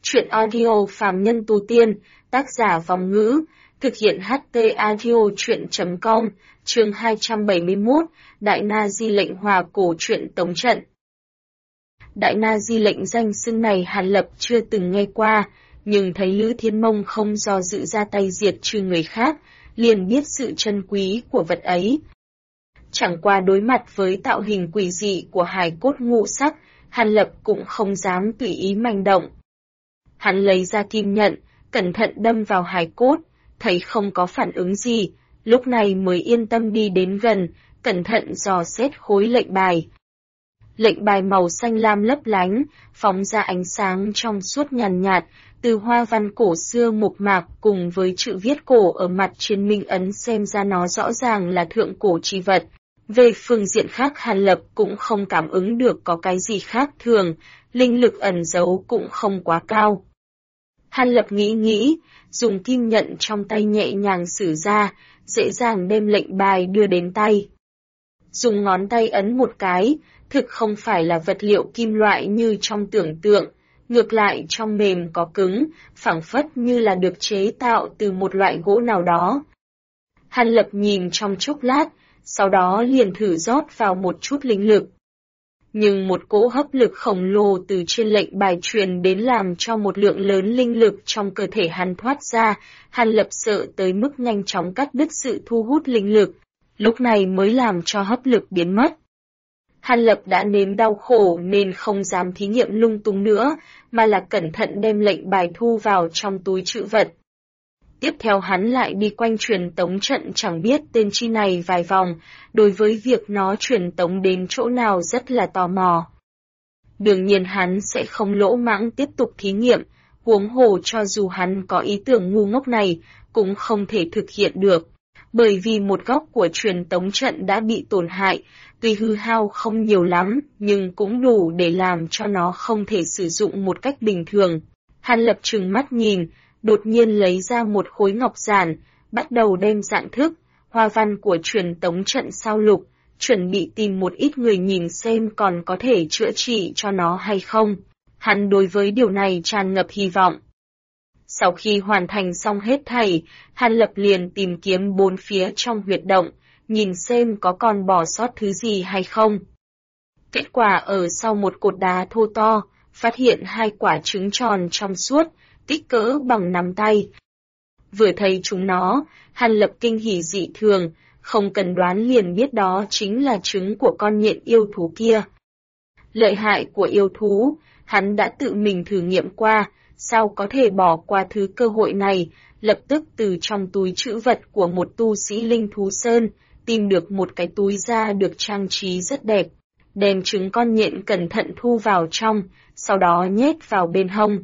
Truyện audio Phàm Nhân Tu Tiên, tác giả Vòng Ngữ, thực hiện HT Audio Truyện.com, chương 271, Đại Na Di lệnh hòa cổ truyện tống trận. Đại Na Di lệnh danh xưng này Hàn Lập chưa từng nghe qua, nhưng thấy Lữ Thiên Mông không do dự ra tay diệt trừ người khác, liền biết sự chân quý của vật ấy. Chẳng qua đối mặt với tạo hình quỷ dị của hài cốt ngũ sắc, Hàn Lập cũng không dám tùy ý manh động. Hắn lấy ra kim nhận, cẩn thận đâm vào hài cốt, thấy không có phản ứng gì, lúc này mới yên tâm đi đến gần, cẩn thận dò xét khối lệnh bài. Lệnh bài màu xanh lam lấp lánh, phóng ra ánh sáng trong suốt nhàn nhạt, từ hoa văn cổ xưa mộc mạc cùng với chữ viết cổ ở mặt trên minh ấn xem ra nó rõ ràng là thượng cổ chi vật. Về phương diện khác Hàn Lập cũng không cảm ứng được có cái gì khác thường, linh lực ẩn giấu cũng không quá cao. Hàn Lập nghĩ, dùng kim nhận trong tay nhẹ nhàng sử ra, dễ dàng đem lệnh bài đưa đến tay. Dùng ngón tay ấn một cái, thực không phải là vật liệu kim loại như trong tưởng tượng, ngược lại trong mềm có cứng, phảng phất như là được chế tạo từ một loại gỗ nào đó. Hàn Lập nhìn trong chốc lát, sau đó liền thử rót vào một chút linh lực. Nhưng một cỗ hấp lực khổng lồ từ trên lệnh bài truyền đến làm cho một lượng lớn linh lực trong cơ thể hắn thoát ra, Hàn Lập sợ tới mức nhanh chóng cắt đứt sự thu hút linh lực, lúc này mới làm cho hấp lực biến mất. Hàn Lập đã nếm đau khổ nên không dám thí nghiệm lung tung nữa, mà là cẩn thận đem lệnh bài thu vào trong túi trữ vật. Tiếp theo hắn lại đi quanh truyền tống trận chẳng biết tên chi này vài vòng, đối với việc nó truyền tống đến chỗ nào rất là tò mò. Đương nhiên hắn sẽ không lỗ mãng tiếp tục thí nghiệm, huống hồ cho dù hắn có ý tưởng ngu ngốc này, cũng không thể thực hiện được, bởi vì một góc của truyền tống trận đã bị tổn hại, tuy hư hao không nhiều lắm, nhưng cũng đủ để làm cho nó không thể sử dụng một cách bình thường. Hàn Lập trừng mắt nhìn, đột nhiên lấy ra một khối ngọc giản, bắt đầu đem dạng thức, hoa văn của truyền tống trận sao lục, chuẩn bị tìm một ít người nhìn xem còn có thể chữa trị cho nó hay không. Hắn đối với điều này tràn ngập hy vọng. Sau khi hoàn thành xong hết thảy, Hàn Lập liền tìm kiếm bốn phía trong huyệt động, nhìn xem có còn bỏ sót thứ gì hay không. Kết quả ở sau một cột đá thô to, phát hiện hai quả trứng tròn trong suốt, kích cỡ bằng nắm tay. Vừa thấy chúng nó, Hàn Lập kinh hỉ dị thường, không cần đoán liền biết đó chính là trứng của con nhện yêu thú kia. Lợi hại của yêu thú, hắn đã tự mình thử nghiệm qua, sao có thể bỏ qua thứ cơ hội này, lập tức từ trong túi trữ vật của một tu sĩ linh thú sơn, tìm được một cái túi da được trang trí rất đẹp, đem trứng con nhện cẩn thận thu vào trong, sau đó nhét vào bên hông.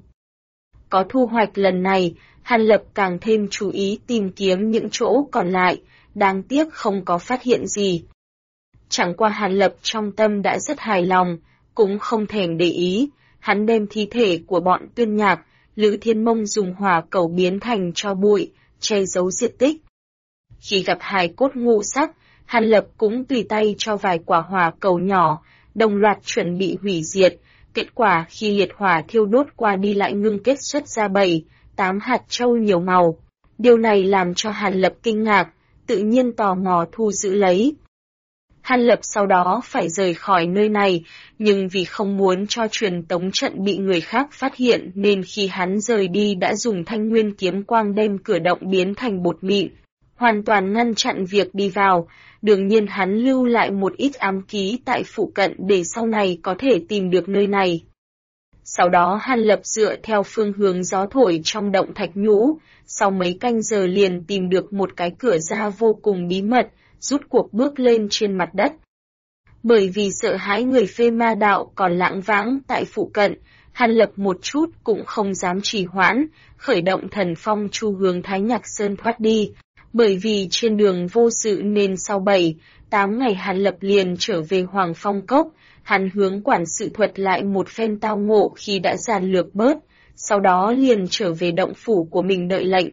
Có thu hoạch lần này, Hàn Lập càng thêm chú ý tìm kiếm những chỗ còn lại, đáng tiếc không có phát hiện gì. Chẳng qua Hàn Lập trong tâm đã rất hài lòng, cũng không thèm để ý, hắn đem thi thể của bọn Tuyên Nhạc, Lữ Thiên Mông dùng hỏa cầu biến thành tro bụi, che giấu diện tích. Khi gặp hài cốt ngũ sắc, Hàn Lập cũng tùy tay cho vài quả hỏa cầu nhỏ, đồng loạt chuẩn bị hủy diệt. Kết quả khi liệt hỏa thiêu đốt qua đi lại ngưng kết xuất ra 7-8 hạt châu nhiều màu. Điều này làm cho Hàn Lập kinh ngạc, tự nhiên tò mò thu giữ lấy. Hàn Lập sau đó phải rời khỏi nơi này, nhưng vì không muốn cho truyền tống trận bị người khác phát hiện nên khi hắn rời đi đã dùng thanh nguyên kiếm quang đem cửa động biến thành bột mịn, hoàn toàn ngăn chặn việc đi vào. Đương nhiên hắn lưu lại một ít ám ký tại phụ cận để sau này có thể tìm được nơi này. Sau đó Hàn Lập dựa theo phương hướng gió thổi trong động thạch nhũ, sau mấy canh giờ liền tìm được một cái cửa ra vô cùng bí mật, rút cuộc bước lên trên mặt đất. Bởi vì sợ hãi người phê ma đạo còn lảng vãng tại phụ cận, Hàn Lập một chút cũng không dám trì hoãn, khởi động thần phong chu hướng Thái Nhạc Sơn thoát đi. Bởi vì trên đường vô sự nên sau 7-8 ngày Hàn Lập liền trở về Hoàng Phong Cốc, hắn hướng quản sự thuật lại một phen tao ngộ khi đã giàn lược bớt, sau đó liền trở về động phủ của mình đợi lệnh.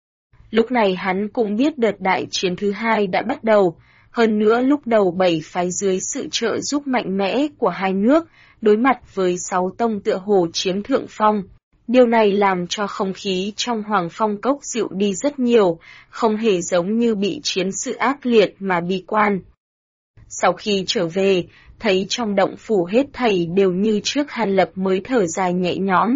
Lúc này hắn cũng biết đợt đại chiến thứ hai đã bắt đầu, hơn nữa lúc đầu 7 phái dưới sự trợ giúp mạnh mẽ của hai nước, đối mặt với 6 tông tựa hồ chiếm thượng phong. Điều này làm cho không khí trong Hoàng Phong Cốc dịu đi rất nhiều, không hề giống như bị chiến sự ác liệt mà bi quan. Sau khi trở về, thấy trong động phủ hết thảy đều như trước, Hàn Lập mới thở dài nhẹ nhõm.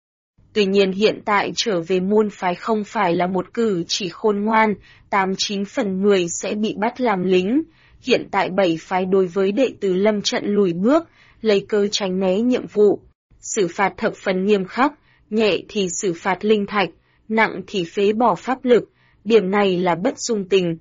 Tuy nhiên hiện tại trở về môn phái không phải là một cử chỉ khôn ngoan, 89 phần 10 sẽ bị bắt làm lính. Hiện tại 7 phái đối với đệ tử lâm trận lùi bước, lấy cơ tránh né nhiệm vụ. Xử phạt thập phần nghiêm khắc, nhẹ thì xử phạt linh thạch, nặng thì phế bỏ pháp lực, điểm này là bất dung tình.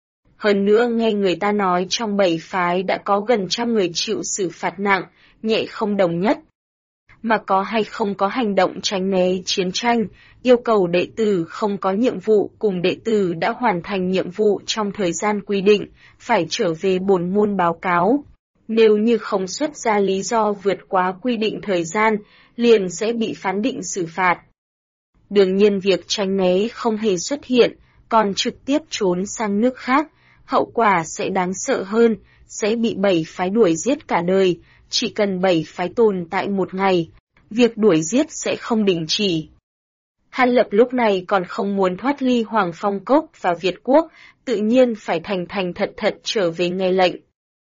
Hơn nữa nghe người ta nói trong 7 phái đã có gần 100 người chịu xử phạt nặng, nhẹ không đồng nhất. Mà có hay không có hành động tránh né chiến tranh, yêu cầu đệ tử không có nhiệm vụ cùng đệ tử đã hoàn thành nhiệm vụ trong thời gian quy định, phải trở về bổn môn báo cáo. Nếu như không xuất ra lý do vượt quá quy định thời gian, liền sẽ bị phán định xử phạt. Đương nhiên việc tránh né không hề xuất hiện, còn trực tiếp trốn sang nước khác, hậu quả sẽ đáng sợ hơn, sẽ bị 7 phái đuổi giết cả đời, chỉ cần 7 phái tồn tại một ngày, việc đuổi giết sẽ không đình chỉ. Hàn Lập lúc này còn không muốn thoát ly Hoàng Phong Cốc và Việt Quốc, tự nhiên phải thành thành thật thật trở về nghe lệnh.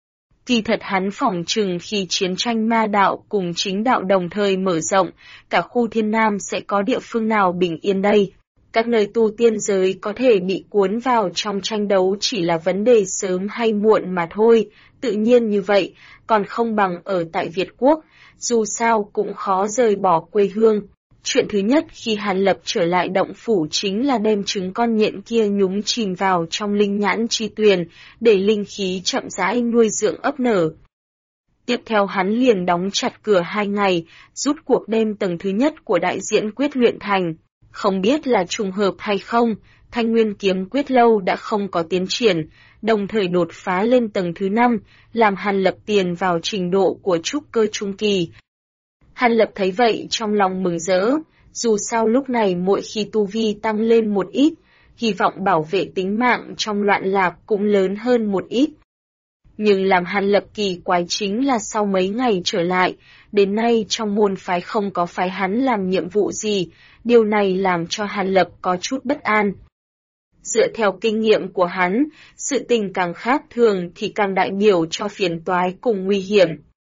Kỳ thật hắn phỏng chừng khi chiến tranh ma đạo cùng chính đạo đồng thời mở rộng, cả khu Thiên Nam sẽ có địa phương nào bình yên đây. Các nơi tu tiên giới có thể bị cuốn vào trong tranh đấu chỉ là vấn đề sớm hay muộn mà thôi, tự nhiên như vậy, còn không bằng ở tại Việt Quốc, dù sao cũng khó rời bỏ quê hương. Chuyện thứ nhất khi Hàn Lập trở lại động phủ chính là đem trứng con nhện kia nhúng chìm vào trong linh nhãn chi tuyền, để linh khí chậm rãi nuôi dưỡng ấp nở. Tiếp theo hắn liền đóng chặt cửa 2 ngày, rút cuộc đem tầng thứ nhất của đại diễn quyết luyện thành. Không biết là trùng hợp hay không, Thanh Nguyên kiếm quyết lâu đã không có tiến triển, đồng thời đột phá lên tầng thứ 5, làm Hàn Lập tiền vào trình độ của trúc cơ trung kỳ. Hàn Lập thấy vậy trong lòng mừng rỡ, dù sao lúc này mỗi khi tu vi tăng lên một ít, hy vọng bảo vệ tính mạng trong loạn lạc cũng lớn hơn một ít. Nhưng làm Hàn Lập kỳ quái chính là sau mấy ngày trở lại, đến nay trong môn phái không có phái hắn làm nhiệm vụ gì, điều này làm cho Hàn Lập có chút bất an. Dựa theo kinh nghiệm của hắn, sự tình càng khác thường thì càng đại biểu cho phiền toái cùng nguy hiểm.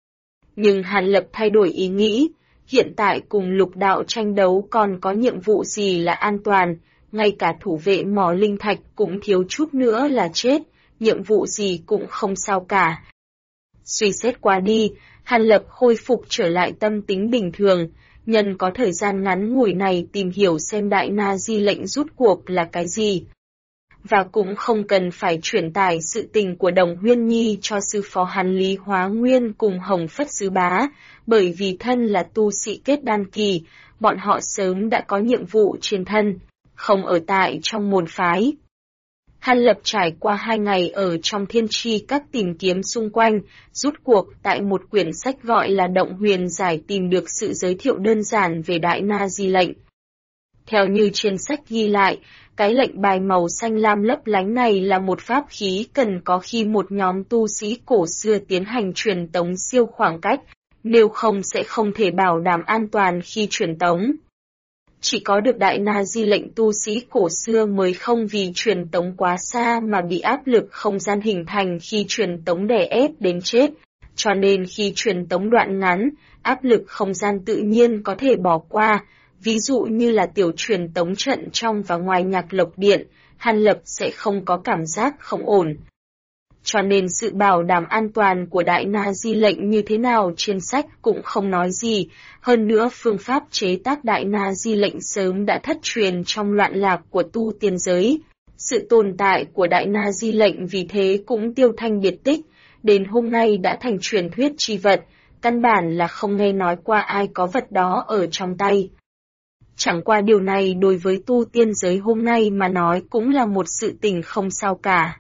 Nhưng Hàn Lập thay đổi ý nghĩ, hiện tại cùng lục đạo tranh đấu còn có nhiệm vụ gì là an toàn, ngay cả thủ vệ mỏ linh thạch cũng thiếu chút nữa là chết, nhiệm vụ gì cũng không sao cả. Suy xét qua đi, Hàn Lập khôi phục trở lại tâm tính bình thường, nhân có thời gian ngắn ngủi này tìm hiểu xem Đại Na Di lệnh rút cuộc là cái gì. Và cũng không cần phải chuyển tải sự tình của Đồng Huyên Nhi cho sư phó hắn Lý Hóa Nguyên cùng Hồng Phất Sứ Bá, bởi vì thân là tu sĩ kết đan kỳ, bọn họ sớm đã có nhiệm vụ trên thân, không ở tại trong môn phái. Hàn Lập trải qua 2 ngày ở trong thiên tri các tìm kiếm xung quanh, rút cuộc tại một quyển sách gọi là Động Huyền Giải tìm được sự giới thiệu đơn giản về Đại Na Di lệnh. Theo như trên sách ghi lại, cái lệnh bài màu xanh lam lấp lánh này là một pháp khí cần có khi một nhóm tu sĩ cổ xưa tiến hành truyền tống siêu khoảng cách, nếu không sẽ không thể bảo đảm an toàn khi truyền tống. Chỉ có được Đại Na Di lệnh tu sĩ cổ xưa mới không vì truyền tống quá xa mà bị áp lực không gian hình thành khi truyền tống đè ép đến chết, cho nên khi truyền tống đoạn ngắn, áp lực không gian tự nhiên có thể bỏ qua. Ví dụ như là tiểu truyền tống trận trong và ngoài Nhạc Lộc Điện, Hàn Lập sẽ không có cảm giác không ổn. Cho nên sự bảo đảm an toàn của Đại Na Di lệnh như thế nào trên sách cũng không nói gì, hơn nữa phương pháp chế tác Đại Na Di lệnh sớm đã thất truyền trong loạn lạc của tu tiên giới. Sự tồn tại của Đại Na Di lệnh vì thế cũng tiêu thanh biệt tích, đến hôm nay đã thành truyền thuyết chi vật, căn bản là không nghe nói qua ai có vật đó ở trong tay. Chẳng qua điều này đối với tu tiên giới hôm nay mà nói cũng là một sự tình không sao cả.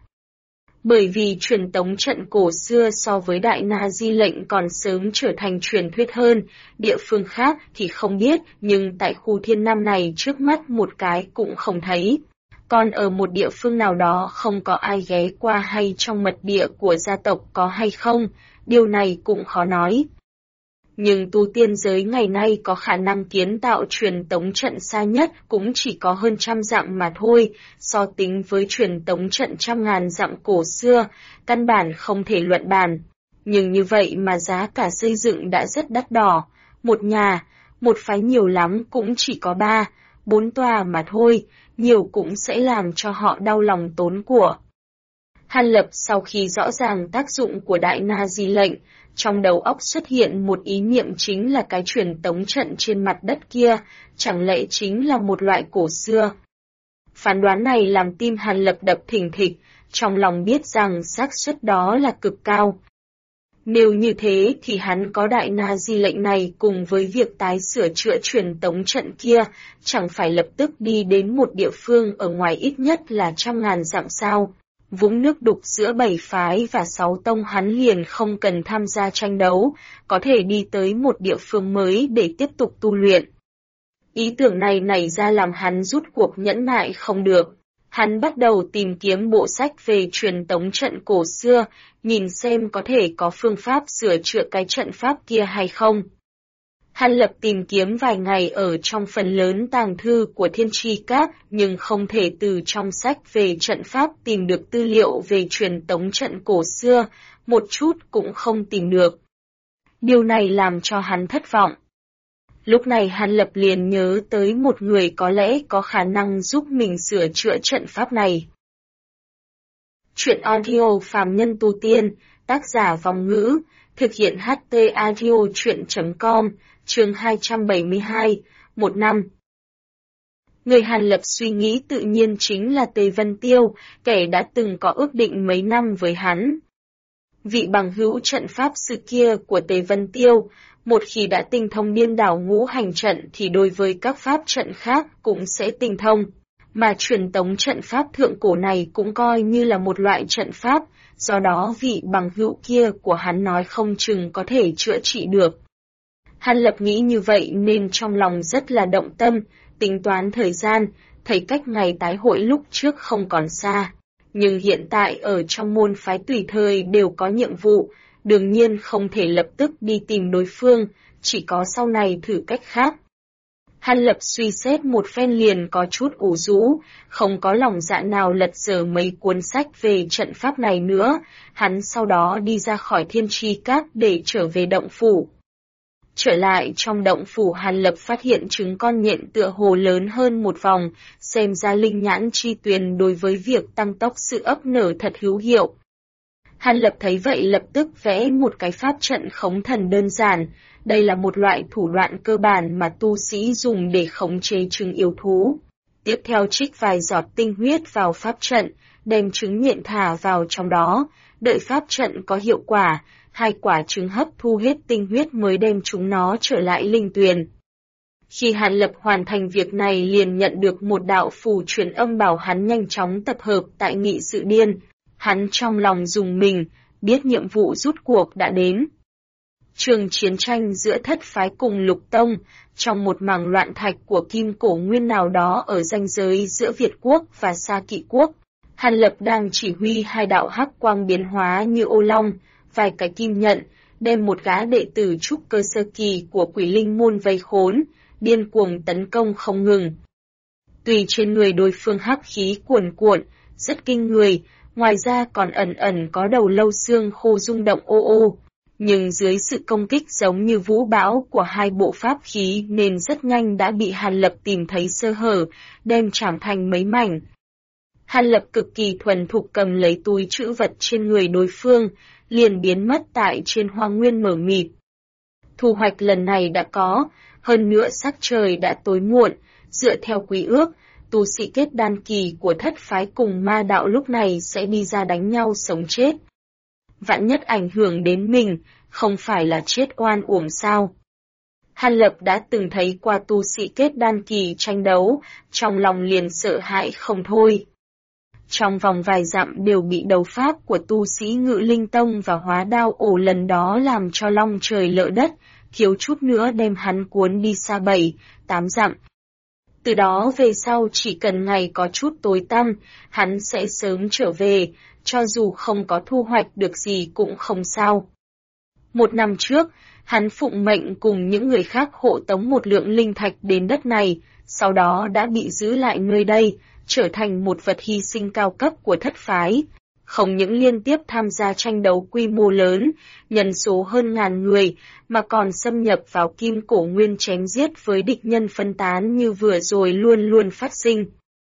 Bởi vì truyền tống trận cổ xưa so với Đại Na Di lệnh còn sớm trở thành truyền thuyết hơn, địa phương khác thì không biết, nhưng tại khu Thiên Nam này trước mắt một cái cũng không thấy. Còn ở một địa phương nào đó không có ai ghé qua hay trong mật địa của gia tộc có hay không, điều này cũng khó nói. Nhưng tu tiên giới ngày nay có khả năng kiến tạo truyền tống trận xa nhất cũng chỉ có hơn 100 dặm mà thôi, so tính với truyền tống trận trăm ngàn dặm cổ xưa, căn bản không thể luận bàn. Nhưng như vậy mà giá cả xây dựng đã rất đắt đỏ, một nhà, một phái nhiều lắm cũng chỉ có 3, 4 tòa mà thôi, nhiều cũng sẽ làm cho họ đau lòng tốn của. Hàn Lập sau khi rõ ràng tác dụng của Đại Na Di lệnh, trong đầu óc xuất hiện một ý niệm chính là cái truyền tống trận trên mặt đất kia, chẳng lẽ chính là một loại cổ xưa. Phán đoán này làm tim Hàn Lập đập thình thịch, trong lòng biết rằng xác suất đó là cực cao. Nếu như thế thì hắn có Đại Na Di lệnh này cùng với việc tái sửa chữa truyền tống trận kia, chẳng phải lập tức đi đến một địa phương ở ngoài ít nhất là 100.000 dặm sao. Vũng nước đục giữa 7 phái và 6 tông hắn liền không cần tham gia tranh đấu, có thể đi tới một địa phương mới để tiếp tục tu luyện. Ý tưởng này nảy ra làm hắn rút cuộc nhẫn nại không được. Hắn bắt đầu tìm kiếm bộ sách về truyền tống trận cổ xưa, nhìn xem có thể có phương pháp sửa chữa cái trận pháp kia hay không. Hàn Lập tìm kiếm vài ngày ở trong phần lớn tàng thư của Thiên Tri Các, nhưng không thể từ trong sách về trận pháp tìm được tư liệu về truyền tống trận cổ xưa, một chút cũng không tìm được. Điều này làm cho hắn thất vọng. Lúc này Hàn Lập liền nhớ tới một người có lẽ có khả năng giúp mình sửa chữa trận pháp này. Chuyện audio phàm nhân tu tiên, tác giả Vòng Ngữ, thực hiện HT audio chuyện.com, chương 272, 1 năm. Người Hàn Lập suy nghĩ tự nhiên chính là Tề Vân Tiêu, kẻ đã từng có ước định mấy năm với hắn. Vị bằng hữu trận pháp sư kia của Tề Vân Tiêu, một khi đã tinh thông điên đảo ngũ hành trận thì đối với các pháp trận khác cũng sẽ tinh thông. Mà truyền tống trận pháp thượng cổ này cũng coi như là một loại trận pháp, do đó vị bằng hữu kia của hắn nói không chừng có thể chữa trị được. Hàn Lập nghĩ như vậy nên trong lòng rất là động tâm, tính toán thời gian, thấy cách ngày tái hội lúc trước không còn xa. Nhưng hiện tại ở trong môn phái tùy thời đều có nhiệm vụ, đương nhiên không thể lập tức đi tìm đối phương, chỉ có sau này thử cách khác. Hàn Lập suy xét một phen liền có chút ủ rũ, không có lòng dạ nào lật dở mấy cuốn sách về trận pháp này nữa, hắn sau đó đi ra khỏi Thiên Tri Các để trở về động phủ. Trở lại trong động phủ Hàn Lập phát hiện trứng con nhện tựa hồ lớn hơn một vòng, xem ra linh nhãn chi tuyền đối với việc tăng tốc sự ấp nở thật hữu hiệu. Hàn Lập thấy vậy lập tức vẽ một cái pháp trận khống thần đơn giản, đây là một loại thủ đoạn cơ bản mà tu sĩ dùng để khống chế trứng yêu thú. Tiếp theo trích vài giọt tinh huyết vào pháp trận, đem trứng nhện thả vào trong đó, đợi pháp trận có hiệu quả, 2 quả trứng hấp thu hết tinh huyết mới đem chúng nó trở lại linh tuyền. Khi Hàn Lập hoàn thành việc này liền nhận được một đạo phù truyền âm bảo hắn nhanh chóng tập hợp tại nghị sự điên. Hắn trong lòng rùng mình, biết nhiệm vụ rút cuộc đã đến. Trường chiến tranh giữa thất phái cùng Lục Tông, trong một mảng loạn thạch của Kim Cổ Nguyên nào đó ở ranh giới giữa Việt Quốc và Sa Kỵ Quốc, Hàn Lập đang chỉ huy 2 đạo hắc quang biến hóa như ô long, vài cái kim nhận, đem một gã đệ tử trúc cơ sơ kỳ của Quỷ Linh môn vây khốn, điên cuồng tấn công không ngừng. Tùy trên người đối phương hắc khí cuồn cuộn, rất kinh người, ngoài ra còn ẩn ẩn có đầu lâu xương khô rung động ô ô. Nhưng dưới sự công kích giống như vũ bão của 2 bộ pháp khí nên rất nhanh đã bị Hàn Lập tìm thấy sơ hở, đem chảm thành mấy mảnh. Hàn Lập cực kỳ thuần thục cầm lấy túi trữ vật trên người đối phương, liền biến mất tại trên hoang nguyên mở mịt. Thu hoạch lần này đã có, hơn nữa sắc trời đã tối muộn, dựa theo quy ước, tu sĩ kết đan kỳ của thất phái cùng ma đạo lúc này sẽ đi ra đánh nhau sống chết. Vạn nhất ảnh hưởng đến mình, không phải là chết oan uổng sao. Hàn Lập đã từng thấy qua tu sĩ kết đan kỳ tranh đấu, trong lòng liền sợ hãi không thôi. Trong vòng vài dặm đều bị đấu pháp của tu sĩ Ngự Linh Tông và Hóa Đao Ổ lần đó làm cho long trời lỡ đất, thiếu chút nữa đem hắn cuốn đi xa 7, 8 dặm. Từ đó về sau chỉ cần ngày có chút tối tăm, hắn sẽ sớm trở về, cho dù không có thu hoạch được gì cũng không sao. 1 năm trước, hắn phụng mệnh cùng những người khác hộ tống một lượng linh thạch đến đất này, sau đó đã bị giữ lại nơi đây, trở thành một vật hy sinh cao cấp của thất phái. Không những liên tiếp tham gia tranh đấu quy mô lớn, nhân số hơn ngàn người, mà còn xâm nhập vào Kim Cổ Nguyên chém giết với địch nhân phân tán như vừa rồi luôn luôn phát sinh.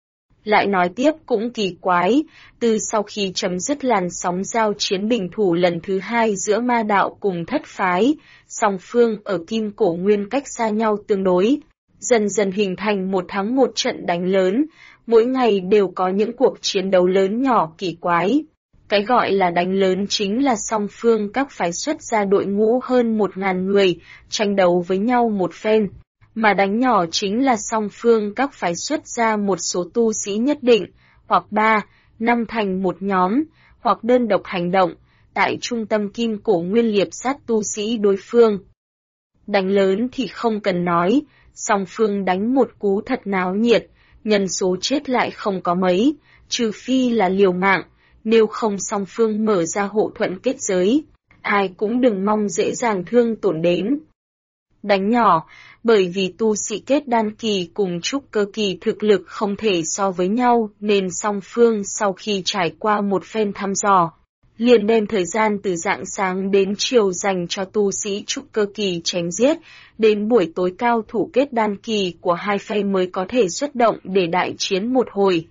Lại nói tiếp cũng kỳ quái, từ sau khi chấm dứt làn sóng giao chiến bình thủ lần thứ 2 giữa ma đạo cùng thất phái, song phương ở Kim Cổ Nguyên cách xa nhau tương đối, dần dần hình thành một tháng một trận đánh lớn, mỗi ngày đều có những cuộc chiến đấu lớn nhỏ kỳ quái. Cái gọi là đánh lớn chính là song phương các phái xuất ra đội ngũ hơn 1.000 người, tranh đấu với nhau một phen. Mà đánh nhỏ chính là song phương các phái xuất ra một số tu sĩ nhất định, hoặc 3, 5 thành một nhóm, hoặc đơn độc hành động, tại trung tâm Kim Cổ Nguyên liệp sát tu sĩ đối phương. Đánh lớn thì không cần nói, song phương đánh một cú thật náo nhiệt, nhân số chết lại không có mấy, trừ phi là liều mạng, nếu không song phương mở ra hộ thuận kết giới, ai cũng đừng mong dễ dàng thương tổn đến. Đánh nhỏ, bởi vì tu sĩ kết đan kỳ cùng trúc cơ kỳ thực lực không thể so với nhau nên song phương sau khi trải qua một phen thăm dò, liền đem thời gian từ rạng sáng đến chiều dành cho tu sĩ trúc cơ kỳ chém giết, đến buổi tối cao thủ kết đan kỳ của hai phe mới có thể xuất động để đại chiến một hồi.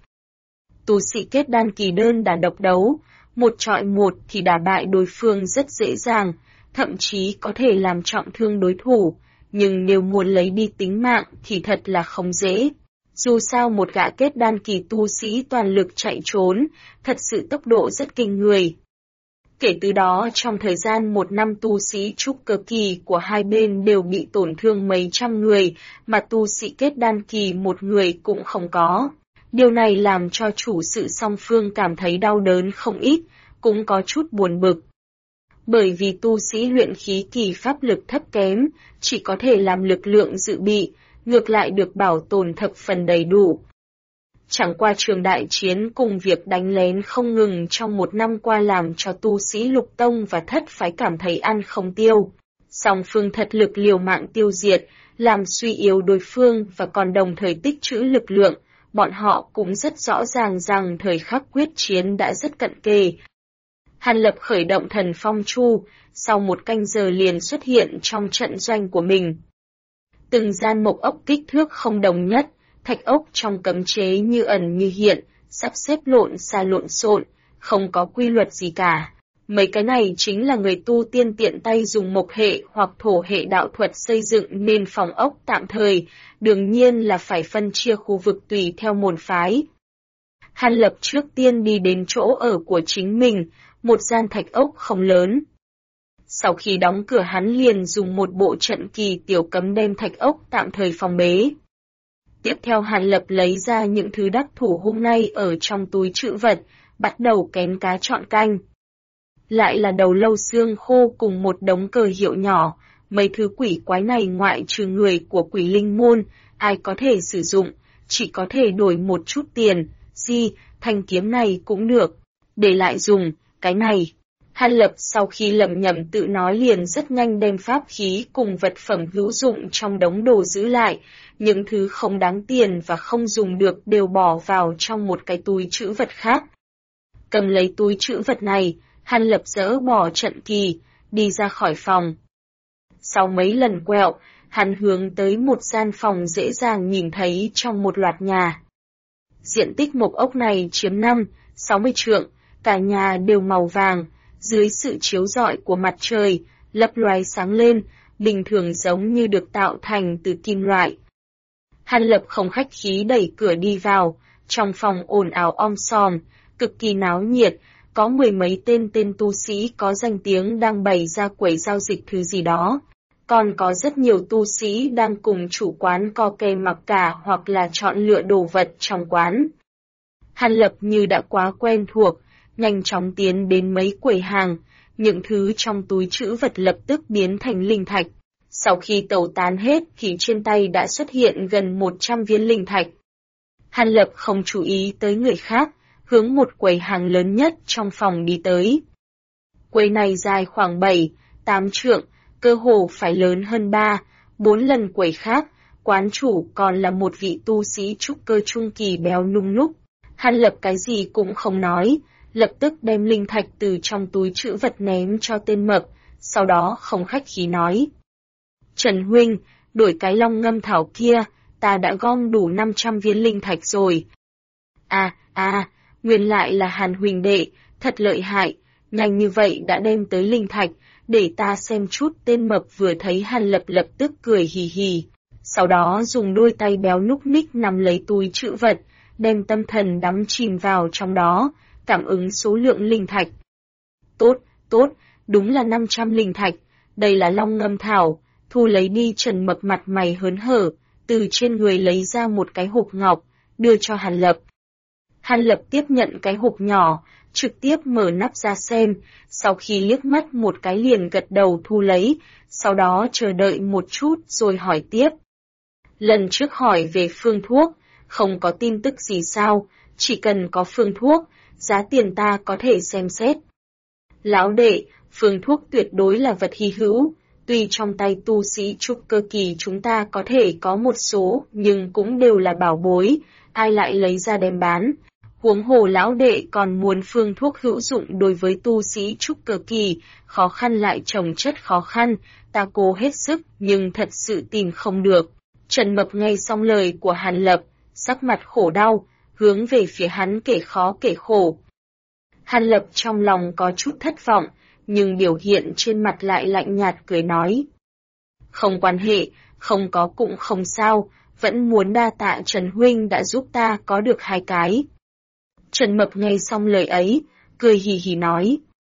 Tu sĩ kết đan kỳ đơn đả độc đấu, một chọi một thì đả bại đối phương rất dễ dàng, thậm chí có thể làm trọng thương đối thủ, nhưng nếu muốn lấy đi tính mạng thì thật là không dễ. Dù sao một gã kết đan kỳ tu sĩ toàn lực chạy trốn, thật sự tốc độ rất kinh người. Kể từ đó trong thời gian 1 năm tu sĩ trúc cơ kỳ của hai bên đều bị tổn thương mấy trăm người, mà tu sĩ kết đan kỳ một người cũng không có. Điều này làm cho chủ sự song phương cảm thấy đau đớn không ít, cũng có chút buồn bực. Bởi vì tu sĩ luyện khí kỳ pháp lực thấp kém, chỉ có thể làm lực lượng dự bị, ngược lại được bảo tồn thập phần đầy đủ. Chẳng qua trường đại chiến cùng việc đánh lén không ngừng trong 1 năm qua làm cho tu sĩ lục tông và thất phái cảm thấy ăn không tiêu. Song phương thật lực liều mạng tiêu diệt, làm suy yếu đối phương và còn đồng thời tích trữ lực lượng, bọn họ cũng rất rõ ràng rằng thời khắc quyết chiến đã rất cận kề. Hàn Lập khởi động thần phong chu, sau 1 canh giờ liền xuất hiện trong trận doanh của mình. Từng gian mộc ốc kích thước không đồng nhất, thạch ốc trong cấm chế như ẩn như hiện, sắp xếp lộn xộn, không có quy luật gì cả. Mấy cái này chính là người tu tiên tiện tay dùng mộc hệ hoặc thổ hệ đạo thuật xây dựng nên phòng ốc tạm thời, đương nhiên là phải phân chia khu vực tùy theo môn phái. Hàn Lập trước tiên đi đến chỗ ở của chính mình, một gian thạch ốc không lớn. Sau khi đóng cửa hắn liền dùng một bộ trận kỳ tiểu cấm đem thạch ốc tạm thời phòng bế. Tiếp theo Hàn Lập lấy ra những thứ đắc thủ hôm nay ở trong túi trữ vật, bắt đầu kén cá chọn canh. Lại là đầu lâu xương khô cùng một đống cờ hiệu nhỏ, mấy thứ quỷ quái này ngoại trừ người của quỷ linh môn, ai có thể sử dụng, chỉ có thể đổi một chút tiền, thanh kiếm này cũng được, để lại dùng, cái này. Hàn Lập sau khi lẩm nhẩm tự nói liền rất nhanh đem pháp khí cùng vật phẩm hữu dụng trong đống đồ giữ lại, những thứ không đáng tiền và không dùng được đều bỏ vào trong một cái túi trữ vật khác. Cầm lấy túi trữ vật này, Hàn Lập dỡ bỏ trận kỳ, đi ra khỏi phòng. Sau mấy lần quẹo, hắn hướng tới một gian phòng dễ dàng nhìn thấy trong một loạt nhà. Diện tích mộc ốc này chiếm 60 trượng, cả nhà đều màu vàng, dưới sự chiếu rọi của mặt trời, lấp loé sáng lên, bình thường giống như được tạo thành từ kim loại. Hàn Lập không khách khí đẩy cửa đi vào, trong phòng ồn ào om sòm, cực kỳ náo nhiệt, có 10 mấy tên tu sĩ có danh tiếng đang bày ra quầy giao dịch thứ gì đó. Còn có rất nhiều tu sĩ đang cùng chủ quán co kè mặc cả hoặc là chọn lựa đồ vật trong quán. Hàn Lập như đã quá quen thuộc, nhanh chóng tiến đến mấy quầy hàng, những thứ trong túi trữ vật lập tức biến thành linh thạch. Sau khi tẩu tán hết thì trên tay đã xuất hiện gần 100 viên linh thạch. Hàn Lập không chú ý tới người khác, hướng một quầy hàng lớn nhất trong phòng đi tới. Quầy này dài khoảng 7, 8 trượng, cơ hồ phải lớn hơn 4 lần quầy khác, quán chủ còn là một vị tu sĩ trúc cơ trung kỳ béo nung núc. Hàn Lập cái gì cũng không nói, lập tức đem linh thạch từ trong túi trữ vật ném cho tên mập, sau đó không khách khí nói. Trần huynh, đổi cái long ngâm thảo kia, ta đã gom đủ 500 viên linh thạch rồi. Nguyên lại là Hàn huynh đệ, thật lợi hại, nhanh như vậy đã đem tới linh thạch, để ta xem chút. Tên mập vừa thấy Hàn Lập lập tức cười hì hì, sau đó dùng đôi tay béo núc ních nắm lấy túi trữ vật, đem tâm thần đắm chìm vào trong đó, cảm ứng số lượng linh thạch. Tốt, đúng là 500 linh thạch, đây là long ngâm thảo, thu lấy đi. Trần Mập mặt mày hớn hở, từ trên người lấy ra một cái hộp ngọc, đưa cho Hàn Lập. Hàn Lập tiếp nhận cái hộp nhỏ, trực tiếp mở nắp ra xem, sau khi liếc mắt một cái liền gật đầu thu lấy, sau đó chờ đợi một chút rồi hỏi tiếp. Lần trước hỏi về phương thuốc, không có tin tức gì sao, chỉ cần có phương thuốc, giá tiền ta có thể xem xét. Lão đệ, phương thuốc tuyệt đối là vật hy hữu, tuy trong tay tu sĩ trúc cơ kỳ chúng ta có thể có một số, nhưng cũng đều là bảo bối, ai lại lấy ra đem bán. Huống hồ lão đệ còn muốn phương thuốc hữu dụng đối với tu sĩ trúc cơ kỳ, khó khăn lại chồng chất khó khăn, ta cố hết sức nhưng thật sự tìm không được. Trần Mập nghe xong lời của Hàn Lập, sắc mặt khổ đau, hướng về phía hắn kể khó kể khổ. Hàn Lập trong lòng có chút thất vọng, nhưng biểu hiện trên mặt lại lạnh nhạt cười nói. Không quan hệ, không có cũng không sao, vẫn muốn đa tạ Trần huynh đã giúp ta có được 2 cái. Trần Mập nghe xong lời ấy, cười hì hì nói.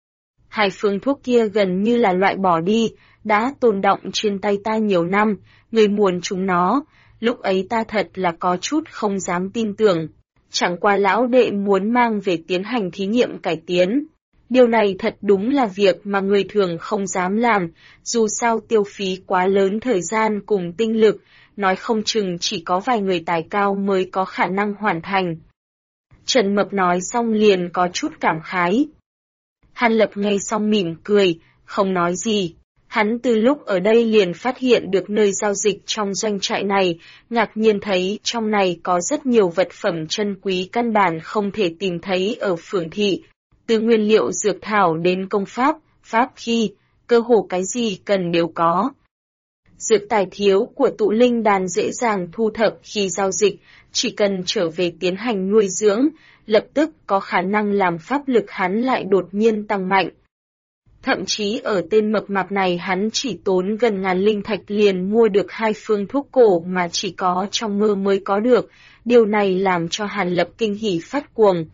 2 phương thuốc kia gần như là loại bỏ đi, đã tồn đọng trên tay ta nhiều năm, người muốn chúng nó, lúc ấy ta thật là có chút không dám tin tưởng. Chẳng qua lão đệ muốn mang về tiến hành thí nghiệm cải tiến. Điều này thật đúng là việc mà người thường không dám làm, dù sao tiêu phí quá lớn thời gian cùng tinh lực, nói không chừng chỉ có vài người tài cao mới có khả năng hoàn thành. Trần Mập nói xong liền có chút cảm khái. Hàn Lập nghe xong mỉm cười, không nói gì. Hắn từ lúc ở đây liền phát hiện được nơi giao dịch trong doanh trại này, ngạc nhiên thấy trong này có rất nhiều vật phẩm chân quý căn bản không thể tìm thấy ở phường thị. Từ nguyên liệu dược thảo đến công pháp, pháp khí, cơ hồ cái gì cần đều có. Dược tài thiếu của tụ linh đàn dễ dàng thu thập khi giao dịch, chỉ cần trở về tiến hành nuôi dưỡng, lập tức có khả năng làm pháp lực hắn lại đột nhiên tăng mạnh. Thậm chí ở tên mập mạp này hắn chỉ tốn gần 1000 linh thạch liền mua được 2 phương thuốc cổ mà chỉ có trong mơ mới có được, điều này làm cho Hàn Lập kinh hỉ phát cuồng.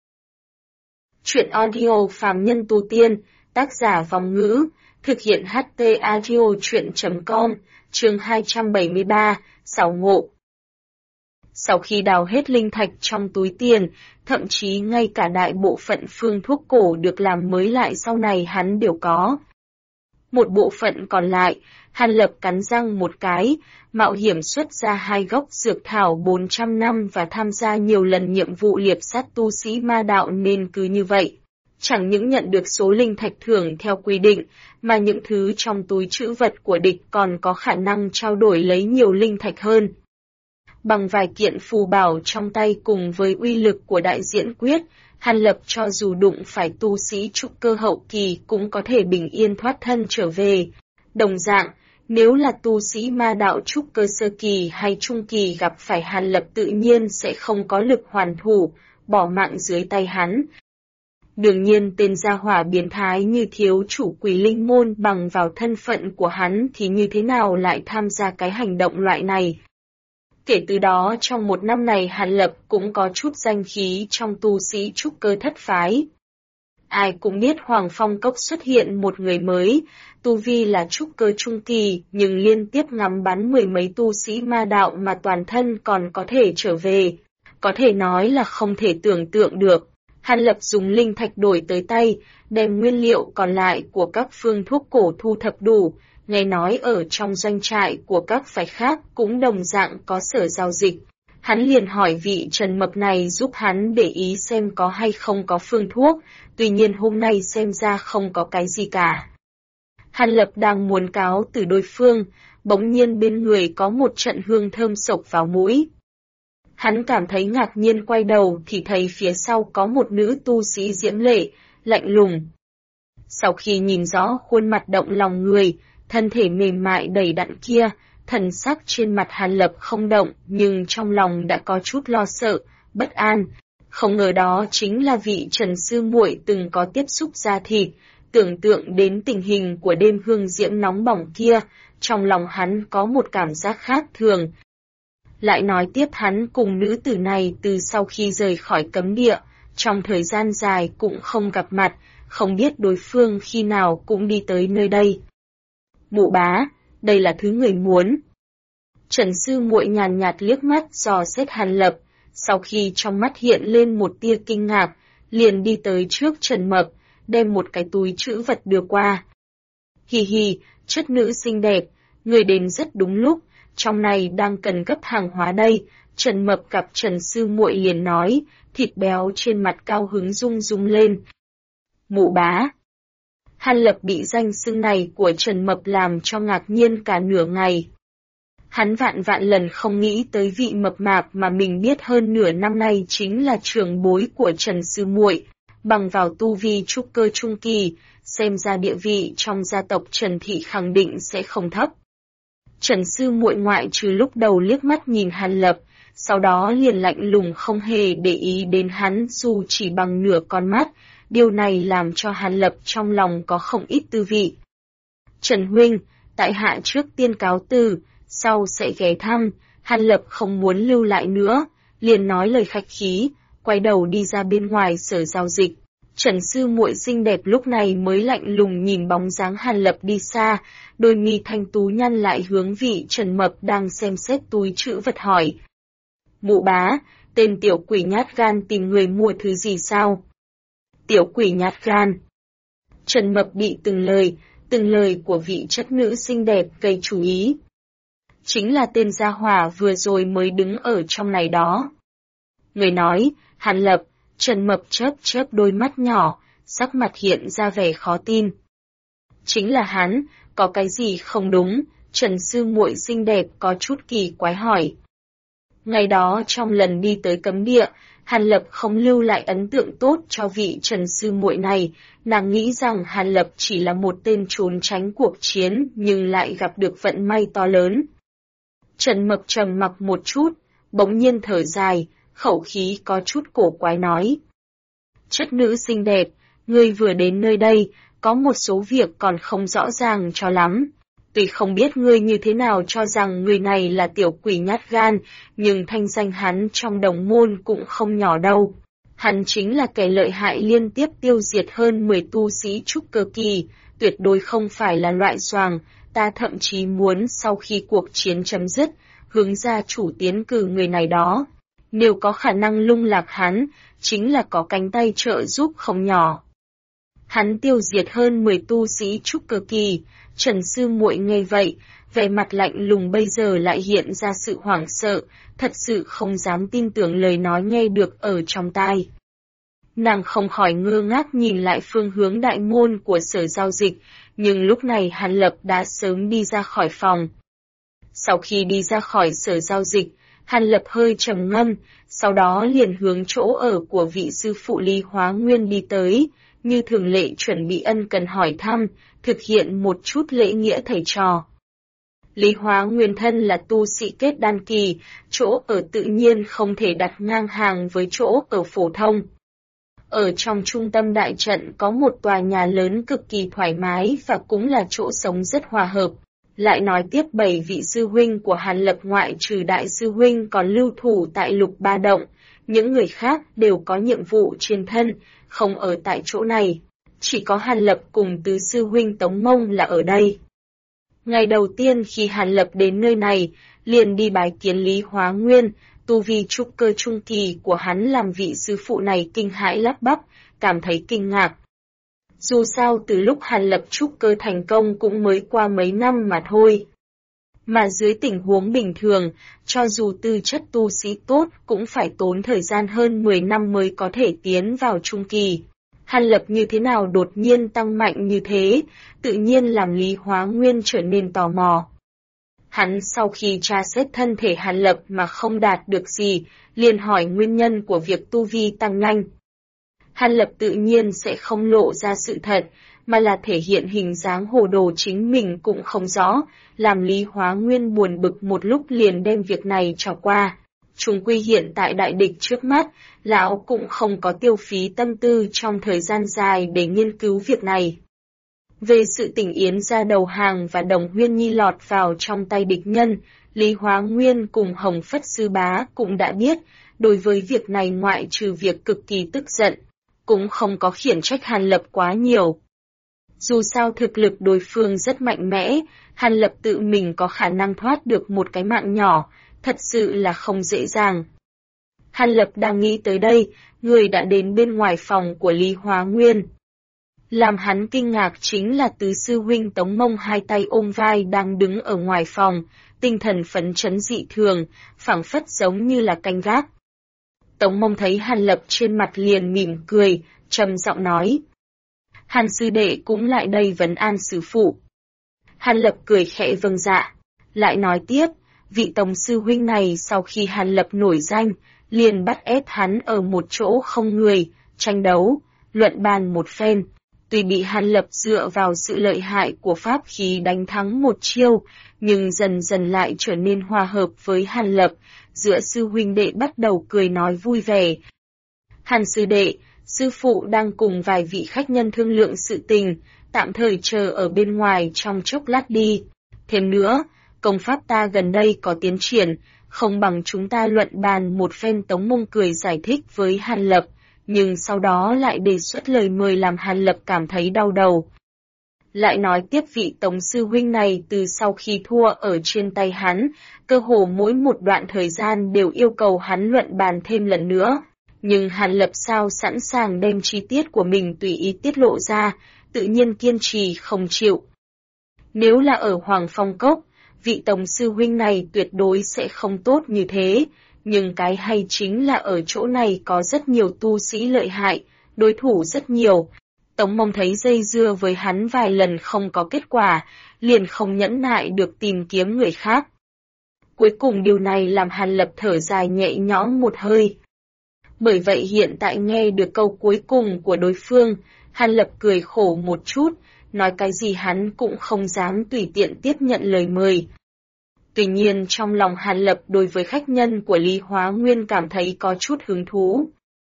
Chuyện audio phàm nhân tu tiên, tác giả Vòng Ngữ, thực hiện HT Audio chuyện.com, chương 273, xảo ngộ. Sau khi đào hết linh thạch trong túi tiền, thậm chí ngay cả đại bộ phận phương thuốc cổ được làm mới lại sau này hắn đều có. Một bộ phận còn lại, Hàn Lập cắn răng một cái, mạo hiểm xuất ra 2 gốc dược thảo 400 năm và tham gia nhiều lần nhiệm vụ liệp sát tu sĩ ma đạo nên cứ như vậy. Chẳng những nhận được số linh thạch thưởng theo quy định, mà những thứ trong túi trữ vật của địch còn có khả năng trao đổi lấy nhiều linh thạch hơn. Bằng vài kiện phù bảo trong tay cùng với uy lực của đại diễn quyết, Hàn Lập cho dù đụng phải tu sĩ trúc cơ hậu kỳ cũng có thể bình yên thoát thân trở về. Đồng dạng, nếu là tu sĩ ma đạo trúc cơ sơ kỳ hay trung kỳ gặp phải Hàn Lập tự nhiên sẽ không có lực hoàn thủ, bỏ mạng dưới tay hắn. Đương nhiên tên gia hỏa biến thái như thiếu chủ Quỷ Linh Môn bằng vào thân phận của hắn thì như thế nào lại tham gia cái hành động loại này. Kể từ đó trong 1 năm này Hàn Lập cũng có chút danh khí trong tu sĩ trúc cơ thất phái. Ai cũng biết Hoàng Phong Cốc xuất hiện một người mới, tu vi là trúc cơ trung kỳ nhưng liên tiếp ngắm bắn 10 mấy tu sĩ ma đạo mà toàn thân còn có thể trở về. Có thể nói là không thể tưởng tượng được. Hàn Lập dùng linh thạch đổi tới tay, đem nguyên liệu còn lại của các phương thuốc cổ thu thập đủ. Nghe nói ở trong doanh trại của các phái khác cũng đồng dạng có sở giao dịch. Hắn liền hỏi vị Trần Mập này giúp hắn để ý xem có hay không có phương thuốc, tuy nhiên hôm nay xem ra không có cái gì cả. Hàn Lập đang muốn cáo từ đối phương, bỗng nhiên bên người có một trận hương thơm sộc vào mũi. Hắn cảm thấy ngạc nhiên quay đầu thì thấy phía sau có một nữ tu sĩ diễm lệ, lạnh lùng. Sau khi nhìn rõ khuôn mặt động lòng người, thân thể mềm mại đầy đặn kia, thần sắc trên mặt Hàn Lập không động nhưng trong lòng đã có chút lo sợ, bất an. Không ngờ đó chính là vị Trần sư muội từng có tiếp xúc da thịt, tưởng tượng đến tình hình của đêm hương diễm nóng bỏng kia, trong lòng hắn có một cảm giác khác thường. Lại nói tiếp hắn cùng nữ tử này từ sau khi rời khỏi cấm địa, trong thời gian dài cũng không gặp mặt, không biết đối phương khi nào cũng đi tới nơi đây. Mụ bá, đây là thứ người muốn. Trần sư muội nhàn nhạt liếc mắt dò xét Hàn Lập, sau khi trong mắt hiện lên một tia kinh ngạc, liền đi tới trước Trần Mập, đem một cái túi trữ vật đưa qua. Hì hì, chất nữ xinh đẹp, người đến rất đúng lúc, trong này đang cần gấp hàng hóa đây. Trần Mập gặp Trần sư muội liền nói, thịt béo trên mặt cao hứng rung rung lên. Mụ bá. Hàn Lập bị danh xưng này của Trần Mập làm cho ngạc nhiên cả nửa ngày. Hắn vạn vạn lần không nghĩ tới vị mập mạp mà mình biết hơn nửa năm nay chính là trưởng bối của Trần sư muội, bằng vào tu vi trúc cơ trung kỳ, xem ra địa vị trong gia tộc Trần thị khẳng định sẽ không thấp. Trần sư muội ngoại trừ lúc đầu liếc mắt nhìn Hàn Lập, sau đó liền lạnh lùng không hề để ý đến hắn dù chỉ bằng nửa con mắt, điều này làm cho Hàn Lập trong lòng có không ít tư vị. Trần huynh, tại hạ trước tiên cáo từ, sau sẽ ghé thăm. Hàn Lập không muốn lưu lại nữa, liền nói lời khách khí, quay đầu đi ra bên ngoài sở giao dịch. Trần sư muội xinh đẹp lúc này mới lạnh lùng nhìn bóng dáng Hàn Lập đi xa, đôi mi thanh tú nhăn lại hướng vị Trần Mập đang xem xét túi trữ vật hỏi. Mụ bá, tên tiểu quỷ nhát gan tìm người mua thứ gì sao? Tiểu quỷ nhát gan. Trần Mập bị từng lời của vị chất nữ xinh đẹp gây chú ý. Chính là tên gia hỏa vừa rồi mới đứng ở trong này đó. Người nói, Hàn Lập. Trần Mập chớp chớp đôi mắt nhỏ, sắc mặt hiện ra vẻ khó tin. Chính là hắn, có cái gì không đúng? Trần sư muội xinh đẹp có chút kỳ quái hỏi. Ngày đó trong lần đi tới cấm địa, Hàn Lập không lưu lại ấn tượng tốt cho vị Trần sư muội này, nàng nghĩ rằng Hàn Lập chỉ là một tên trốn tránh cuộc chiến nhưng lại gặp được vận may to lớn. Trần Mập trầm mặc một chút, bỗng nhiên thở dài, khẩu khí có chút cổ quái nói. Chất nữ xinh đẹp, ngươi vừa đến nơi đây, có một số việc còn không rõ ràng cho lắm. Tuy không biết ngươi như thế nào cho rằng người này là tiểu quỷ nhát gan, nhưng thanh danh hắn trong đồng môn cũng không nhỏ đâu. Hắn chính là kẻ lợi hại liên tiếp tiêu diệt hơn 10 tu sĩ trúc cơ kỳ, tuyệt đối không phải là loại xoàng, ta thậm chí muốn sau khi cuộc chiến chấm dứt, hướng gia chủ tiến cử người này đó. Nếu có khả năng lung lạc hắn, chính là có cánh tay trợ giúp không nhỏ. Hắn tiêu diệt hơn 10 tu sĩ trúc cơ kỳ, Trần sư muội nghe vậy, vẻ mặt lạnh lùng bây giờ lại hiện ra sự hoảng sợ, thật sự không dám tin tưởng lời nói nghe được ở trong tai. Nàng không khỏi ngơ ngác nhìn lại phương hướng đại môn của sở giao dịch, nhưng lúc này Hàn Lập đã sớm đi ra khỏi phòng. Sau khi đi ra khỏi sở giao dịch, Hàn Lập hơi trầm ngâm, sau đó liền hướng chỗ ở của vị sư phụ Lý Hóa Nguyên đi tới, như thường lệ chuẩn bị ân cần hỏi thăm, thực hiện một chút lễ nghĩa thầy trò. Lý Hóa Nguyên thân là tu sĩ kết đan kỳ, chỗ ở tự nhiên không thể đặt ngang hàng với chỗ ở phổ thông. Ở trong trung tâm đại trận có một tòa nhà lớn cực kỳ thoải mái và cũng là chỗ sống rất hòa hợp. Lại nói tiếp 7 vị sư huynh của Hàn Lập ngoại trừ đại sư huynh còn lưu thủ tại Lục Ba Động, những người khác đều có nhiệm vụ trên thân, không ở tại chỗ này. Chỉ có Hàn Lập cùng tứ sư huynh Tống Mông là ở đây. Ngày đầu tiên khi Hàn Lập đến nơi này, liền đi bái kiến Lý Hóa Nguyên, tu vi trúc cơ trung kỳ của hắn làm vị sư phụ này kinh hãi lắp bắp, cảm thấy kinh ngạc. Dù sao từ lúc Hàn Lập trúc cơ thành công cũng mới qua mấy năm mà thôi. Mà dưới tình huống bình thường, cho dù tư chất tu sĩ tốt cũng phải tốn thời gian hơn 10 năm mới có thể tiến vào trung kỳ. Hàn Lập như thế nào đột nhiên tăng mạnh như thế, tự nhiên làm Lý Hóa Nguyên trở nên tò mò. Hắn sau khi tra xét thân thể Hàn Lập mà không đạt được gì, liền hỏi nguyên nhân của việc tu vi tăng nhanh. Hàn Lập tự nhiên sẽ không lộ ra sự thật, mà là thể hiện hình dáng hồ đồ chính mình cũng không rõ, làm Lý Hóa Nguyên buồn bực một lúc liền đem việc này trò qua. Chung quy hiện tại đại địch trước mắt, lão cũng không có tiêu phí tâm tư trong thời gian dài để nghiên cứu việc này. Về sự tình Yến gia đầu hàng và Đồng Huyên Nhi lọt vào trong tay địch nhân, Lý Hóa Nguyên cùng Hồng Phất Sư Bá cũng đã biết, đối với việc này ngoại trừ việc cực kỳ tức giận, cũng không có khiển trách Hàn Lập quá nhiều. Dù sao thực lực đối phương rất mạnh mẽ, Hàn Lập tự mình có khả năng thoát được một cái mạng nhỏ, thật sự là không dễ dàng. Hàn Lập đang nghĩ tới đây, người đã đến bên ngoài phòng của Lý Hóa Nguyên. Làm hắn kinh ngạc chính là tứ sư huynh Tống Mông hai tay ôm vai đang đứng ở ngoài phòng, tinh thần phấn chấn dị thường, phảng phất giống như là canh gác. Tống Mông thấy Hàn Lập trên mặt liền mỉm cười, trầm giọng nói. Hàn sư đệ cũng lại đây vấn an sư phụ. Hàn Lập cười khẽ vâng dạ, lại nói tiếp, vị Tống sư huynh này sau khi Hàn Lập nổi danh, liền bắt ép hắn ở một chỗ không người, tranh đấu, luận bàn một phen. Tuy bị Hàn Lập dựa vào sự lợi hại của pháp khí đánh thắng một chiêu, nhưng dần dần lại trở nên hòa hợp với Hàn Lập, giữa sư huynh đệ bắt đầu cười nói vui vẻ. Hàn sư đệ, sư phụ đang cùng vài vị khách nhân thương lượng sự tình, tạm thời chờ ở bên ngoài trong chốc lát đi. Thêm nữa, công pháp ta gần đây có tiến triển, không bằng chúng ta luận bàn một phen. Tống Mông cười giải thích với Hàn Lập, nhưng sau đó lại đề xuất lời mời làm Hàn Lập cảm thấy đau đầu. Lại nói tiếp vị Tống sư huynh này từ sau khi thua ở trên tay hắn, cơ hồ mỗi một đoạn thời gian đều yêu cầu hắn luận bàn thêm lần nữa. Nhưng Hàn Lập sao sẵn sàng đem chi tiết của mình tùy ý tiết lộ ra, tự nhiên kiên trì không chịu. Nếu là ở Hoàng Phong Cốc, vị Tống sư huynh này tuyệt đối sẽ không tốt như thế, nhưng cái hay chính là ở chỗ này có rất nhiều tu sĩ lợi hại, đối thủ rất nhiều. Tống Mông thấy dây dưa với hắn vài lần không có kết quả, liền không nhẫn nại được tìm kiếm người khác. Cuối cùng điều này làm Hàn Lập thở dài nhẹ nhõm một hơi. Bởi vậy hiện tại nghe được câu cuối cùng của đối phương, Hàn Lập cười khổ một chút, nói cái gì hắn cũng không dám tùy tiện tiếp nhận lời mời. Tuy nhiên trong lòng Hàn Lập đối với khách nhân của Lý Hóa Nguyên cảm thấy có chút hứng thú.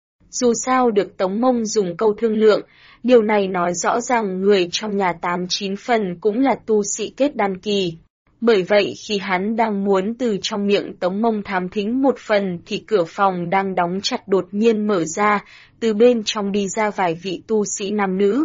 Dù sao được Tống Mông dùng câu thương lượng, điều này nói rõ rằng người trong nhà 8-9 phần cũng là tu sĩ kết đan kỳ. Bởi vậy khi hắn đang muốn từ trong miệng Tống Mông thám thính một phần thì cửa phòng đang đóng chặt đột nhiên mở ra, từ bên trong đi ra vài vị tu sĩ nam nữ.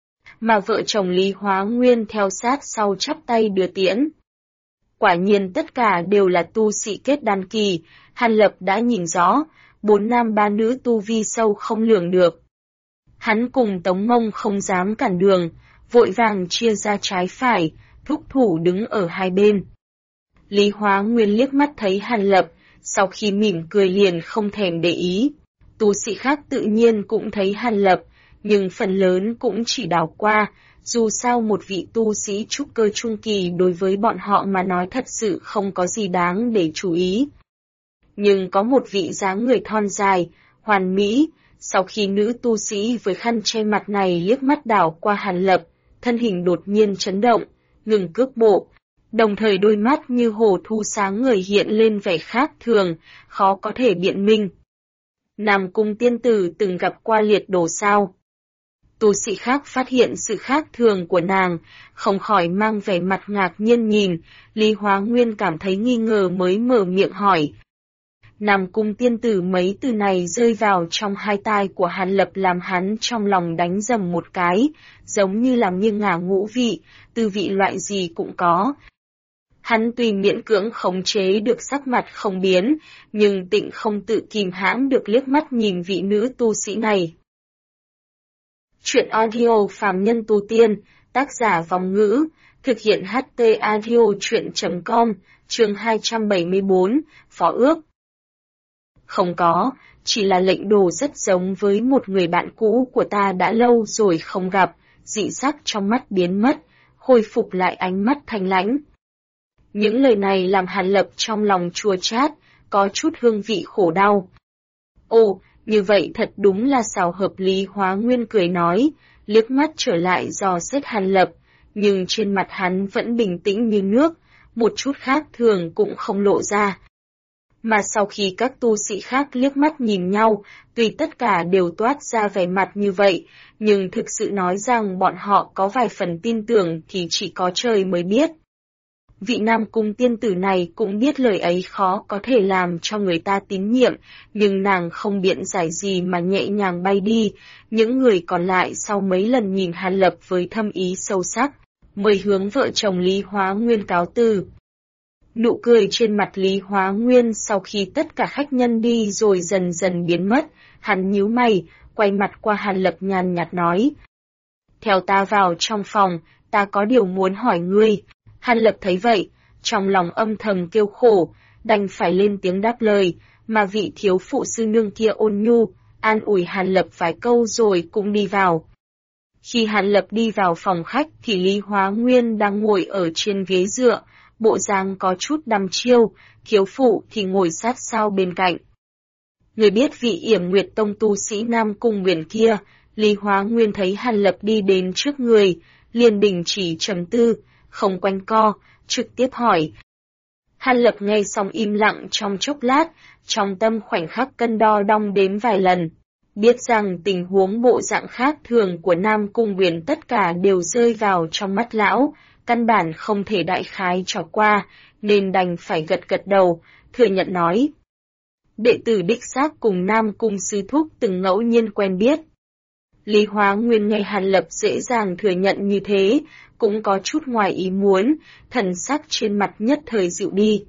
Mà vợ chồng Lý Hóa Nguyên theo sát sau chắp tay đưa tiễn. Quả nhiên tất cả đều là tu sĩ kết đan kỳ, Hàn Lập đã nhìn rõ, 4 nam 3 nữ tu vi sâu không lường được. Hắn cùng Tống Mông không dám cản đường, vội vàng chia ra trái phải, thúc thủ đứng ở hai bên. Lý Hóa Nguyên liếc mắt thấy Hàn Lập, sau khi mỉm cười liền không thèm để ý. Tu sĩ khác tự nhiên cũng thấy Hàn Lập, nhưng phần lớn cũng chỉ đảo qua, dù sao một vị tu sĩ trúc cơ trung kỳ đối với bọn họ mà nói thật sự không có gì đáng để chú ý. Nhưng có một vị dáng người thon dài, hoàn mỹ, sau khi nữ tu sĩ với khăn che mặt này liếc mắt đảo qua Hàn Lập, thân hình đột nhiên chấn động, ngừng cước bộ, đồng thời đôi mắt như hồ thu sáng người hiện lên vẻ khác thường, khó có thể biện minh. Nam Cung tiên tử từng gặp qua liệt đồ sao? Tu sĩ khác phát hiện sự khác thường của nàng, không khỏi mang vẻ mặt ngạc nhiên nhìn, Lý Hóa Nguyên cảm thấy nghi ngờ mới mở miệng hỏi. Nam Cung tiên tử mấy từ này rơi vào trong hai tai của Hàn Lập làm hắn trong lòng đánh dầm một cái, giống như làm nghiêng ngả ngũ vị, tư vị loại gì cũng có. Hắn tuy miễn cưỡng khống chế được sắc mặt không biến, nhưng tịnh không tự kìm hãm được liếc mắt nhìn vị nữ tu sĩ này. Chuyện audio phàm nhân tu tiên, tác giả Vòng Ngữ, thực hiện HT audio chuyện.com, chương 274, Phó ước. Không có, chỉ là lệnh đồ rất giống với một người bạn cũ của ta đã lâu rồi không gặp, dị sắc trong mắt biến mất, khôi phục lại ánh mắt thanh lãnh. Những lời này làm Hàn Lập trong lòng chua chát, có chút hương vị khổ đau. Ồ, như vậy thật đúng là xảo hợp. Lý Hóa Nguyên cười nói, liếc mắt trở lại dò xét Hàn Lập, nhưng trên mặt hắn vẫn bình tĩnh như nước, một chút khác thường cũng không lộ ra. Mà sau khi các tu sĩ khác liếc mắt nhìn nhau, tuy tất cả đều toát ra vẻ mặt như vậy, nhưng thực sự nói rằng bọn họ có vài phần tin tưởng thì chỉ có trời mới biết. Vị Nam Cung tiên tử này cũng biết lời ấy khó có thể làm cho người ta tín nhiệm, nhưng nàng không biện giải gì mà nhẹ nhàng bay đi. Những người còn lại sau mấy lần nhìn Hàn Lập với thâm ý sâu sắc, mới hướng vợ chồng Lý Hóa Nguyên cáo từ. Nụ cười trên mặt Lý Hóa Nguyên sau khi tất cả khách nhân đi rồi dần dần biến mất, hắn nhíu mày, quay mặt qua Hàn Lập nhàn nhạt nói. Theo ta vào trong phòng, ta có điều muốn hỏi ngươi. Hàn Lập thấy vậy, trong lòng âm thầm kêu khổ, đành phải lên tiếng đáp lời, mà vị thiếu phụ sư nương kia ôn nhu, an ủi Hàn Lập vài câu rồi cũng đi vào. Khi Hàn Lập đi vào phòng khách thì Lý Hóa Nguyên đang ngồi ở trên ghế dựa, bộ dáng có chút đăm chiêu, thiếu phụ thì ngồi sát sao bên cạnh. Người biết vị Yểm Nguyệt Tông tu sĩ Nam Cung Huyền kia, Lý Hóa Nguyên thấy Hàn Lập đi đến trước người, liền đình chỉ trầm tư, không quanh co, trực tiếp hỏi. Hàn Lập nghe xong im lặng trong chốc lát, trong tâm khoảnh khắc cân đo đong đếm vài lần. Biết rằng tình huống bộ dạng khác thường của Nam Cung Huyền tất cả đều rơi vào trong mắt lão, căn bản không thể đại khái trò qua, nên đành phải gật gật đầu, thừa nhận nói. Đệ tử đích xác cùng Nam Cung sư thúc từng ngẫu nhiên quen biết. Lý Hóa Nguyên nghe Hàn Lập dễ dàng thừa nhận như thế, cũng có chút ngoài ý muốn, thần sắc trên mặt nhất thời dịu đi.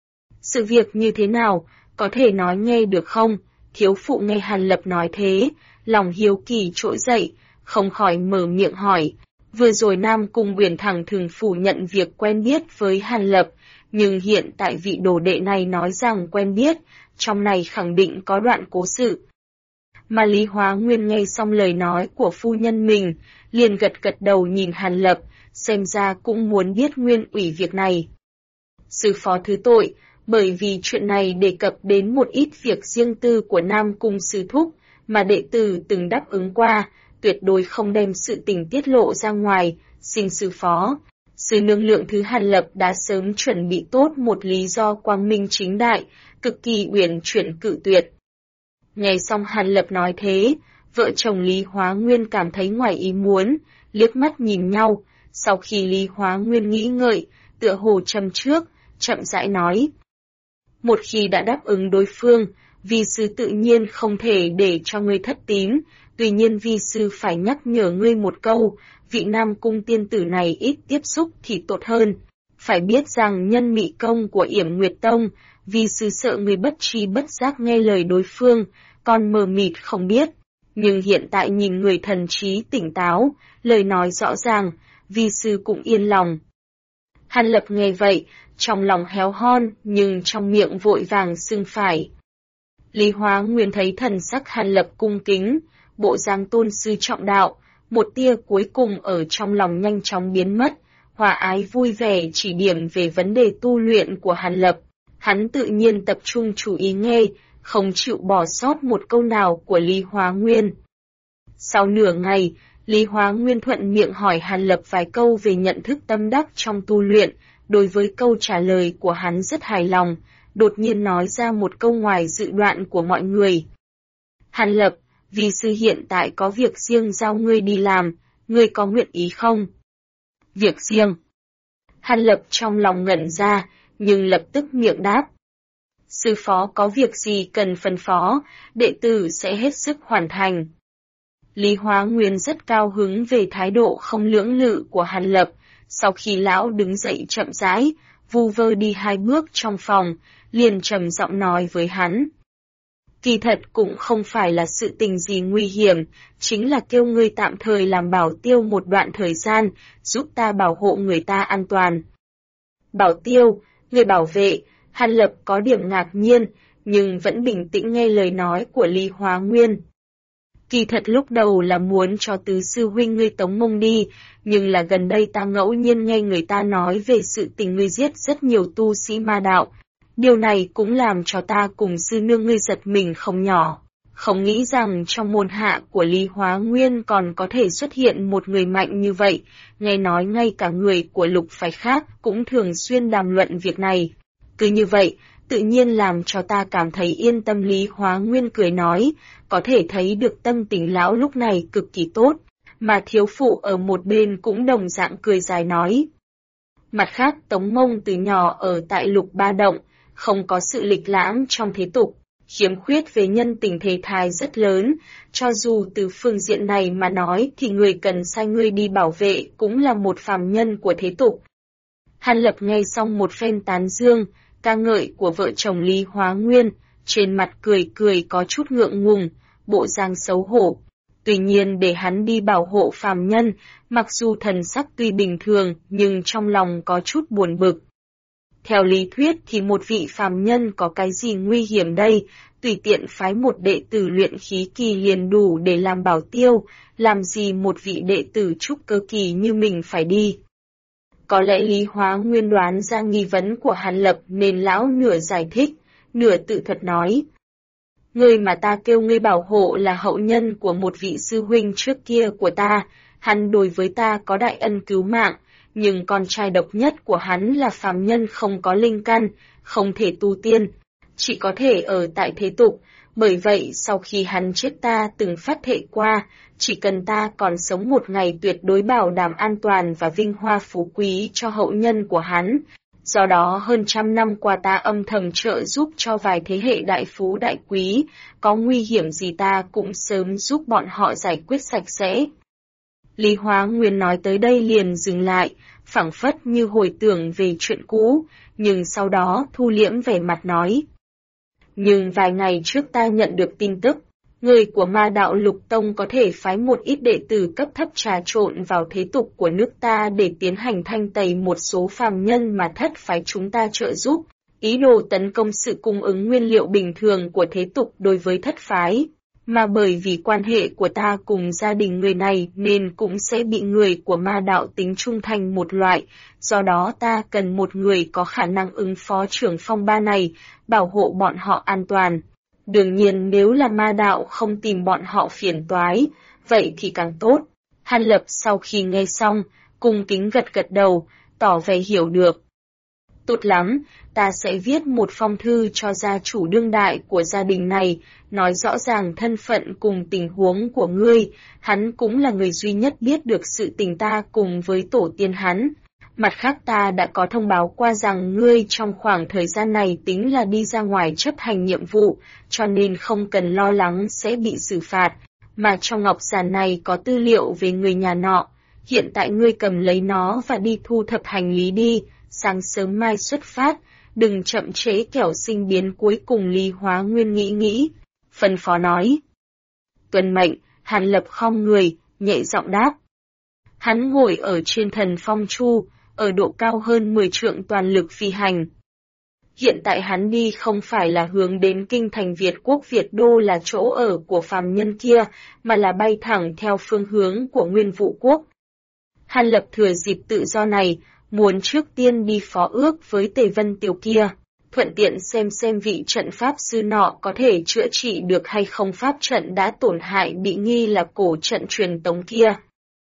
Sự việc như thế nào, có thể nói nghe được không? Thiếu phụ nghe Hàn Lập nói thế, lòng hiếu kỳ trỗi dậy, không khỏi mở miệng hỏi. Vừa rồi Nam Cung Huyền thẳng thường phủ nhận việc quen biết với Hàn Lập, nhưng hiện tại vị đồ đệ này nói rằng quen biết, trong này khẳng định có đoạn cố sự. Mà Lý Hóa Nguyên nghe xong lời nói của phu nhân mình, liền gật gật đầu nhìn Hàn Lập, xem ra cũng muốn biết nguyên ủy việc này. Sư phó thứ tội, bởi vì chuyện này đề cập đến một ít việc riêng tư của Nam Cung sư thúc, mà đệ tử từng đáp ứng qua, tuyệt đối không đem sự tình tiết lộ ra ngoài, xin sư phó. Sư nương lượng thứ Hàn Lập đã sớm chuẩn bị tốt một lý do quang minh chính đại, cực kỳ uyển chuyển cự tuyệt. Nghe xong Hàn Lập nói thế, vợ chồng Lý Hóa Nguyên cảm thấy ngoài ý muốn, liếc mắt nhìn nhau, sau khi Lý Hóa Nguyên nghĩ ngợi, tựa hồ châm trước, chậm rãi nói. Một khi đã đáp ứng đối phương, vi sư tự nhiên không thể để cho ngươi thất tín, tuy nhiên vi sư phải nhắc nhở ngươi một câu, vị Nam Cung tiên tử này ít tiếp xúc thì tốt hơn. Phải biết rằng nhân mị công của Yểm Nguyệt Tông, vi sư sợ người bất tri bất giác nghe lời đối phương, còn mờ mịt không biết. Nhưng hiện tại nhìn người thần trí tỉnh táo, lời nói rõ ràng, vi sư cũng yên lòng. Hàn Lập nghe vậy, trong lòng héo hon, nhưng trong miệng vội vàng sưng phải. Lý Hóa Nguyên thấy thần sắc Hàn Lập cung kính, bộ dáng tôn sư trọng đạo, một tia cuối cùng ở trong lòng nhanh chóng biến mất, hòa ái vui vẻ chỉ điểm về vấn đề tu luyện của Hàn Lập. Hắn tự nhiên tập trung chú ý nghe, không chịu bỏ sót một câu nào của Lý Hóa Nguyên. Sau nửa ngày, Lý Hóa Nguyên thuận miệng hỏi Hàn Lập vài câu về nhận thức tâm đắc trong tu luyện, đối với câu trả lời của hắn rất hài lòng, đột nhiên nói ra một câu ngoài dự đoán của mọi người. Hàn Lập, vì sư hiện tại có việc riêng giao ngươi đi làm, ngươi có nguyện ý không? Việc riêng. Hàn Lập trong lòng ngẩn ra, nhưng lập tức miệng đáp. Sư phó có việc gì cần phân phó, đệ tử sẽ hết sức hoàn thành. Lý Hóa Nguyên rất cao hứng về thái độ không lưỡng lự của Hàn Lập, sau khi lão đứng dậy chậm rãi, vu vơ đi 2 bước trong phòng, liền trầm giọng nói với hắn. Kỳ thật cũng không phải là sự tình gì nguy hiểm, chính là kêu ngươi tạm thời làm bảo tiêu một đoạn thời gian, giúp ta bảo hộ người ta an toàn. Bảo tiêu, người bảo vệ, Hàn Lập có điểm ngạc nhiên, nhưng vẫn bình tĩnh nghe lời nói của Lý Hóa Nguyên. Kỳ thật lúc đầu là muốn cho tứ sư huynh ngươi tống mông đi, nhưng là gần đây ta ngẫu nhiên nghe người ta nói về sự tình ngươi giết rất nhiều tu sĩ ma đạo. Điều này cũng làm cho ta cùng sư nương ngươi giật mình không nhỏ. Không nghĩ rằng trong môn hạ của Lý Hóa Nguyên còn có thể xuất hiện một người mạnh như vậy, nghe nói ngay cả người của lục phái khác cũng thường xuyên đàm luận việc này. Cứ như vậy, tự nhiên làm cho ta cảm thấy yên tâm. Lý Hóa Nguyên cười nói, có thể thấy được tâm tình lão lúc này cực kỳ tốt, mà thiếu phụ ở một bên cũng đồng dạng cười dài nói. Mặt khác Tống Mông từ nhỏ ở tại Lục Ba Động, không có sự lịch lãm trong thế tục, khiếm khuyết về nhân tình thế thái rất lớn, cho dù từ phương diện này mà nói thì người cần sai ngươi đi bảo vệ cũng là một phàm nhân của thế tục. Hàn Lập nghe xong một phen tán dương, ca ngợi của vợ chồng Lý Hóa Nguyên, trên mặt cười cười có chút ngượng ngùng, bộ dáng xấu hổ. Tuy nhiên để hắn đi bảo hộ phàm nhân, mặc dù thần sắc tuy bình thường nhưng trong lòng có chút buồn bực. Theo lý thuyết thì một vị phàm nhân có cái gì nguy hiểm đây, tùy tiện phái một đệ tử luyện khí kỳ liền đủ để làm bảo tiêu, làm gì một vị đệ tử trúc cơ kỳ như mình phải đi. Có lẽ Lý Hóa Nguyên đoán ra nghi vấn của Hàn Lập nên lão nửa giải thích, nửa tự thuật nói. Người mà ta kêu ngươi bảo hộ là hậu nhân của một vị sư huynh trước kia của ta, hắn đối với ta có đại ân cứu mạng, nhưng con trai độc nhất của hắn là phàm nhân không có linh căn, không thể tu tiên, chỉ có thể ở tại thế tục, bởi vậy sau khi hắn chết ta từng phát thệ qua, chỉ cần ta còn sống một ngày tuyệt đối bảo đảm an toàn và vinh hoa phú quý cho hậu nhân của hắn. Do đó hơn 100 năm qua ta âm thầm trợ giúp cho vài thế hệ đại phú đại quý, có nguy hiểm gì ta cũng sớm giúp bọn họ giải quyết sạch sẽ. Lý Hóa Nguyên nói tới đây liền dừng lại, phảng phất như hồi tưởng về chuyện cũ, nhưng sau đó thu liễm vẻ mặt nói. Nhưng vài ngày trước ta nhận được tin tức, người của ma đạo Lục Tông có thể phái một ít đệ tử cấp thấp trà trộn vào thế tục của nước ta để tiến hành thanh tẩy một số phàm nhân mà thất phái chúng ta trợ giúp, ý đồ tấn công sự cung ứng nguyên liệu bình thường của thế tục đối với thất phái. Mà bởi vì quan hệ của ta cùng gia đình người này nên cũng sẽ bị người của ma đạo tính trung thành một loại, do đó ta cần một người có khả năng ứng phó trưởng phong ba này, bảo hộ bọn họ an toàn. Đương nhiên nếu là ma đạo không tìm bọn họ phiền toái, vậy thì càng tốt. Hàn Lập sau khi nghe xong, cung kính gật gật đầu, tỏ vẻ hiểu được. Tốt lắm, ta sẽ viết một phong thư cho gia chủ đương đại của gia đình này, nói rõ ràng thân phận cùng tình huống của ngươi, hắn cũng là người duy nhất biết được sự tình ta cùng với tổ tiên hắn. Mặt khác ta đã có thông báo qua rằng ngươi trong khoảng thời gian này tính là đi ra ngoài chấp hành nhiệm vụ, cho nên không cần lo lắng sẽ bị xử phạt, mà trong ngọc giản này có tư liệu về người nhà nọ, hiện tại ngươi cầm lấy nó và đi thu thập hành lý đi, sáng sớm mai xuất phát, đừng chậm trễ kẻo sinh biến. Cuối cùng Lý Hóa Nguyên nghĩ, phân phó nói. Tuân mệnh, Hàn Lập khom người, nhẹ giọng đáp. Hắn ngồi ở trên thần phong chu, ở độ cao hơn 10 trượng toàn lực phi hành. Hiện tại hắn đi không phải là hướng đến kinh thành Việt Quốc Việt Đô là chỗ ở của phàm nhân kia, mà là bay thẳng theo phương hướng của Nguyên Vũ Quốc. Hàn Lập thừa dịp tự do này, muốn trước tiên đi phó ước với Tề Vân Tiểu kia, thuận tiện xem vị trận pháp sư nọ có thể chữa trị được hay không pháp trận đã tổn hại bị nghi là cổ trận truyền tống kia.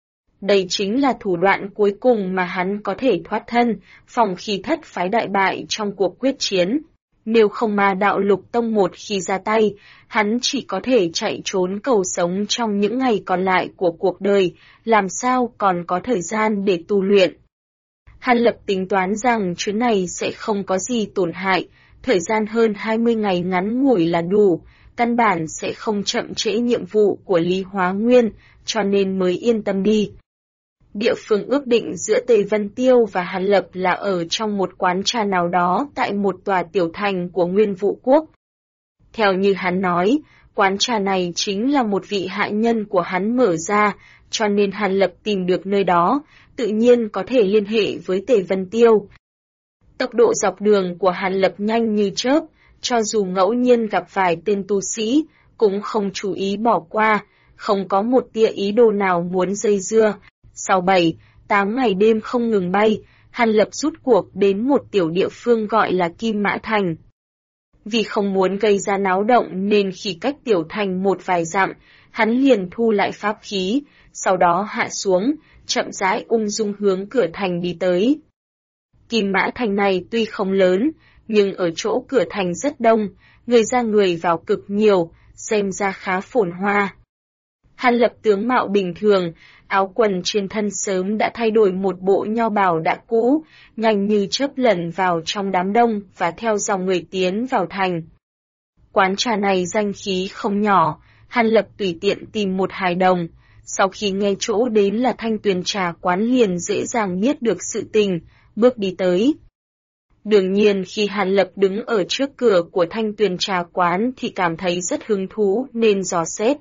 Đây chính là thủ đoạn cuối cùng mà hắn có thể thoát thân, phòng khi thất phái đại bại trong cuộc quyết chiến. Nếu không ma đạo Lục Tông một khi ra tay, hắn chỉ có thể chạy trốn cầu sống trong những ngày còn lại của cuộc đời, làm sao còn có thời gian để tu luyện. Hàn Lập tính toán rằng chuyến này sẽ không có gì tổn hại, thời gian hơn 20 ngày ngắn ngủi là đủ, căn bản sẽ không chậm trễ nhiệm vụ của Lý Hóa Nguyên, cho nên mới yên tâm đi. Địa phương ước định giữa Tề Vân Tiêu và Hàn Lập là ở trong một quán trà nào đó tại một tòa tiểu thành của Nguyên Vũ Quốc. Theo như hắn nói, quán trà này chính là một vị hạ nhân của hắn mở ra, cho nên Hàn Lập tìm được nơi đó, tự nhiên có thể liên hệ với Tề Vân Tiêu. Tốc độ dọc đường của Hàn Lập nhanh như chớp, Cho dù ngẫu nhiên gặp vài tên tu sĩ, cũng không chú ý bỏ qua, không có một tia ý đồ nào muốn dây dưa. Sau 7-8 ngày đêm không ngừng bay, Hàn Lập rút cuộc đến một tiểu địa phương gọi là Kim Mã Thành. Vì không muốn gây ra náo động nên khi cách tiểu thành một vài dặm, hắn liền thu lại pháp khí, sau đó hạ xuống, chậm rãi ung dung hướng cửa thành đi tới. Kim Mã Thành này tuy không lớn, nhưng ở chỗ cửa thành rất đông, người ra người vào cực nhiều, xem ra khá phồn hoa. Hàn Lập tướng mạo bình thường, áo quần trên thân sớm đã thay đổi một bộ nho bào đã cũ, nhanh như chớp lẩn vào trong đám đông và theo dòng người tiến vào thành. Quán trà này danh khí không nhỏ, Hàn Lập tùy tiện tìm một hài đồng, sau khi nghe chỗ đến là Thanh Tuyền Trà quán liền dễ dàng biết được sự tình, bước đi tới. Đương nhiên khi Hàn Lập đứng ở trước cửa của Thanh Tuyền Trà quán thì cảm thấy rất hứng thú nên dò xét.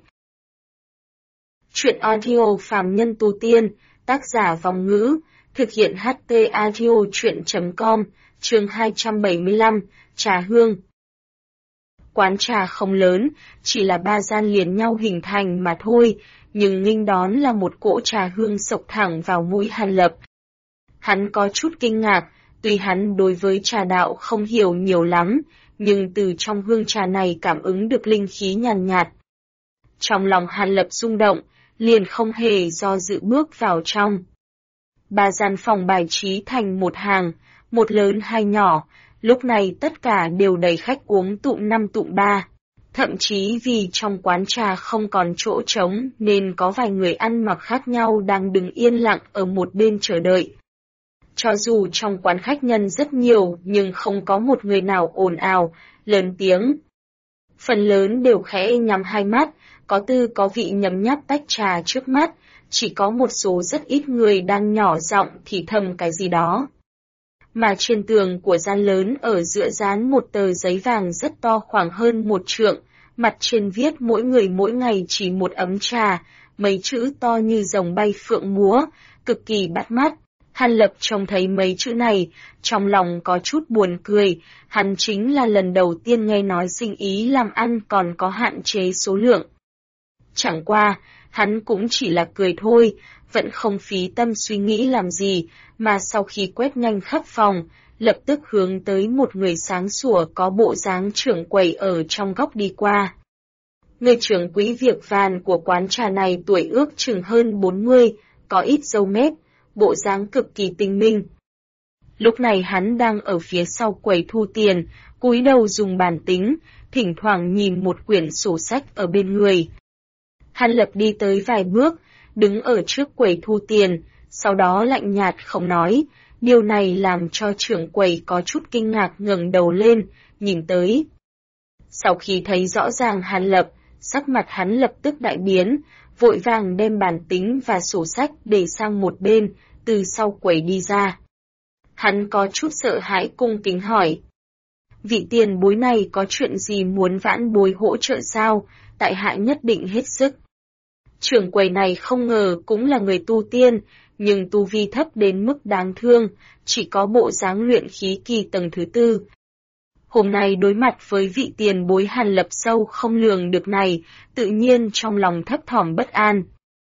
Chuyện audio phàm nhân tu tiên, tác giả Vong Ngữ, thực hiện HT audio chuyện.com, chương 275, Trà Hương. Quán trà không lớn, chỉ là 3 gian liền nhau hình thành mà thôi, nhưng nghênh đón là một cỗ trà hương xộc thẳng vào mũi Hàn Lập. Hắn có chút kinh ngạc, tuy hắn đối với trà đạo không hiểu nhiều lắm, nhưng từ trong hương trà này cảm ứng được linh khí nhàn nhạt. Trong lòng Hàn Lập rung động, liền không hề do dự bước vào trong. 3 gian phòng bài trí thành một hàng, một lớn hai nhỏ, lúc này tất cả đều đầy khách uống tụm 5 tụm 3. Thậm chí vì trong quán trà không còn chỗ trống nên có vài người ăn mặc khác nhau đang đứng yên lặng ở một bên chờ đợi. Cho dù trong quán khách nhân rất nhiều nhưng không có một người nào ồn ào, lớn tiếng. Phần lớn đều khẽ nhắm hai mắt, có tư có vị nhấm nháp tách trà trước mắt, chỉ có một số rất ít người đang nhỏ giọng thì thầm cái gì đó. Mà trên tường của gian lớn ở giữa dán một tờ giấy vàng rất to khoảng hơn 1 trượng, mặt trên viết mỗi người mỗi ngày chỉ một ấm trà, mấy chữ to như rồng bay phượng múa, cực kỳ bắt mắt. Hàn Lập trông thấy mấy chữ này, trong lòng có chút buồn cười, hắn chính là lần đầu tiên nghe nói sinh ý làm ăn còn có hạn chế số lượng. Chẳng qua, hắn cũng chỉ là cười thôi, vẫn không phí tâm suy nghĩ làm gì, mà sau khi quét nhanh khắp phòng, lập tức hướng tới một người sáng sủa có bộ dáng trưởng quầy ở trong góc đi qua. Người trưởng quỹ việc vàn của quán trà này tuổi ước chừng hơn 40, có ít râu mép, bộ dáng cực kỳ tinh minh. Lúc này hắn đang ở phía sau quầy thu tiền, cúi đầu dùng bàn tính, thỉnh thoảng nhìn một quyển sổ sách ở bên người. Hàn Lập đi tới vài bước, đứng ở trước quầy thu tiền, sau đó lạnh nhạt không nói, điều này làm cho trưởng quầy có chút kinh ngạc ngẩng đầu lên, nhìn tới. Sau khi thấy rõ ràng Hàn Lập, sắc mặt hắn lập tức đại biến, vội vàng đem bàn tính và sổ sách để sang một bên, từ sau quầy đi ra. Hắn có chút sợ hãi cung kính hỏi. Vị tiền bối này có chuyện gì muốn vãn bối hỗ trợ sao, tại hạ nhất định hết sức. Trưởng quầy này không ngờ cũng là người tu tiên, nhưng tu vi thấp đến mức đáng thương, chỉ có bộ dáng luyện khí kỳ tầng thứ 4. Hôm nay đối mặt với vị tiền bối Hàn Lập sâu không lường được này, tự nhiên trong lòng thấp thỏm bất an.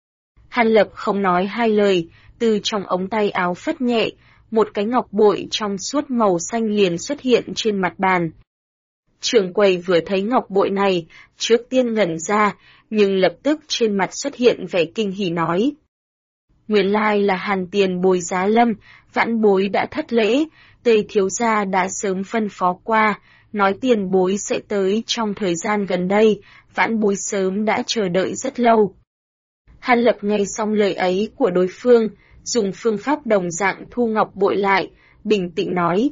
Hàn Lập không nói hai lời, từ trong ống tay áo phất nhẹ, một cái ngọc bội trong suốt màu xanh liền xuất hiện trên mặt bàn. Trưởng quầy vừa thấy ngọc bội này, trước tiên ngẩn ra, nhưng lập tức trên mặt xuất hiện vẻ kinh hỉ nói. Nguyên lai là Hàn tiền bối giá lâm, vãn bối đã thất lễ, Tề thiếu gia đã sớm phân phó qua, nói tiền bối sẽ tới trong thời gian gần đây, vãn bối sớm đã chờ đợi rất lâu. Hàn Lập nghe xong lời ấy của đối phương, dùng phương pháp đồng dạng thu ngọc bội lại, bình tĩnh nói.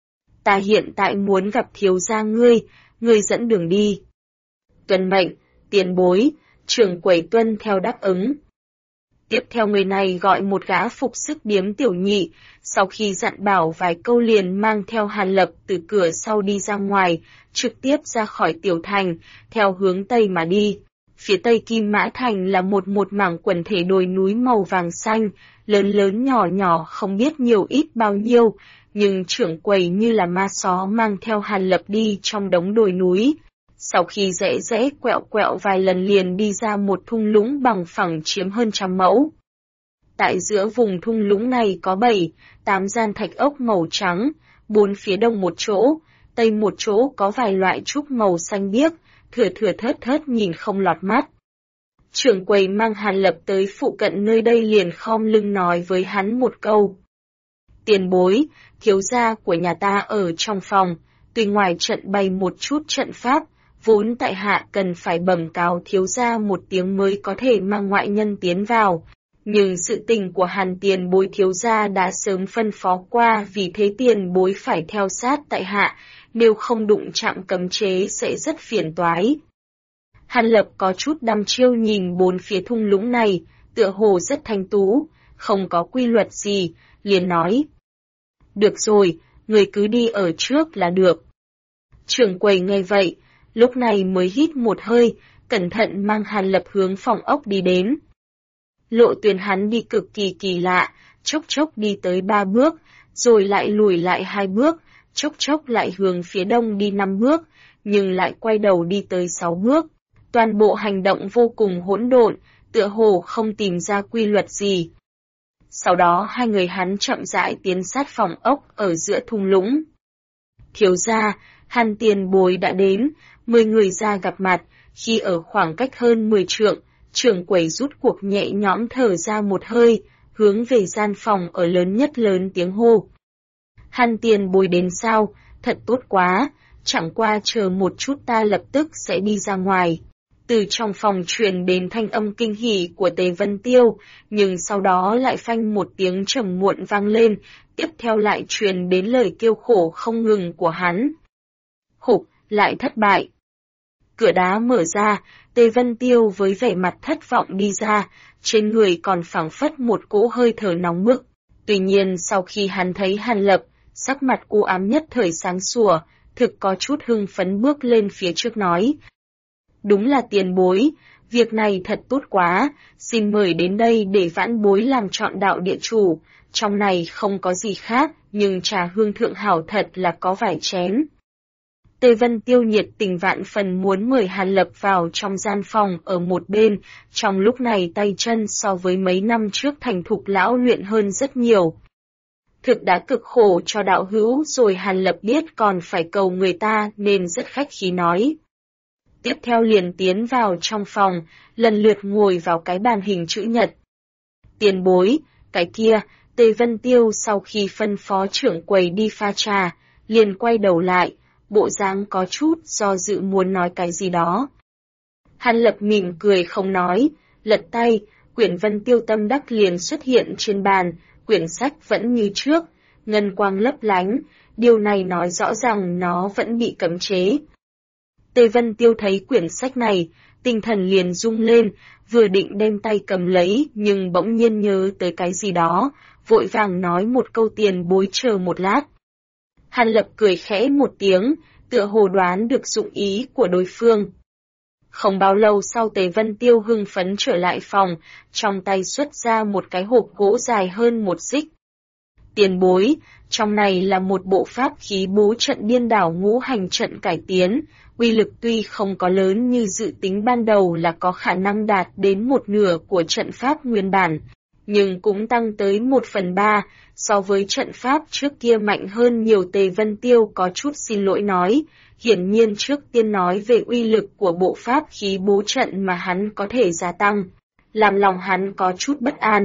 Ta hiện tại muốn gặp thiếu gia ngươi dẫn đường đi. Tuân mệnh, tiền bối, trưởng quầy tuân theo đáp ứng. Tiếp theo người này gọi một gã phục sức điếm tiểu nhị, sau khi dặn bảo vài câu liền mang theo Hàn Lập từ cửa sau đi ra ngoài, trực tiếp ra khỏi tiểu thành, theo hướng Tây mà đi. Phía tây Kim Mã Thành là một mảng quần thể đồi núi màu vàng xanh, lớn lớn nhỏ nhỏ không biết nhiều ít bao nhiêu, nhưng trưởng quầy như là ma só mang theo Hàn Lập đi trong đống đồi núi. Sau khi rẽ rẽ quẹo quẹo vài lần liền đi ra một thung lũng bằng phẳng chiếm hơn 100 mẫu. Tại giữa vùng thung lũng này có 7-8 gian thạch ốc màu trắng, 4 phía đông một chỗ, tây một chỗ có vài loại trúc màu xanh biếc, thưa thớt nhìn không lọt mắt. Trưởng quầy mang Hàn Lập tới phụ cận nơi đây liền khom lưng nói với hắn một câu. Tiền bối, thiếu gia của nhà ta ở trong phòng, tuy ngoài trận bày một chút trận pháp, vốn tại hạ cần phải bẩm cáo thiếu gia một tiếng mới có thể mang ngoại nhân tiến vào. Nhưng sự tình của Hàn tiền bối thiếu gia đã sớm phân phó qua, vì thế tiền bối phải theo sát tại hạ, nếu không đụng chạm cấm chế sẽ rất phiền toái. Hàn Lập có chút đăm chiêu nhìn bốn phía thung lũng này, tựa hồ rất thanh tú, không có quy luật gì, liền nói. Được rồi, người cứ đi ở trước là được. Trưởng quầy nghe vậy, lúc này mới hít một hơi, cẩn thận mang Hàn Lập hướng phòng ốc đi đến. Lộ tuyến hắn đi cực kỳ kỳ lạ, chốc chốc đi tới 3 bước, rồi lại lùi lại 2 bước, chốc chốc lại hướng phía đông đi 5 bước, nhưng lại quay đầu đi tới 6 bước. Toàn bộ hành động vô cùng hỗn độn, tựa hồ không tìm ra quy luật gì. Sau đó hai người hắn chậm rãi tiến sát phòng ốc ở giữa thung lũng. Thiếu gia, Hàn tiền bối đã đến, 10 người ra gặp mặt, khi ở khoảng cách hơn 10 trượng, trưởng quầy rút cuộc nhẹ nhõm thở ra một hơi, hướng về gian phòng ở lớn nhất lớn tiếng hô. Hàn tiền bối đến sao, thật tốt quá, chẳng qua chờ một chút ta lập tức sẽ đi ra ngoài. Từ trong phòng truyền đến thanh âm kinh hỉ của Tề Vân Tiêu, nhưng sau đó lại phanh một tiếng trầm muộn vang lên, tiếp theo lại truyền đến lời kêu khổ không ngừng của hắn. Hục, lại thất bại. Cửa đá mở ra, Tề Vân Tiêu với vẻ mặt thất vọng đi ra, trên người còn phảng phất một cỗ hơi thở nóng bức. Tuy nhiên sau khi hắn thấy Hàn Lập, sắc mặt u ám nhất thời sáng sủa, thực có chút hưng phấn bước lên phía trước nói. Đúng là tiền bối, việc này thật tốt quá, xin mời đến đây để vãn bối làm trọn đạo địa chủ, trong này không có gì khác, nhưng trà hương thượng hảo thật là có vài chén. Tề Vân Tiêu nhiệt tình vạn phần muốn mời Hàn Lập vào trong gian phòng ở một bên, trong lúc này tay chân so với mấy năm trước thành thục lão luyện hơn rất nhiều. Thực đã cực khổ cho đạo hữu rồi Hàn Lập biết còn phải cầu người ta nên rất khách khí nói. Tiếp theo liền tiến vào trong phòng, lần lượt ngồi vào cái bàn hình chữ nhật. Tiền bối, cái kia, Tề Vân Tiêu sau khi phân phó trưởng quầy đi pha trà, liền quay đầu lại, bộ dáng có chút do dự muốn nói cái gì đó. Hàn Lập mỉm cười không nói, lật tay, quyển Vân Tiêu tâm đắc liền xuất hiện trên bàn, quyển sách vẫn như trước, ngân quang lấp lánh, điều này nói rõ rằng nó vẫn bị cấm chế. Tề Vân Tiêu thấy quyển sách này, tinh thần liền rung lên, vừa định đem tay cầm lấy nhưng bỗng nhiên nhớ tới cái gì đó, vội vàng nói một câu tiền bối chờ một lát. Hàn Lập cười khẽ một tiếng, tựa hồ đoán được dụng ý của đối phương. Không bao lâu sau Tề Vân Tiêu hưng phấn trở lại phòng, trong tay xuất ra một cái hộp gỗ dài hơn 1 xích. Tiền bối, trong này là một bộ pháp khí bố trận điên đảo ngũ hành trận cải tiến, uy lực tuy không có lớn như dự tính ban đầu là có khả năng đạt đến 1/2 của trận pháp nguyên bản, nhưng cũng tăng tới 1/3 so với trận pháp trước kia mạnh hơn nhiều. Tề Vân Tiêu có chút xin lỗi nói, hiển nhiên trước tiên nói về uy lực của bộ pháp khí bố trận mà hắn có thể gia tăng, làm lòng hắn có chút bất an.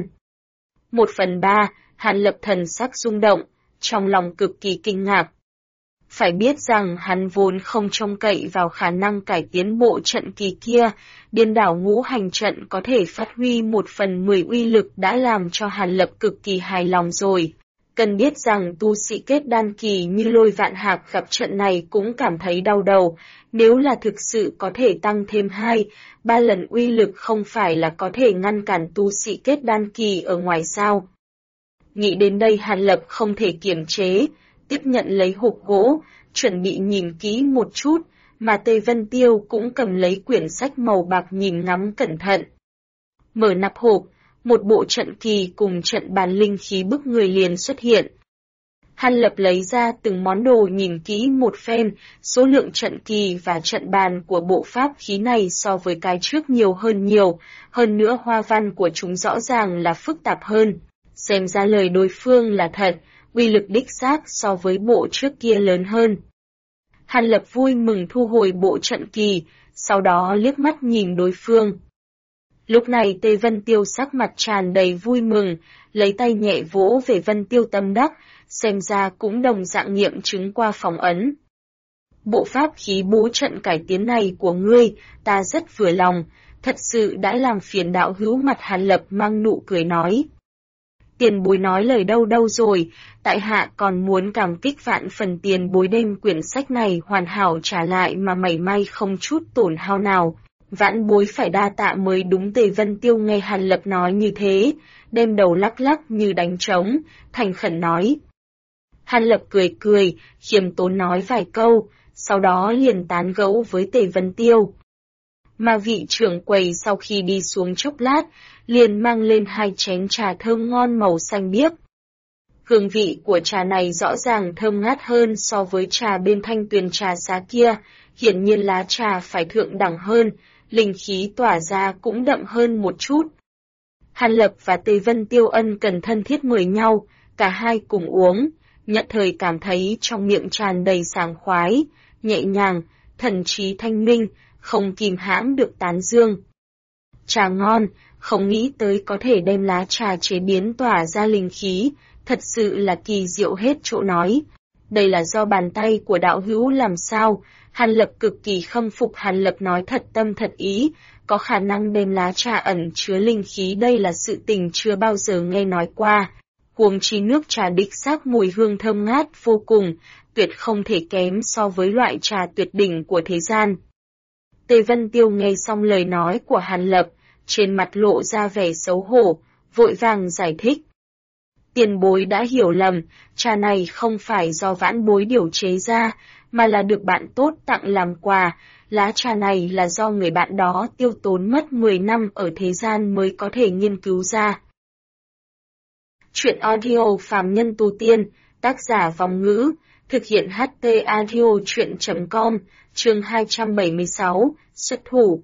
1/3, Hàn Lập thần sắc rung động, trong lòng cực kỳ kinh ngạc. Phải biết rằng hắn vốn không trông cậy vào khả năng cải tiến bộ trận kỳ kia, điên đảo ngũ hành trận có thể phát huy 1/10 uy lực đã làm cho Hàn Lập cực kỳ hài lòng rồi. Cần biết rằng tu sĩ kết đan kỳ như Lôi Vạn Hạc gặp trận này cũng cảm thấy đau đầu, nếu là thực sự có thể tăng thêm 2-3 lần uy lực không phải là có thể ngăn cản tu sĩ kết đan kỳ ở ngoài sao. Nghĩ đến đây Hàn Lập không thể kiềm chế, tiếp nhận lấy hộp gỗ, chuẩn bị nhìn kỹ một chút, mà Tề Vân Tiêu cũng cầm lấy quyển sách màu bạc nhìn ngắm cẩn thận. Mở nắp hộp, một bộ trận kỳ cùng trận bàn linh khí bức người liền xuất hiện. Hàn Lập lấy ra từng món đồ nhìn kỹ một phen, số lượng trận kỳ và trận bàn của bộ pháp khí này so với cái trước nhiều, hơn nữa hoa văn của chúng rõ ràng là phức tạp hơn. Xem ra lời đối phương là thật, uy lực đích xác so với bộ trước kia lớn hơn. Hàn Lập vui mừng thu hồi bộ trận kỳ, sau đó liếc mắt nhìn đối phương. Lúc này Tề Vân Tiêu sắc mặt tràn đầy vui mừng, lấy tay nhẹ vỗ về Vân Tiêu tâm đắc, xem ra cũng đồng dạng nghiệm chứng qua phỏng ấn. Bộ pháp khí bố trận cải tiến này của ngươi, ta rất vừa lòng, thật sự đã làm phiền đạo hữu. Mặt Hàn Lập mang nụ cười nói. Tiền bối nói lời đâu rồi, tại hạ còn muốn cảm kích vạn phần tiền bối đem quyển sách này hoàn hảo trả lại mà mảy may không chút tổn hao nào. Vãn bối phải đa tạ mới đúng. Tề Vân Tiêu nghe Hàn Lập nói như thế, đem đầu lắc lắc như đánh trống, thành khẩn nói. Hàn Lập cười, khiêm tốn nói vài câu, sau đó liền tán gẫu với Tề Vân Tiêu. Mà vị trưởng quầy sau khi đi xuống chốc lát, liền mang lên 2 chén trà thơm ngon màu xanh biếc. Hương vị của trà này rõ ràng thơm ngát hơn so với trà bên Thanh Tuyền trà xá kia, hiển nhiên lá trà phải thượng đẳng hơn, linh khí tỏa ra cũng đậm hơn một chút. Hàn Lập và Tề Vân Tiêu ân cần thân thiết mời nhau, cả hai cùng uống, nhận thời cảm thấy trong miệng tràn đầy sảng khoái, nhẹ nhàng, thần trí thanh minh, không kìm hãm được tán dương. Trà ngon, không nghĩ tới có thể đem lá trà chế biến tỏa ra linh khí, thật sự là kỳ diệu hết chỗ nói. Đây là do bàn tay của đạo hữu làm sao? Hàn Lập cực kỳ khâm phục. Hàn Lập nói thật tâm thật ý, có khả năng đem lá trà ẩn chứa linh khí, đây là sự tình chưa bao giờ nghe nói qua. Huống chi nước trà đích xác mùi hương thơm ngát vô cùng, tuyệt không thể kém so với loại trà tuyệt đỉnh của thế gian. Tề Vân Tiêu nghe xong lời nói của Hàn Lập, trên mặt lộ ra vẻ xấu hổ, vội vàng giải thích. Tiền bối đã hiểu lầm, trà này không phải do vãn bối điều chế ra, mà là được bạn tốt tặng làm quà. Lá trà này là do người bạn đó tiêu tốn mất 10 năm ở thế gian mới có thể nghiên cứu ra. Chuyện audio phàm nhân tu tiên, tác giả Vong Ngữ, thực hiện HT Audio chuyện.com, chương 276, xuất thủ.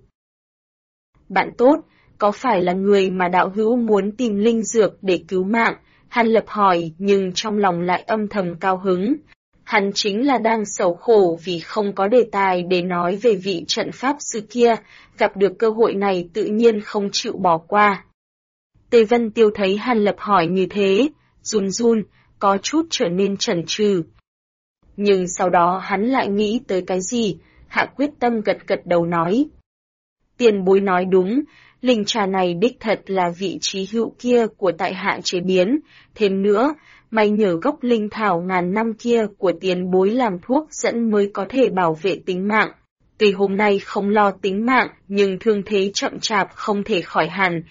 Bạn tốt, có phải là người mà đạo hữu muốn tìm linh dược để cứu mạng? Hàn Lập hỏi, nhưng trong lòng lại âm thầm cao hứng. Hắn chính là đang sầu khổ vì không có đề tài để nói về vị trận pháp sư kia, gặp được cơ hội này tự nhiên không chịu bỏ qua. Tề Vân Tiêu thấy Hàn Lập hỏi như thế, run, có chút trở nên chần chừ. Nhưng sau đó hắn lại nghĩ tới cái gì, hạ quyết tâm gật đầu nói. Tiền bối nói đúng, linh trà này đích thật là vị trí hữu kia của tại hạ chế biến, thêm nữa, may nhờ gốc linh thảo ngàn năm kia của tiền bối làm thuốc dẫn mới có thể bảo vệ tính mạng. Tuy hôm nay không lo tính mạng, nhưng thương thế chậm chạp không thể khỏi hẳn,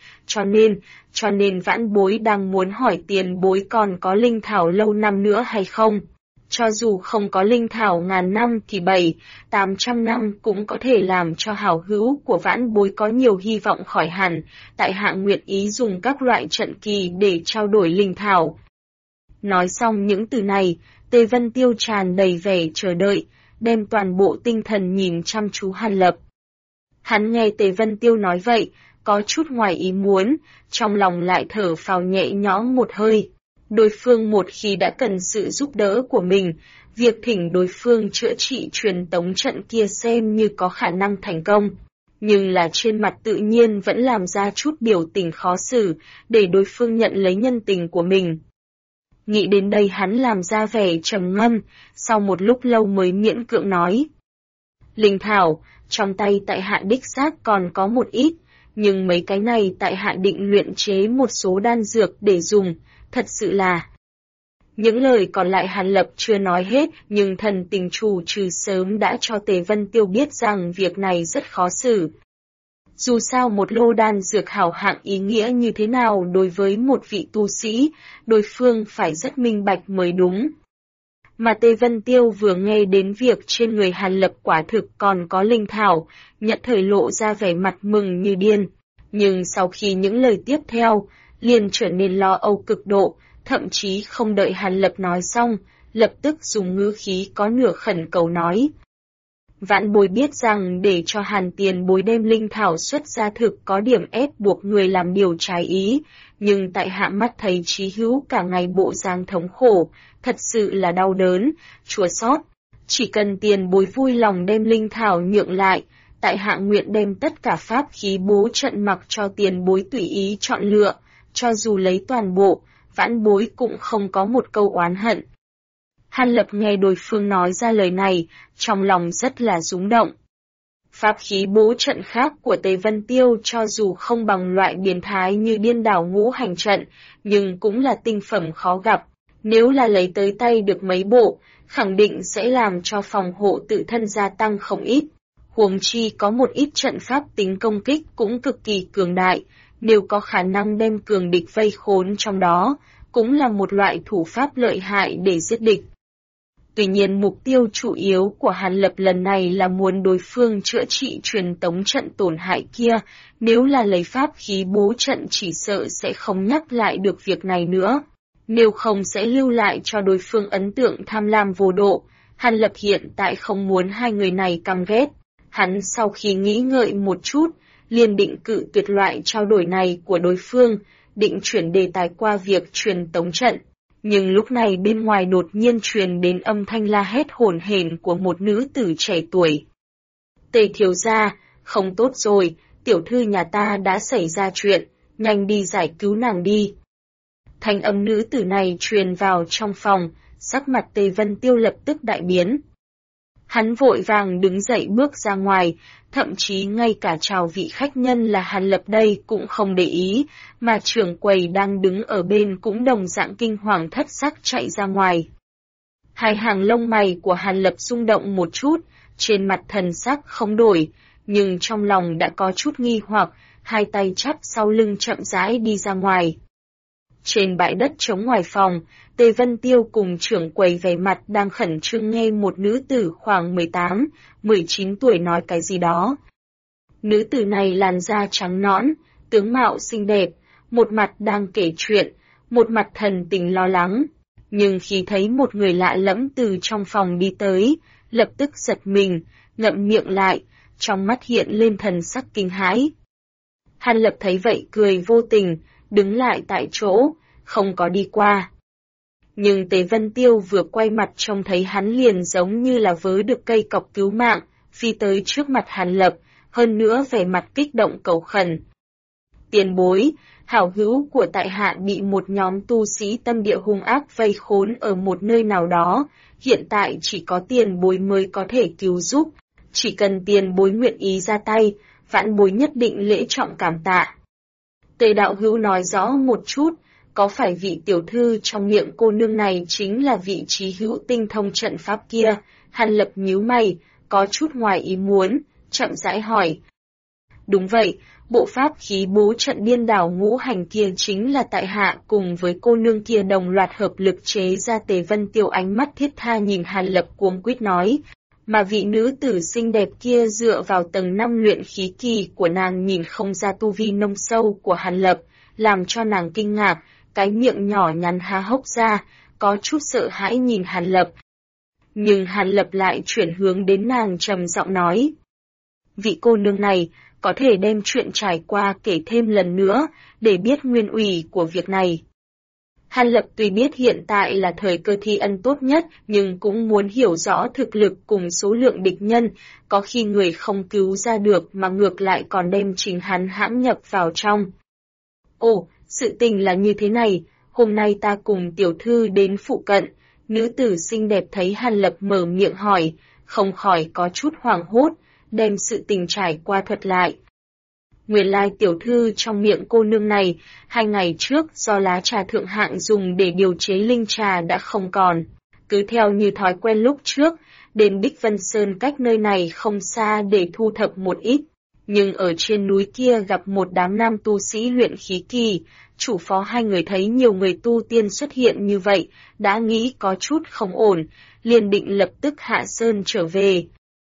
cho nên vãn bối đang muốn hỏi tiền bối còn có linh thảo lâu năm nữa hay không. Cho dù không có linh thảo ngàn năm thì 700-800 năm cũng có thể làm cho hảo hữu của vãn bối có nhiều hy vọng khỏi hẳn, tại hạ nguyện ý dùng các loại trận kỳ để trao đổi linh thảo. Nói xong những từ này, Tề Vân Tiêu tràn đầy vẻ chờ đợi, đem toàn bộ tinh thần nhìn chăm chú Hàn Lập. Hắn nghe Tề Vân Tiêu nói vậy, có chút ngoài ý muốn, trong lòng lại thở phào nhẹ nhõm một hơi. Đối phương một khi đã cần sự giúp đỡ của mình, việc thỉnh đối phương chữa trị truyền tống trận kia xem như có khả năng thành công. Nhưng là trên mặt tự nhiên vẫn làm ra chút biểu tình khó xử, để đối phương nhận lấy nhân tình của mình. Nghĩ đến đây hắn làm ra vẻ trầm ngâm, sau một lúc lâu mới miễn cưỡng nói. Linh thảo, trong tay tại hạ đích xác còn có một ít, nhưng mấy cái này tại hạ định luyện chế một số đan dược để dùng, thật sự là... Những lời còn lại Hàn Lập chưa nói hết, nhưng thần tình chủ trừ sớm đã cho Tề Vân Tiêu biết rằng việc này rất khó xử. Dù sao một lô đan dược hảo hạng ý nghĩa như thế nào đối với một vị tu sĩ, đối phương phải rất minh bạch mới đúng. Mà Tề Vân Tiêu vừa nghe đến việc trên người Hàn Lập quả thực còn có linh thảo, nhất thời lộ ra vẻ mặt mừng như điên. Nhưng sau khi những lời tiếp theo, liền trở nên lo âu cực độ, thậm chí không đợi Hàn Lập nói xong, lập tức dùng ngữ khí có nửa khẩn cầu nói. Vãn bối biết rằng để cho Hàn tiền bối đem linh thảo xuất ra thực có điểm ép buộc người làm điều trái ý, nhưng tại hạ mắt thấy Chí Hữu cả ngày bộ dáng thống khổ, thật sự là đau đớn, chua xót. Chỉ cần tiền bối vui lòng đem linh thảo nhượng lại, tại hạ nguyện đem tất cả pháp khí bố trận mặc cho tiền bối tùy ý chọn lựa, cho dù lấy toàn bộ, vãn bối cũng không có một câu oán hận. Hàn Lập nghe đối phương nói ra lời này, trong lòng rất là rúng động. Pháp khí bố trận khác của Tề Vân Tiêu cho dù không bằng loại biến thái như điên đảo ngũ hành trận, nhưng cũng là tinh phẩm khó gặp. Nếu là lấy tới tay được mấy bộ, khẳng định sẽ làm cho phòng hộ tự thân gia tăng không ít. Huống chi có một ít trận pháp tính công kích cũng cực kỳ cường đại, nếu có khả năng đem cường địch vây khốn trong đó, cũng là một loại thủ pháp lợi hại để giết địch. Tuy nhiên mục tiêu chủ yếu của Hàn Lập lần này là muốn đối phương chữa trị truyền tống trận tổn hại kia, nếu là lấy pháp khí bố trận chỉ sợ sẽ không nhắc lại được việc này nữa. Nếu không sẽ lưu lại cho đối phương ấn tượng tham lam vô độ, Hàn Lập hiện tại không muốn hai người này căm ghét. Hắn sau khi nghĩ ngợi một chút, liền định cự tuyệt loại trao đổi này của đối phương, định chuyển đề tài qua việc truyền tống trận. Nhưng lúc này bên ngoài đột nhiên truyền đến âm thanh la hét hổn hển của một nữ tử trẻ tuổi. Tề thiếu gia, không tốt rồi, tiểu thư nhà ta đã xảy ra chuyện, nhanh đi giải cứu nàng đi. Thanh âm nữ tử này truyền vào trong phòng, sắc mặt Tề Vân Tiêu lập tức đại biến. Hắn vội vàng đứng dậy bước ra ngoài, thậm chí ngay cả chào vị khách nhân là Hàn Lập đây cũng không để ý, mà trưởng quầy đang đứng ở bên cũng đồng dạng kinh hoàng thất sắc chạy ra ngoài. Hai hàng lông mày của Hàn Lập rung động một chút, trên mặt thần sắc không đổi, nhưng trong lòng đã có chút nghi hoặc, hai tay chắp sau lưng chậm rãi đi ra ngoài. Trên bãi đất trống ngoài phòng, Tề Vân Tiêu cùng trưởng quầy vẻ mặt đang khẩn trương nghe một nữ tử khoảng 18, 19 tuổi nói cái gì đó. Nữ tử này làn da trắng nõn, tướng mạo xinh đẹp, một mặt đang kể chuyện, một mặt thần tình lo lắng. Nhưng khi thấy một người lạ lẫm từ trong phòng đi tới, lập tức giật mình, ngậm miệng lại, trong mắt hiện lên thần sắc kinh hãi. Hàn Lập thấy vậy cười vô tình, đứng lại tại chỗ, không có đi qua. Nhưng Tề Vân Tiêu vừa quay mặt trông thấy hắn liền giống như là vớ được cây cọc cứu mạng, phi tới trước mặt Hàn Lập, hơn nữa vẻ mặt kích động cầu khẩn. Tiền bối, hảo hữu của tại hạ bị một nhóm tu sĩ tâm địa hung ác vây khốn ở một nơi nào đó, hiện tại chỉ có tiền bối mới có thể cứu giúp, chỉ cần tiền bối nguyện ý ra tay, vãn bối nhất định lễ trọng cảm tạ. Tề đạo hữu nói rõ một chút, có phải vị tiểu thư trong miệng cô nương này chính là vị trí hữu tinh thông trận pháp kia? Hàn Lập nhíu mày, có chút ngoài ý muốn, chậm rãi hỏi. Đúng vậy, bộ pháp khí bố trận điên đảo ngũ hành kia chính là tại hạ cùng với cô nương kia đồng loạt hợp lực chế ra. Tề Vân Tiêu ánh mắt thiết tha nhìn Hàn Lập cuống quýt nói. Mà vị nữ tử xinh đẹp kia dựa vào tầng 5 luyện khí kỳ của nàng nhìn không ra tu vi nông sâu của Hàn Lập, làm cho nàng kinh ngạc, cái miệng nhỏ nhắn há hốc ra, có chút sợ hãi nhìn Hàn Lập. Nhưng Hàn Lập lại chuyển hướng đến nàng trầm giọng nói. Vị cô nương này, có thể đem chuyện trải qua kể thêm lần nữa, để biết nguyên ủy của việc này. Hàn Lập tuy biết hiện tại là thời cơ thi ân tốt nhất, nhưng cũng muốn hiểu rõ thực lực cùng số lượng địch nhân, có khi người không cứu ra được mà ngược lại còn đem chính hắn hãm nhập vào trong. Ồ, sự tình là như thế này, hôm nay ta cùng tiểu thư đến phụ cận, nữ tử xinh đẹp thấy Hàn Lập mở miệng hỏi, không khỏi có chút hoảng hốt, đem sự tình trải qua thuật lại. Nguyên lai tiểu thư trong miệng cô nương này, 2 ngày trước do lá trà thượng hạng dùng để điều chế linh trà đã không còn. Cứ theo như thói quen lúc trước, đến Bích Vân Sơn cách nơi này không xa để thu thập một ít. Nhưng ở trên núi kia gặp một đám nam tu sĩ luyện khí kỳ, chủ phó hai người thấy nhiều người tu tiên xuất hiện như vậy, đã nghĩ có chút không ổn, liền định lập tức hạ sơn trở về.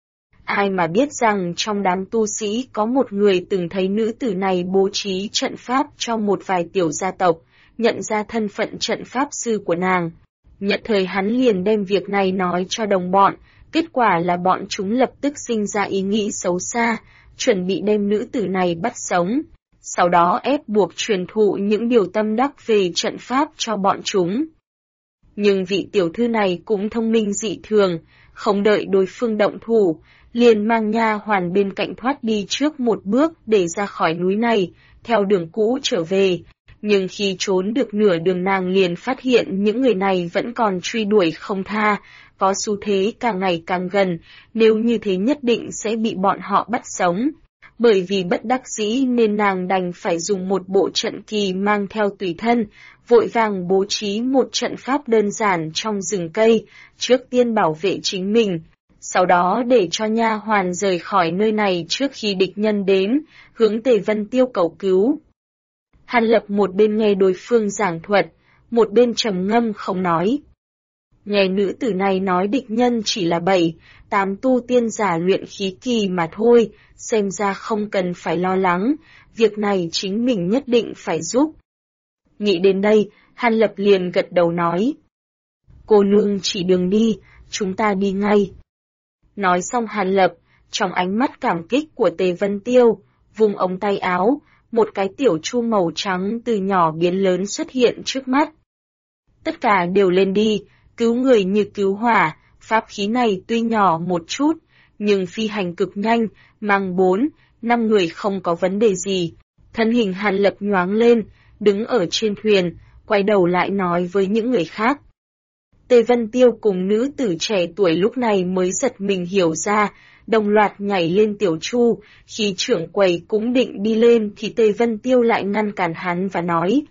Ai mà biết rằng trong đám tu sĩ có một người từng thấy nữ tử này bố trí trận pháp cho một vài tiểu gia tộc, nhận ra thân phận trận pháp sư của nàng. Nhận thời hắn liền đem việc này nói cho đồng bọn, kết quả là bọn chúng lập tức sinh ra ý nghĩ xấu xa, chuẩn bị đem nữ tử này bắt sống. Sau đó ép buộc truyền thụ những điều tâm đắc về trận pháp cho bọn chúng. Nhưng vị tiểu thư này cũng thông minh dị thường, không đợi đối phương động thủ, liền mang nha hoàn bên cạnh thoát đi trước một bước để ra khỏi núi này, theo đường cũ trở về. Nhưng khi trốn được nửa đường nàng liền phát hiện những người này vẫn còn truy đuổi không tha, có xu thế càng ngày càng gần, nếu như thế nhất định sẽ bị bọn họ bắt sống. Bởi vì bất đắc dĩ nên nàng đành phải dùng một bộ trận kỳ mang theo tùy thân, vội vàng bố trí một trận pháp đơn giản trong rừng cây, trước tiên bảo vệ chính mình. Sau đó để cho nha hoàn rời khỏi nơi này trước khi địch nhân đến, hướng Tề Vân Tiêu cầu cứu. Hàn Lập một bên nghe đối phương giảng thuật, một bên trầm ngâm không nói. Nghe nữ tử này nói địch nhân chỉ là 7-8 tu tiên giả luyện khí kỳ mà thôi, xem ra không cần phải lo lắng, việc này chính mình nhất định phải giúp. Nghĩ đến đây, Hàn Lập liền gật đầu nói. Cô nương chỉ đường đi, chúng ta đi ngay. Nói xong Hàn Lập, trong ánh mắt cảm kích của Tề Vân Tiêu, vùng ống tay áo, một cái tiểu chu màu trắng từ nhỏ biến lớn xuất hiện trước mắt. Tất cả đều lên đi, cứu người như cứu hỏa, pháp khí này tuy nhỏ một chút, nhưng phi hành cực nhanh, mang 4-5 người không có vấn đề gì. Thân hình Hàn Lập nhoáng lên, đứng ở trên thuyền, quay đầu lại nói với những người khác. Tề Vân Tiêu cùng nữ tử trẻ tuổi lúc này mới giật mình hiểu ra, đồng loạt nhảy lên tiểu chu, khi trưởng quầy cũng định đi lên thì Tề Vân Tiêu lại ngăn cản hắn và nói.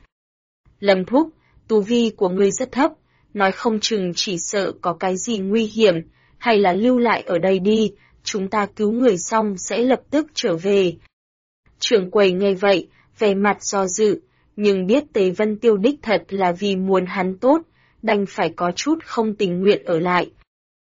Lâm thúc, tu vi của ngươi rất thấp, nói không chừng chỉ sợ có cái gì nguy hiểm, hay là lưu lại ở đây đi, chúng ta cứu người xong sẽ lập tức trở về. Trưởng quầy nghe vậy, vẻ mặt do dự, nhưng biết Tề Vân Tiêu đích thật là vì muốn hắn tốt, đành phải có chút không tình nguyện ở lại.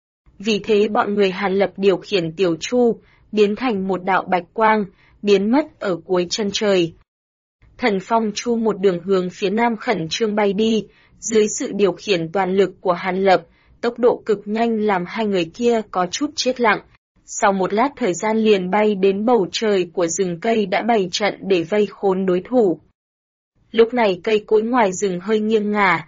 Vì thế bọn người Hàn Lập điều khiển tiểu chu, biến thành một đạo bạch quang, biến mất ở cuối chân trời. Thần phong chu một đường hướng phía nam khẩn trương bay đi, dưới sự điều khiển toàn lực của Hàn Lập, tốc độ cực nhanh làm hai người kia có chút chết lặng. Sau một lát thời gian liền bay đến bầu trời của rừng cây đã bày trận để vây khốn đối thủ. Lúc này cây cối ngoài rừng hơi nghiêng ngả,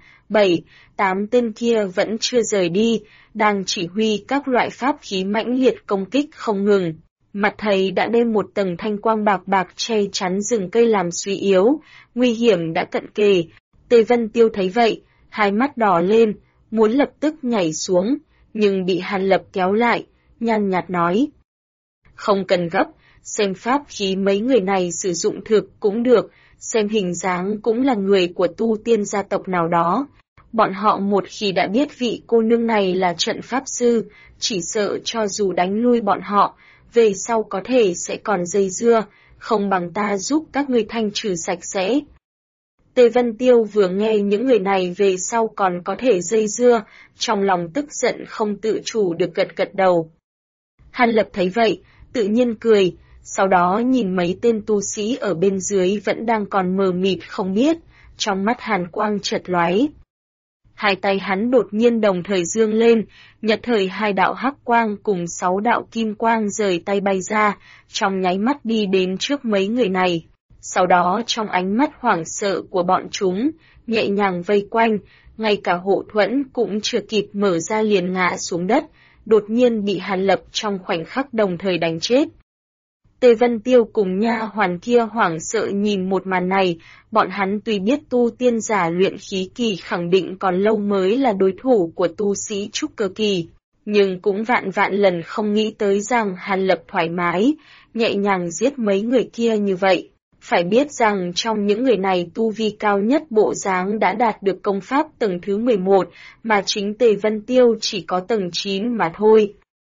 7-8 tên kia vẫn chưa rời đi, đang chỉ huy các loại pháp khí mãnh liệt công kích không ngừng. Mặt thầy đã đem một tầng thanh quang bạc bạc che chắn rừng cây làm suy yếu, nguy hiểm đã cận kề. Tề Vân Tiêu thấy vậy, hai mắt đỏ lên, muốn lập tức nhảy xuống, nhưng bị Hàn Lập kéo lại, nhàn nhạt nói. Không cần gấp, xem pháp khí mấy người này sử dụng thực cũng được, xem hình dáng cũng là người của tu tiên gia tộc nào đó. Bọn họ một khi đã biết vị cô nương này là trận pháp sư, chỉ sợ cho dù đánh lui bọn họ, về sau có thể sẽ còn dây dưa, không bằng ta giúp các ngươi thanh trừ sạch sẽ. Tề Vân Tiêu vừa nghe những người này về sau còn có thể dây dưa, trong lòng tức giận không tự chủ được gật gật đầu. Hàn Lập thấy vậy, tự nhiên cười, sau đó nhìn mấy tên tu sĩ ở bên dưới vẫn đang còn mờ mịt không biết, trong mắt hàn quang chợt lóe. Hai tay hắn đột nhiên đồng thời dương lên, nhật thời 2 đạo hắc quang cùng 6 đạo kim quang rời tay bay ra, trong nháy mắt đi đến trước mấy người này. Sau đó trong ánh mắt hoảng sợ của bọn chúng, nhẹ nhàng vây quanh, ngay cả hộ thuẫn cũng chưa kịp mở ra liền ngã xuống đất, đột nhiên bị Hàn Lập trong khoảnh khắc đồng thời đánh chết. Tề Vân Tiêu cùng nha hoàn kia hoảng sợ nhìn một màn này, bọn hắn tuy biết tu tiên giả luyện khí kỳ khẳng định còn lâu mới là đối thủ của tu sĩ trúc cơ kỳ, nhưng cũng vạn lần không nghĩ tới rằng Hàn Lập thoải mái, nhẹ nhàng giết mấy người kia như vậy. Phải biết rằng trong những người này tu vi cao nhất bộ dáng đã đạt được công pháp tầng thứ 11, mà chính Tề Vân Tiêu chỉ có tầng 9 mà thôi.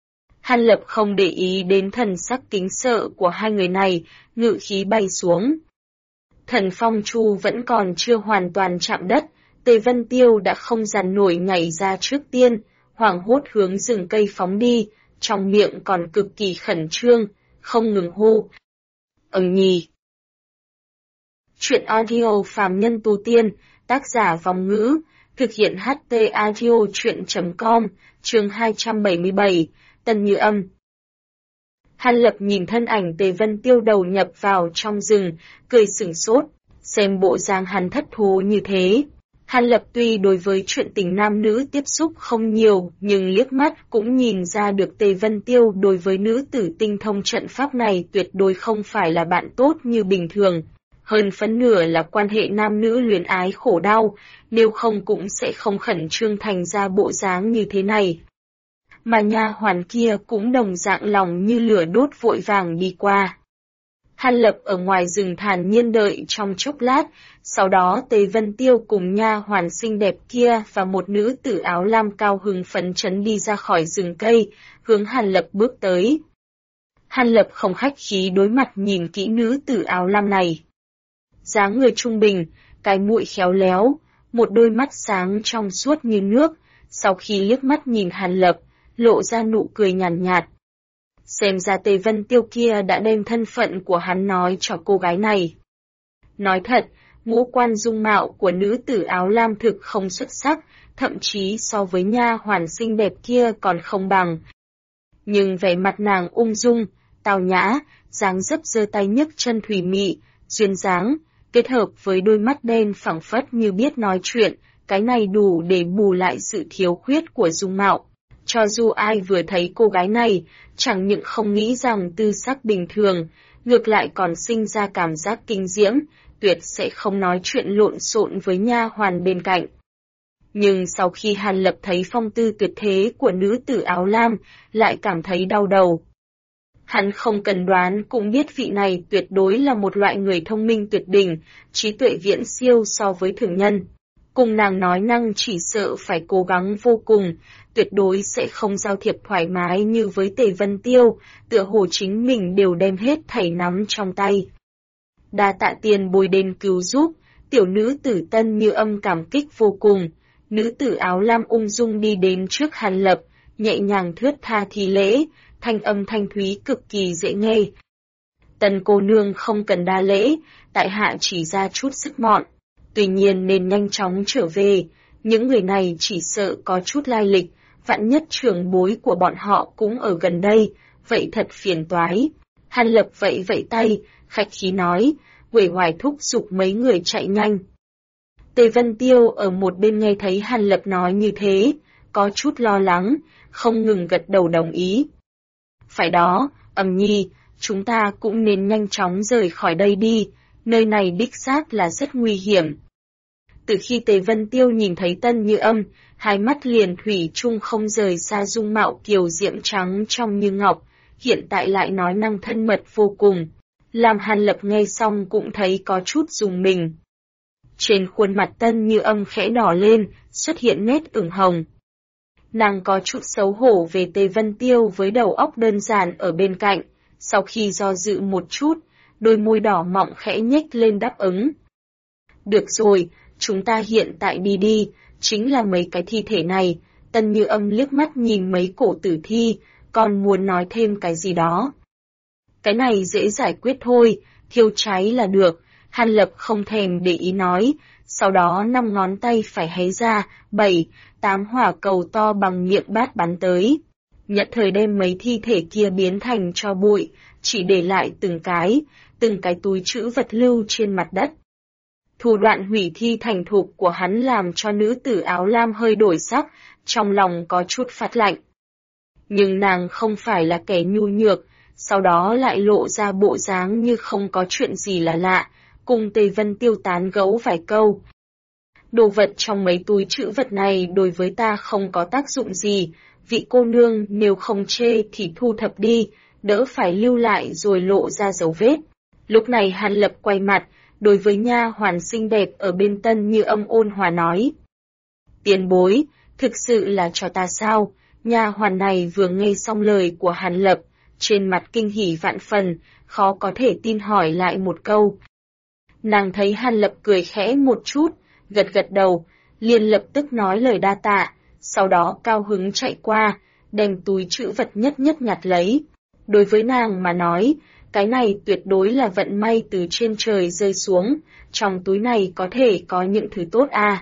Hàn Lập không để ý đến thần sắc kính sợ của hai người này, ngự khí bay xuống. Thần phong chu vẫn còn chưa hoàn toàn chạm đất, Tề Vân Tiêu đã không dằn nổi nhảy ra trước tiên, hoảng hốt hướng rừng cây phóng đi, trong miệng còn cực kỳ khẩn trương, không ngừng hô. Nhì. Chuyện audio phàm nhân tu tiên, tác giả Vong Ngữ, thực hiện HT Audio Chuyện.com, chương 277, Tân Như Âm. Hàn Lập nhìn thân ảnh Tề Vân Tiêu đầu nhập vào trong rừng, cười sửng sốt, xem bộ dáng hắn thất thố như thế. Hàn Lập tuy đối với chuyện tình nam nữ tiếp xúc không nhiều, nhưng liếc mắt cũng nhìn ra được Tề Vân Tiêu đối với nữ tử tinh thông trận pháp này tuyệt đối không phải là bạn tốt như bình thường. Hơn phân nửa là quan hệ nam nữ luyến ái khổ đau, nếu không cũng sẽ không khẩn trương thành ra bộ dáng như thế này. Mà nha hoàn kia cũng đồng dạng lòng như lửa đốt vội vàng đi qua. Hàn Lập ở ngoài rừng thản nhiên đợi trong chốc lát, sau đó Tề Vân Tiêu cùng nha hoàn xinh đẹp kia và một nữ tử áo lam cao hứng phấn chấn đi ra khỏi rừng cây, hướng Hàn Lập bước tới. Hàn Lập không khách khí đối mặt nhìn kỹ nữ tử áo lam này. Dáng người trung bình, cái mũi khéo léo, một đôi mắt sáng trong suốt như nước, sau khi liếc mắt nhìn Hàn Lập, lộ ra nụ cười nhàn nhạt. Xem ra Tề Vân Tiêu kia đã đem thân phận của hắn nói cho cô gái này. Nói thật, ngũ quan dung mạo của nữ tử áo lam thực không xuất sắc, thậm chí so với nha hoàn xinh đẹp kia còn không bằng. Nhưng vẻ mặt nàng ung dung, tào nhã, dáng dấp giơ tay nhấc chân thủy mị, duyên dáng, kết hợp với đôi mắt đen phẳng phất như biết nói chuyện, cái này đủ để bù lại sự thiếu khuyết của dung mạo. Cho dù ai vừa thấy cô gái này, chẳng những không nghĩ rằng tư sắc bình thường, ngược lại còn sinh ra cảm giác kinh diễm, tuyệt sẽ không nói chuyện lộn xộn với nha hoàn bên cạnh. Nhưng sau khi Hàn Lập thấy phong tư tuyệt thế của nữ tử áo lam, lại cảm thấy đau đầu. Hắn không cần đoán cũng biết vị này tuyệt đối là một loại người thông minh tuyệt đỉnh, trí tuệ viễn siêu so với thường nhân. Cùng nàng nói năng chỉ sợ phải cố gắng vô cùng, tuyệt đối sẽ không giao thiệp thoải mái như với Tề Vân Tiêu, tựa hồ chính mình đều đem hết thảy nắm trong tay. Đa tạ tiền bồi đền cứu giúp, tiểu nữ tử Tân Như Âm cảm kích vô cùng, nữ tử áo lam ung dung đi đến trước Hàn Lập, nhẹ nhàng thướt tha thi lễ, thanh âm thanh thúy cực kỳ dễ nghe. Tần cô nương không cần đa lễ, tại hạ chỉ ra chút sức mọn. Tuy nhiên nên nhanh chóng trở về, những người này chỉ sợ có chút lai lịch, vạn nhất trưởng bối của bọn họ cũng ở gần đây, vậy thật phiền toái. Hàn Lập vẫy tay, khách khí nói, uể oải thúc giục mấy người chạy nhanh. Tề Vân Tiêu ở một bên nghe thấy Hàn Lập nói như thế, có chút lo lắng, không ngừng gật đầu đồng ý. Phải đó, Nhi, chúng ta cũng nên nhanh chóng rời khỏi đây đi, nơi này đích xác là rất nguy hiểm. Từ khi Tề Vân Tiêu nhìn thấy Tân Như Âm, hai mắt liền thủy chung không rời xa dung mạo kiều diễm trắng trong như ngọc, hiện tại lại nói năng thân mật vô cùng. Làm Hàn Lập nghe xong cũng thấy có chút rùng mình. Trên khuôn mặt Tân Như Âm khẽ đỏ lên, xuất hiện nét ửng hồng. Nàng có chút xấu hổ về Tề Vân Tiêu với đầu óc đơn giản ở bên cạnh, sau khi do dự một chút, đôi môi đỏ mọng khẽ nhếch lên đáp ứng. Được rồi, chúng ta hiện tại đi, chính là mấy cái thi thể này. Tân Như Âm liếc mắt nhìn mấy cổ tử thi, còn muốn nói thêm cái gì đó. Cái này dễ giải quyết thôi, thiêu cháy là được, Hàn Lập không thèm để ý nói, sau đó 5 ngón tay phải hé ra, 7, 8 hỏa cầu to bằng miệng bát bắn tới. Nhận thời đem mấy thi thể kia biến thành tro bụi, chỉ để lại từng cái túi trữ vật lưu trên mặt đất. Thủ đoạn hủy thi thành thục của hắn làm cho nữ tử áo lam hơi đổi sắc, trong lòng có chút phát lạnh. Nhưng nàng không phải là kẻ nhu nhược, sau đó lại lộ ra bộ dáng như không có chuyện gì là lạ, cùng Tề Vân Tiêu tán gẫu vài câu. Đồ vật trong mấy túi trữ vật này đối với ta không có tác dụng gì, vị cô nương nếu không chê thì thu thập đi, đỡ phải lưu lại rồi lộ ra dấu vết. Lúc này Hàn Lập quay mặt, đối với nha hoàn xinh đẹp ở bên Tân Như Âm ôn hòa nói. Tiền bối, thực sự là cho ta sao, Nha hoàn này vừa nghe xong lời của Hàn Lập, trên mặt kinh hỉ vạn phần, khó có thể tin hỏi lại một câu. Nàng thấy Hàn Lập cười khẽ một chút, gật gật đầu, liền lập tức nói lời đa tạ, sau đó cao hứng chạy qua, đem túi trữ vật nhất nhất nhặt lấy. Đối với nàng mà nói, cái này tuyệt đối là vận may từ trên trời rơi xuống, trong túi này có thể có những thứ tốt à.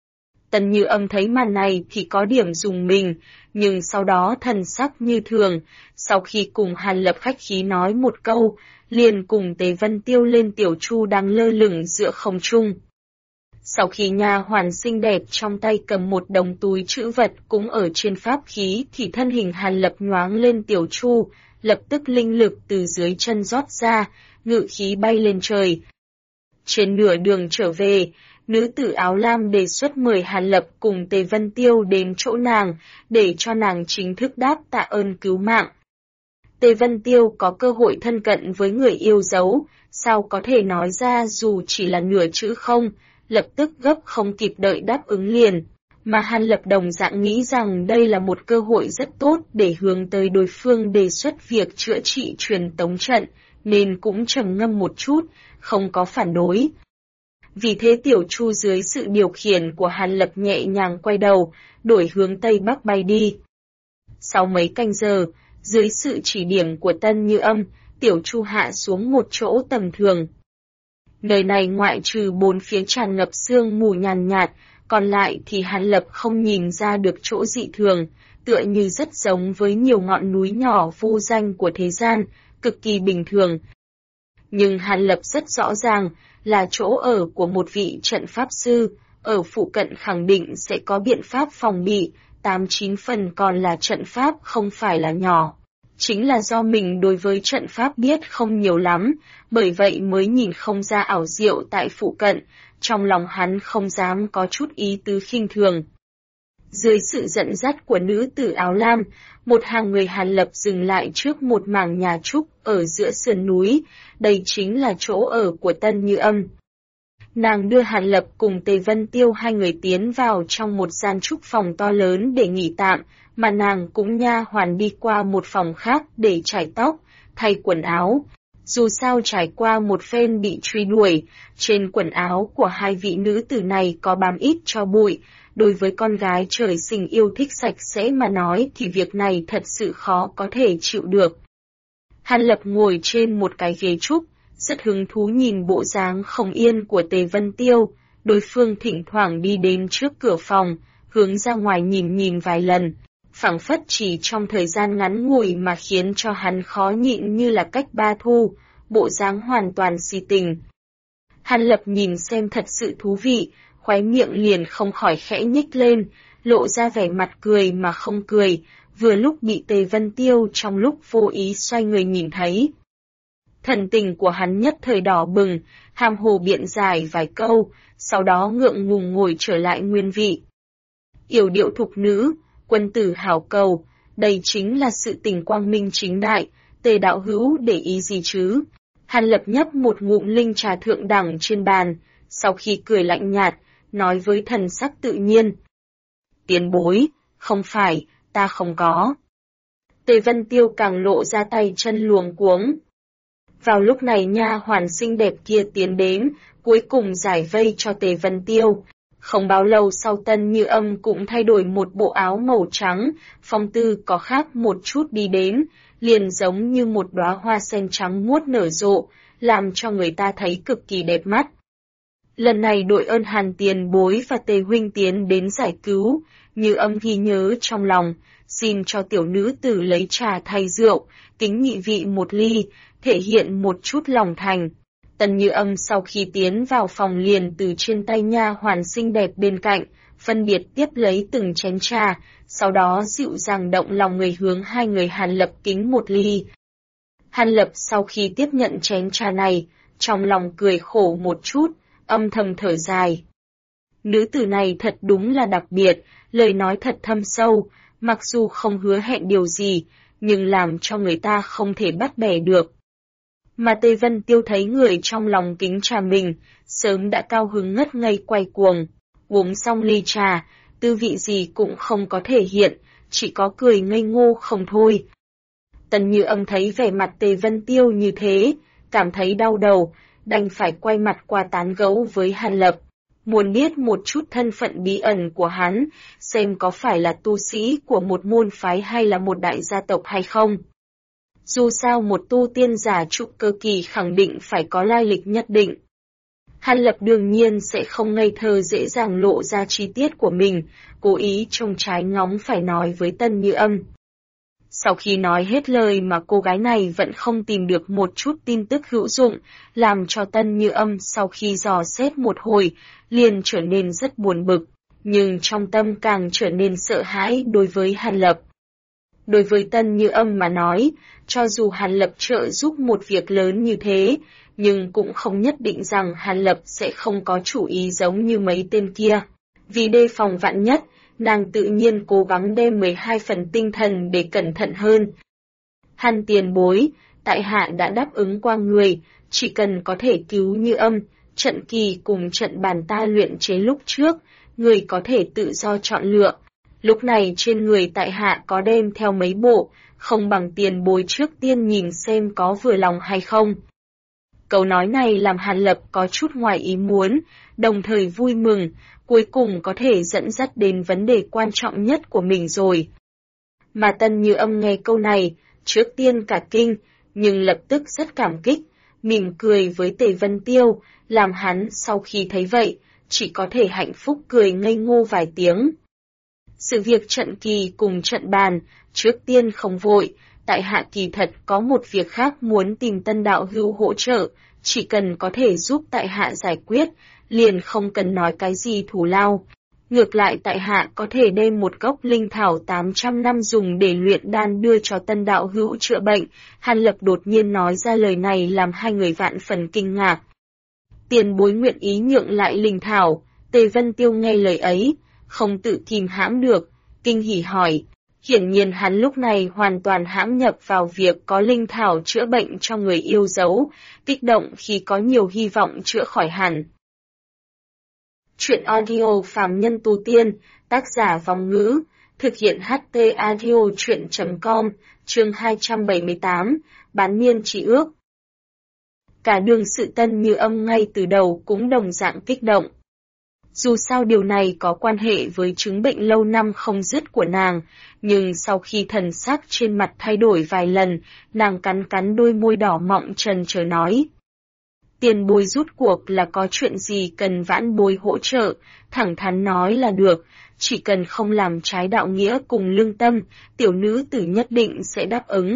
Tần Như Âm thấy màn này thì có điểm dùng mình, nhưng sau đó thần sắc như thường, sau khi cùng Hàn Lập khách khí nói một câu, liền cùng Tề Vân Tiêu lên tiểu chu đang lơ lửng giữa không trung. Sau khi nha hoàn xinh đẹp trong tay cầm một đống túi trữ vật cũng ở trên pháp khí thì thân hình Hàn Lập nhoáng lên tiểu chu, lập tức linh lực từ dưới chân rót ra, ngự khí bay lên trời. Trên nửa đường trở về, nữ tử áo lam đề xuất mời Hàn Lập cùng Tề Vân Tiêu đến chỗ nàng, để cho nàng chính thức đáp tạ ơn cứu mạng. Tề Vân Tiêu có cơ hội thân cận với người yêu dấu, sao có thể nói ra dù chỉ là nửa chữ không, lập tức gấp không kịp đợi đáp ứng liền. Mà Hàn Lập đồng dạng nghĩ rằng đây là một cơ hội rất tốt để hướng tới đối phương đề xuất việc chữa trị truyền tống trận, nên cũng trầm ngâm một chút, không có phản đối. Vì thế tiểu chu dưới sự điều khiển của Hàn Lập nhẹ nhàng quay đầu, đổi hướng Tây Bắc bay đi. Sau mấy canh giờ, dưới sự chỉ điểm của Tần Như Âm, tiểu chu hạ xuống một chỗ tầm thường. Nơi này ngoại trừ bốn phía tràn ngập sương mù nhàn nhạt, còn lại thì Hàn Lập không nhìn ra được chỗ dị thường, tựa như rất giống với nhiều ngọn núi nhỏ vô danh của thế gian, cực kỳ bình thường. Nhưng Hàn Lập rất rõ ràng là chỗ ở của một vị trận pháp sư, ở phụ cận khẳng định sẽ có biện pháp phòng bị, 8-9 phần còn là trận pháp không phải là nhỏ. Chính là do mình đối với trận pháp biết không nhiều lắm, bởi vậy mới nhìn không ra ảo diệu tại phụ cận, trong lòng hắn không dám có chút ý tứ khinh thường. Dưới sự dẫn dắt của nữ tử áo lam, một hàng người Hàn Lập dừng lại trước một mảng nhà trúc ở giữa sườn núi, đây chính là chỗ ở của Tần Như Âm. Nàng đưa Hàn Lập cùng Tề Vân Tiêu hai người tiến vào trong một gian trúc phòng to lớn để nghỉ tạm, mà nàng cũng nha hoàn đi qua một phòng khác để chải tóc, thay quần áo. Dù sao trải qua một phen bị truy đuổi, trên quần áo của hai vị nữ tử này có bám ít tro bụi, đối với con gái trời sinh yêu thích sạch sẽ mà nói thì việc này thật sự khó có thể chịu được. Hàn Lập ngồi trên một cái ghế trúc, rất hứng thú nhìn bộ dáng không yên của Tề Vân Tiêu, đối phương thỉnh thoảng đi đến trước cửa phòng, hướng ra ngoài nhìn vài lần, phảng phất chỉ trong thời gian ngắn ngủi mà khiến cho hắn khó nhịn như là cách ba thu, bộ dáng hoàn toàn si tình. Hàn Lập nhìn xem thật sự thú vị, khóe miệng liền không khỏi khẽ nhếch lên, lộ ra vẻ mặt cười mà không cười, vừa lúc bị Tề Vân Tiêu trong lúc vô ý xoay người nhìn thấy. Thần tình của hắn nhất thời đỏ bừng, hàm hồ biện giải vài câu, sau đó ngượng ngùng ngồi trở lại nguyên vị. Yểu điệu thục nữ, quân tử hảo cầu, đây chính là sự tình quang minh chính đại, Tề đạo hữu để ý gì chứ? Hàn Lập nhấp một ngụm linh trà thượng đẳng trên bàn, sau khi cười lạnh nhạt, nói với thần sắc tự nhiên. Tiền bối, không phải, ta không có. Tề Vân Tiêu càng lộ ra tay chân luống cuống. Vào lúc này nha hoàn xinh đẹp kia tiến đến, cuối cùng giải vây cho Tề Vân Tiêu. Không bao lâu sau Tần Như Âm cũng thay đổi một bộ áo màu trắng, phong tư có khác một chút đi đến, liền giống như một đóa hoa sen trắng muốt nở rộ, làm cho người ta thấy cực kỳ đẹp mắt. Lần này đội ơn Hàn tiền bối và Tề huynh tiến đến giải cứu, Như Âm ghi nhớ trong lòng, xin cho tiểu nữ tử lấy trà thay rượu, kính nhị vị một ly, thể hiện một chút lòng thành. Tần Như Âm sau khi tiến vào phòng liền từ trên tay nha hoàn xinh đẹp bên cạnh, phân biệt tiếp lấy từng chén trà, sau đó dịu dàng động lòng người hướng hai người Hàn Lập kính một ly. Hàn Lập sau khi tiếp nhận chén trà này, trong lòng cười khổ một chút, âm thầm thở dài. Nữ tử này thật đúng là đặc biệt, lời nói thật thâm sâu, mặc dù không hứa hẹn điều gì, nhưng làm cho người ta không thể bắt bẻ được. Mà Tề Vân Tiêu thấy người trong lòng kính trà mình, sớm đã cao hứng ngất ngây quay cuồng. Uống xong ly trà, tư vị gì cũng không có thể hiện, chỉ có cười ngây ngô không thôi. Tần Như Âm thấy vẻ mặt Tề Vân Tiêu như thế, cảm thấy đau đầu, đành phải quay mặt qua tán gẫu với Hàn Lập. Muốn biết một chút thân phận bí ẩn của hắn, xem có phải là tu sĩ của một môn phái hay là một đại gia tộc hay không. Dù sao một tu tiên giả trụ cơ kỳ khẳng định phải có lai lịch nhất định. Hàn Lập đương nhiên sẽ không ngây thơ dễ dàng lộ ra chi tiết của mình, cố ý trông trái ngóng phải nói với Tần Như Âm. Sau khi nói hết lời mà cô gái này vẫn không tìm được một chút tin tức hữu dụng, làm cho Tần Như Âm sau khi dò xét một hồi, liền trở nên rất buồn bực, nhưng trong tâm càng trở nên sợ hãi đối với Hàn Lập. Đối với Tần Như Âm mà nói, cho dù Hàn Lập trợ giúp một việc lớn như thế, nhưng cũng không nhất định rằng Hàn Lập sẽ không có chủ ý giống như mấy tên kia. Vì đề phòng vạn nhất, nàng tự nhiên cố gắng đem 12 phần tinh thần để cẩn thận hơn. Hàn tiền bối, tại hạ đã đáp ứng qua người, chỉ cần có thể cứu Như Âm, trận kỳ cùng trận bàn ta luyện chế lúc trước, người có thể tự do chọn lựa. Lúc này trên người tại hạ có đem theo mấy bộ, không bằng tiền bối trước tiên nhìn xem có vừa lòng hay không. Câu nói này làm Hàn Lập có chút ngoài ý muốn, đồng thời vui mừng, cuối cùng có thể dẫn dắt đến vấn đề quan trọng nhất của mình rồi. Mà Tần Như Âm nghe câu này, trước tiên cả kinh, nhưng lập tức rất cảm kích, mỉm cười với Tề Vân Tiêu, làm hắn sau khi thấy vậy, chỉ có thể hạnh phúc cười ngây ngô vài tiếng. Sự việc trận kỳ cùng trận bàn, trước tiên không vội, tại hạ kỳ thật có một việc khác muốn tìm Tân đạo hữu hỗ trợ, chỉ cần có thể giúp tại hạ giải quyết, liền không cần nói cái gì thù lao. Ngược lại tại hạ có thể đem một gốc linh thảo 800 năm dùng để luyện đan đưa cho Tân đạo hữu chữa bệnh. Hàn Lập đột nhiên nói ra lời này làm hai người vạn phần kinh ngạc. Tiền bối nguyện ý nhượng lại linh thảo, Tề Vân Tiêu nghe lời ấy, không tự kìm hãm được, kinh hỉ hỏi. Hiển nhiên hắn lúc này hoàn toàn hãm nhập vào việc có linh thảo chữa bệnh cho người yêu dấu, kích động khi có nhiều hy vọng chữa khỏi hẳn. Chuyện audio phàm nhân tu tiên, tác giả Vong Ngữ, thực hiện HT audio chuyện.com, chương 278, bán niên chỉ ước. Cả đường sự Tần Như Âm ngay từ đầu cũng đồng dạng kích động. Dù sao điều này có quan hệ với chứng bệnh lâu năm không dứt của nàng, nhưng sau khi thần sắc trên mặt thay đổi vài lần, nàng cắn cắn đôi môi đỏ mọng trần chờ nói. Tiền bối rút cuộc là có chuyện gì cần vãn bối hỗ trợ, thẳng thắn nói là được, chỉ cần không làm trái đạo nghĩa cùng lương tâm, tiểu nữ tử nhất định sẽ đáp ứng.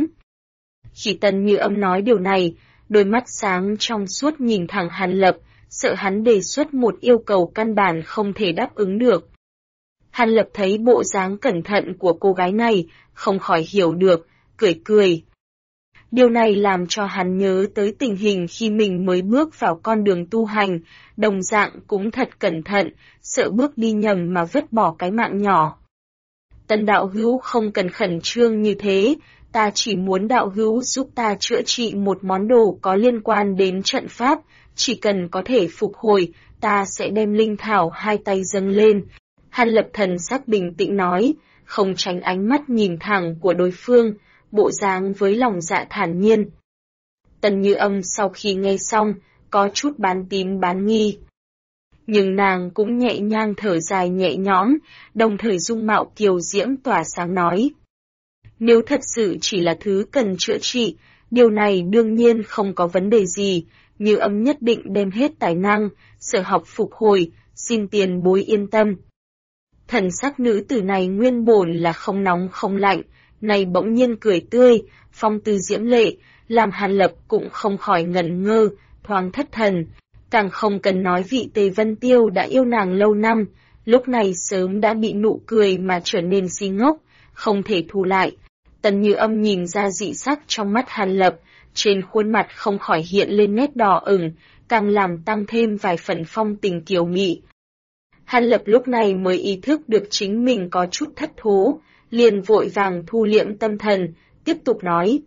Khi Tần Như Âm nói điều này, đôi mắt sáng trong suốt nhìn thẳng Hàn Lập, sợ hắn đề xuất một yêu cầu căn bản không thể đáp ứng được. Hàn Lập thấy bộ dáng cẩn thận của cô gái này, không khỏi hiểu được, cười cười. Điều này làm cho hắn nhớ tới tình hình khi mình mới bước vào con đường tu hành, đồng dạng cũng thật cẩn thận, sợ bước đi nhầm mà vứt bỏ cái mạng nhỏ. Tần đạo hữu không cần khẩn trương như thế, ta chỉ muốn đạo hữu giúp ta chữa trị một món đồ có liên quan đến trận pháp, chỉ cần có thể phục hồi, ta sẽ đem linh thảo hai tay dâng lên. Hàn Lập thần sắc bình tĩnh nói, không tránh ánh mắt nhìn thẳng của đối phương, bộ dáng với lòng dạ thản nhiên. Tần Như Âm sau khi nghe xong, có chút bán tín bán nghi. Nhưng nàng cũng nhẹ nhàng thở dài nhẹ nhõm, đồng thời dung mạo kiều diễm tỏa sáng nói. Nếu thật sự chỉ là thứ cần chữa trị, điều này đương nhiên không có vấn đề gì, Như Âm nhất định đem hết tài năng, sở học phục hồi, xin tiền bối yên tâm. Thần sắc nữ tử này nguyên bổn là không nóng không lạnh, này bỗng nhiên cười tươi, phong tư diễm lệ, làm Hàn Lập cũng không khỏi ngẩn ngơ, thoáng thất thần. Càng không cần nói vị Tề Vân Tiêu đã yêu nàng lâu năm, lúc này sớm đã bị nụ cười mà trở nên si ngốc, không thể thu lại. Tần Như Âm nhìn ra dị sắc trong mắt Hàn Lập, trên khuôn mặt không khỏi hiện lên nét đỏ ửng, càng làm tăng thêm vài phần phong tình kiều mị. Hàn Lập lúc này mới ý thức được chính mình có chút thất thố, liền vội vàng thu liễm tâm thần, tiếp tục nói.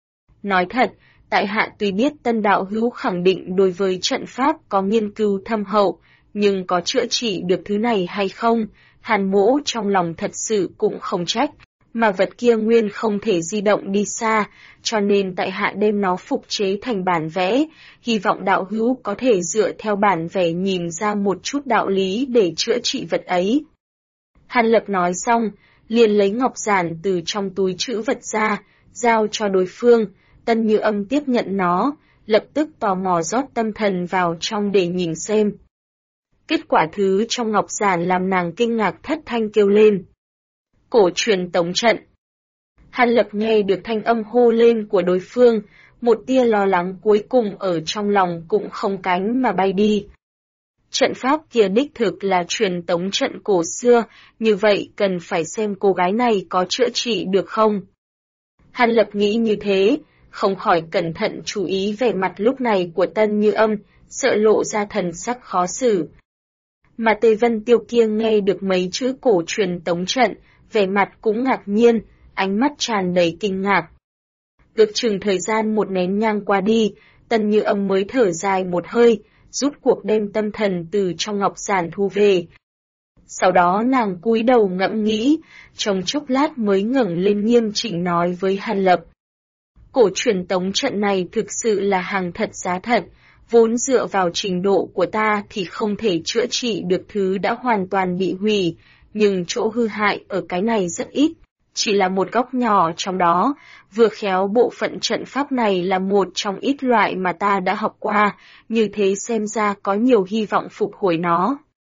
Nói thật, tại hạ tuy biết Tân đạo hữu khẳng định đối với trận pháp có nghiên cứu thâm hậu, nhưng có chữa trị được thứ này hay không, Hàn mỗ trong lòng thật sự cũng không trách. mà vật kia nguyên không thể di động đi xa, cho nên tại hạ đem nó phục chế thành bản vẽ, hy vọng đạo hữu có thể dựa theo bản vẽ nhìn ra một chút đạo lý để chữa trị vật ấy. Hàn Lập nói xong, liền lấy ngọc giản từ trong túi trữ vật ra, giao cho đối phương. Tân Như Âm tiếp nhận nó, lập tức tò mò rót tâm thần vào trong để nhìn xem. Kết quả thứ trong ngọc giản làm nàng kinh ngạc thất thanh kêu lên. Cổ truyền tống trận. Hàn Lập nghe được thanh âm hô lên của đối phương, một tia lo lắng cuối cùng ở trong lòng cũng không cánh mà bay đi. Trận pháp kia đích thực là truyền tống trận cổ xưa, như vậy cần phải xem cô gái này có chữa trị được không. Hàn Lập nghĩ như thế, không khỏi cẩn thận chú ý về mặt lúc này của Tân Như Âm, sợ lộ ra thần sắc khó xử. Mà Tề Vân Tiêu kia nghe được mấy chữ cổ truyền tống trận, vẻ mặt cũng ngạc nhiên, ánh mắt tràn đầy kinh ngạc. Ước chừng thời gian một nén nhang qua đi, Tân Như Âm mới thở dài một hơi, rút cuộc đem tâm thần từ trong ngọc giản thu về. Sau đó nàng cúi đầu ngẫm nghĩ, trong chốc lát mới ngẩng lên nghiêm chỉnh nói với Hàn Lập. Cổ truyền tống trận này thực sự là hàng thật giá thật, vốn dựa vào trình độ của ta thì không thể chữa trị được thứ đã hoàn toàn bị hủy, nhưng chỗ hư hại ở cái này rất ít, chỉ là một góc nhỏ trong đó, vừa khéo bộ phận trận pháp này là một trong ít loại mà ta đã học qua, như thế xem ra có nhiều hy vọng phục hồi nó.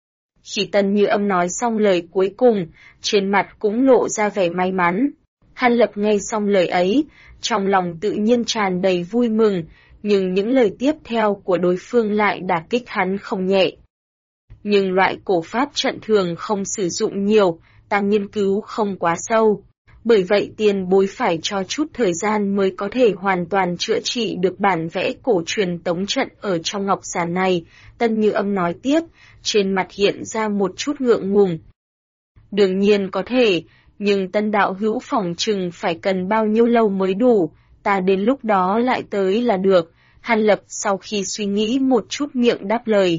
Khi Tân Như Âm nói xong lời cuối cùng, trên mặt cũng lộ ra vẻ may mắn. Hàn Lập nghe xong lời ấy, trong lòng tự nhiên tràn đầy vui mừng, nhưng những lời tiếp theo của đối phương lại đả kích hắn không nhẹ. Nhưng loại cổ pháp trận thường không sử dụng nhiều, ta nghiên cứu không quá sâu. Bởi vậy tiền bối phải cho chút thời gian mới có thể hoàn toàn chữa trị được bản vẽ cổ truyền tống trận ở trong ngọc giản này, Tân Như Âm nói tiếp, trên mặt hiện ra một chút ngượng ngùng. Đương nhiên có thể, nhưng Tân đạo hữu phỏng chừng phải cần bao nhiêu lâu mới đủ, ta đến lúc đó lại tới là được. Hàn Lập sau khi suy nghĩ một chút miệng đáp lời.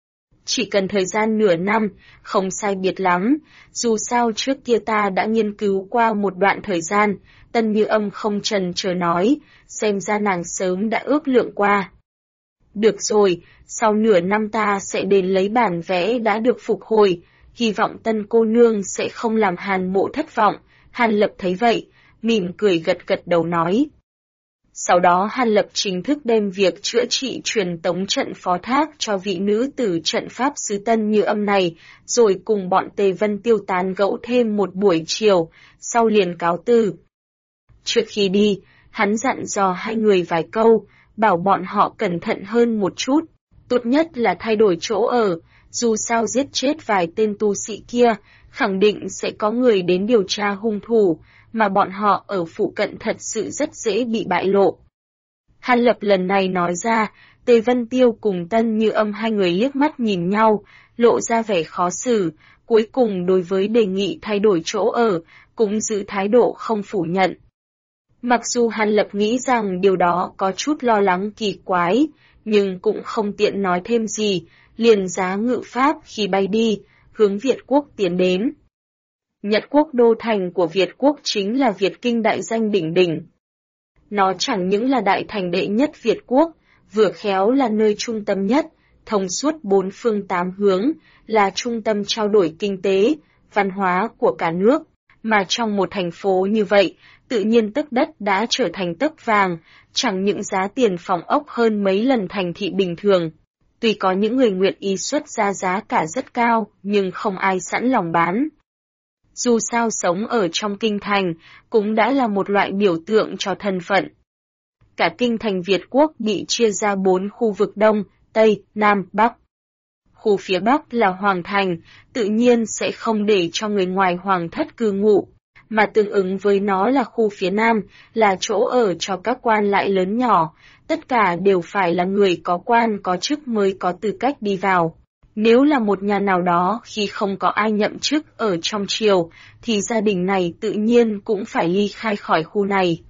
Chỉ cần thời gian nửa năm, không sai biệt lắm, dù sao trước kia ta đã nghiên cứu qua một đoạn thời gian, Tân Như Âm không chần chờ nói, xem ra nàng sớm đã ước lượng qua. Được rồi, sau nửa năm ta sẽ đến lấy bản vẽ đã được phục hồi, hy vọng Tân cô nương sẽ không làm Hàn Mộ thất vọng. Hàn Lập thấy vậy, mỉm cười gật gật đầu nói. Sau đó Hàn Lập chính thức đem việc chữa trị truyền tống trận phó thác cho vị nữ tử trận pháp sứ Tân Như Âm này, rồi cùng bọn Tề Vân Tiêu tán gẫu thêm một buổi chiều, sau liền cáo từ. Trước khi đi, hắn dặn dò hai người vài câu, bảo bọn họ cẩn thận hơn một chút, tốt nhất là thay đổi chỗ ở, dù sao giết chết vài tên tu sĩ kia, khẳng định sẽ có người đến điều tra hung thủ, mà bọn họ ở phụ cận thật sự rất dễ bị bại lộ. Hàn Lập lần này nói ra, Tề Vân Tiêu cùng Tân Như Âm hai người liếc mắt nhìn nhau, lộ ra vẻ khó xử, cuối cùng đối với đề nghị thay đổi chỗ ở, cũng giữ thái độ không phủ nhận. Mặc dù Hàn Lập nghĩ rằng điều đó có chút lo lắng kỳ quái, nhưng cũng không tiện nói thêm gì, liền giá ngự pháp khi bay đi, hướng Việt Quốc tiến đến. Nhật Quốc đô thành của Việt Quốc chính là Việt Kinh đại danh đỉnh đỉnh. Nó chẳng những là đại thành đệ nhất Việt Quốc, vừa khéo là nơi trung tâm nhất, thông suốt bốn phương tám hướng, là trung tâm trao đổi kinh tế, văn hóa của cả nước, mà trong một thành phố như vậy, tự nhiên tấc đất đã trở thành tấc vàng, chẳng những giá tiền phòng ốc hơn mấy lần thành thị bình thường. Tuy có những người nguyện ý xuất ra giá cả rất cao, nhưng không ai sẵn lòng bán. Dù sao sống ở trong kinh thành, cũng đã là một loại biểu tượng cho thân phận. Cả kinh thành Việt Quốc bị chia ra 4 khu vực Đông, Tây, Nam, Bắc. Khu phía Bắc là Hoàng Thành, tự nhiên sẽ không để cho người ngoài Hoàng thất cư ngụ, mà tương ứng với nó là khu phía Nam, là chỗ ở cho các quan lại lớn nhỏ, tất cả đều phải là người có quan có chức mới có tư cách đi vào. Nếu là một nhà nào đó khi không có ai nhậm chức ở trong triều, thì gia đình này tự nhiên cũng phải ly khai khỏi khu này.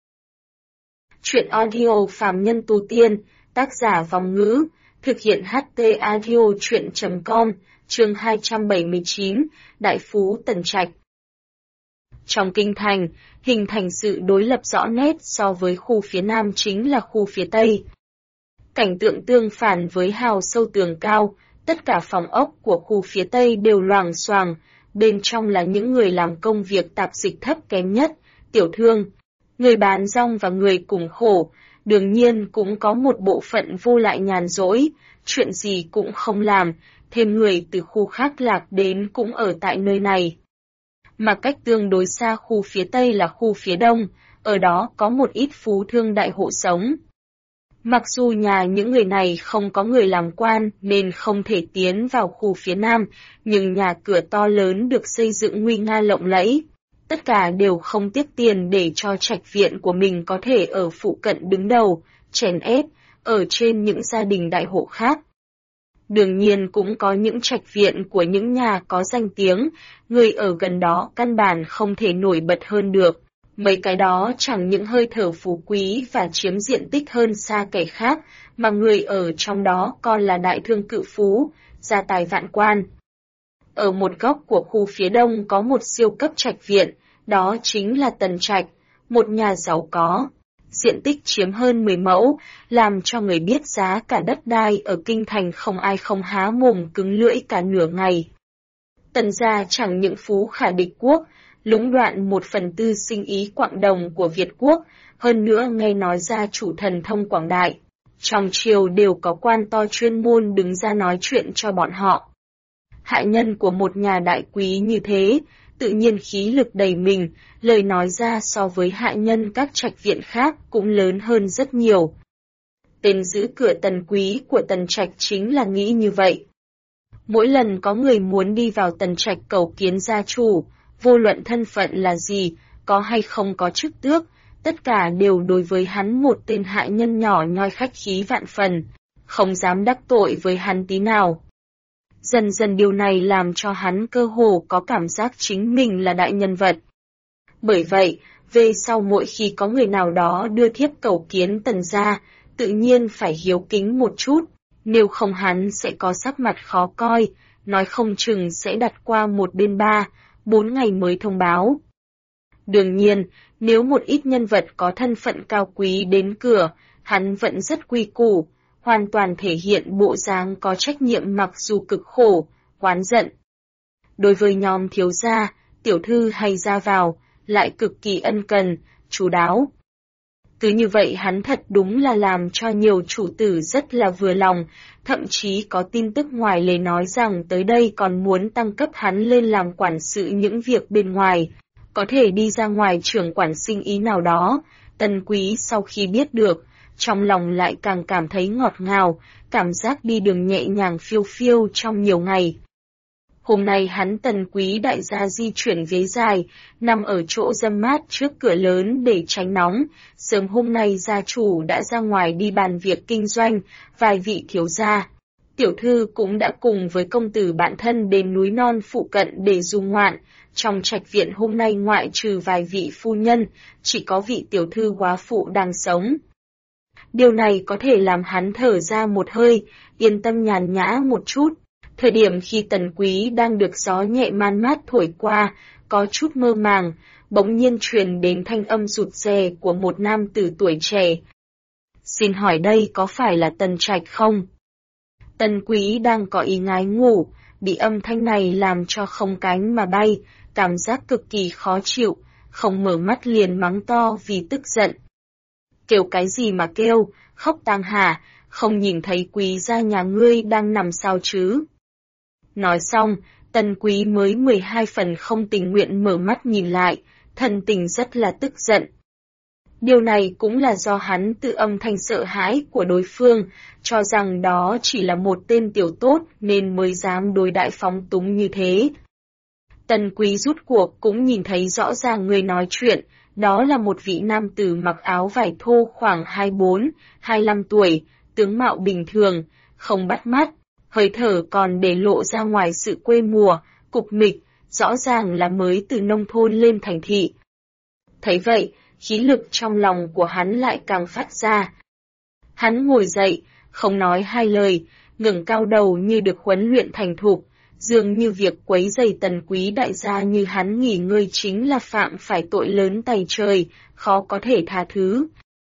Chuyện audio Phàm Nhân Tu Tiên, tác giả Vong Ngữ, thực hiện HT Audio Chuyện.com, chương 279, Đại Phú Tần Trạch. Trong kinh thành, hình thành sự đối lập rõ nét so với khu phía Nam chính là khu phía Tây. Cảnh tượng tương phản với hào sâu tường cao, tất cả phòng ốc của khu phía Tây đều loảng xoảng, bên trong là những người làm công việc tạp dịch thấp kém nhất, tiểu thương, người bán rong và người cùng khổ, đương nhiên cũng có một bộ phận vô lại nhàn rỗi, chuyện gì cũng không làm, thêm người từ khu khác lạc đến cũng ở tại nơi này. Mà cách tương đối xa khu phía Tây là khu phía Đông, ở đó có một ít phú thương đại hộ sống. Mặc dù nhà những người này không có người làm quan nên không thể tiến vào khu phía Nam, nhưng nhà cửa to lớn được xây dựng nguy nga lộng lẫy. Tất cả đều không tiếc tiền để cho trạch viện của mình có thể ở phụ cận đứng đầu, chèn ép, ở trên những gia đình đại hộ khác. Đương nhiên cũng có những trạch viện của những nhà có danh tiếng, người ở gần đó căn bản không thể nổi bật hơn được. Mấy cái đó chẳng những hơi thở phú quý và chiếm diện tích hơn xa kẻ khác, mà người ở trong đó còn là đại thương cự phú, gia tài vạn quan. Ở một góc của khu phía Đông có một siêu cấp trạch viện, đó chính là Tần Trạch, một nhà giàu có. Diện tích chiếm hơn 10 mẫu, làm cho người biết giá cả đất đai ở kinh thành không ai không há mồm cứng lưỡi cả nửa ngày. Tần gia chẳng những phú khả địch quốc, lũng đoạn 1/4 sinh ý Quảng Đồng của Việt Quốc, hơn nữa nghe nói gia chủ thần thông quảng đại. Trong triều đều có quan to chuyên môn đứng ra nói chuyện cho bọn họ. Hạ nhân của một nhà đại quý như thế, tự nhiên khí lực đầy mình, lời nói ra so với hạ nhân các trạch viện khác cũng lớn hơn rất nhiều. Tên giữ cửa Tần Quý của Tần Trạch chính là nghĩ như vậy. Mỗi lần có người muốn đi vào Tần Trạch cầu kiến gia chủ, vô luận thân phận là gì, có hay không có chức tước, tất cả đều đối với hắn một tên hạ nhân nhỏ nhoi khách khí vạn phần, không dám đắc tội với hắn tí nào. Dần dần điều này làm cho hắn cơ hồ có cảm giác chính mình là đại nhân vật. Bởi vậy, về sau mỗi khi có người nào đó đưa thiếp cầu kiến Tần gia, tự nhiên phải hiếu kính một chút, nếu không hắn sẽ có sắc mặt khó coi, nói không chừng sẽ đặt qua một bên 3-4 ngày mới thông báo. Đương nhiên, nếu một ít nhân vật có thân phận cao quý đến cửa, hắn vẫn rất quy củ, hoàn toàn thể hiện bộ dáng có trách nhiệm mặc dù cực khổ, oán giận. Đối với nhóm thiếu gia, tiểu thư hay ra vào, lại cực kỳ ân cần, chu đáo. Cứ như vậy hắn thật đúng là làm cho nhiều chủ tử rất là vừa lòng, thậm chí có tin tức ngoài lề nói rằng tới đây còn muốn tăng cấp hắn lên làm quản sự những việc bên ngoài, có thể đi ra ngoài trưởng quản sinh ý nào đó. Tần Quý sau khi biết được, trong lòng lại càng cảm thấy ngọt ngào, cảm giác đi đường nhẹ nhàng phiêu phiêu trong nhiều ngày. Hôm nay hắn Tần Quý đại gia di chuyển ghế dài, nằm ở chỗ râm mát trước cửa lớn để tránh nóng. Sớm hôm nay gia chủ đã ra ngoài đi bàn việc kinh doanh, vài vị thiếu gia. Tiểu thư cũng đã cùng với công tử bạn thân đến núi non phụ cận để du ngoạn. Trong trạch viện hôm nay ngoại trừ vài vị phu nhân, chỉ có vị tiểu thư góa phụ đang sống. Điều này có thể làm hắn thở ra một hơi, yên tâm nhàn nhã một chút. Thời điểm khi Tần Quý đang được gió nhẹ man mát thổi qua, có chút mơ màng, bỗng nhiên truyền đến thanh âm rụt rè của một nam tử tuổi trẻ. Xin hỏi đây có phải là Tần Trạch không? Tần Quý đang có ý ngái ngủ, bị âm thanh này làm cho không cánh mà bay, cảm giác cực kỳ khó chịu, không mở mắt liền mắng to vì tức giận. Kêu cái gì mà kêu, khóc tang hả, không nhìn thấy Quý gia nhà ngươi đang nằm sao chứ? Nói xong, Tần Quý mới 12 phần không tình nguyện mở mắt nhìn lại, thần tình rất là tức giận. Điều này cũng là do hắn tự âm thanh sợ hãi của đối phương, cho rằng đó chỉ là một tên tiểu tốt nên mới dám đối đãi phóng túng như thế. Tần Quý rút cuộc cũng nhìn thấy rõ ràng người nói chuyện, đó là một vị nam tử mặc áo vải thô khoảng 24-25 tuổi, tướng mạo bình thường, không bắt mắt, hơi thở còn để lộ ra ngoài sự quê mùa, cục mịch, rõ ràng là mới từ nông thôn lên thành thị. Thấy vậy, khí lực trong lòng của hắn lại càng phát ra. Hắn ngồi dậy, không nói hai lời, ngẩng cao đầu như được huấn luyện thành thục, Dường như việc quấy rầy Tần quý đại gia như hắn nghỉ ngơi chính là phạm phải tội lớn tày trời, khó có thể tha thứ.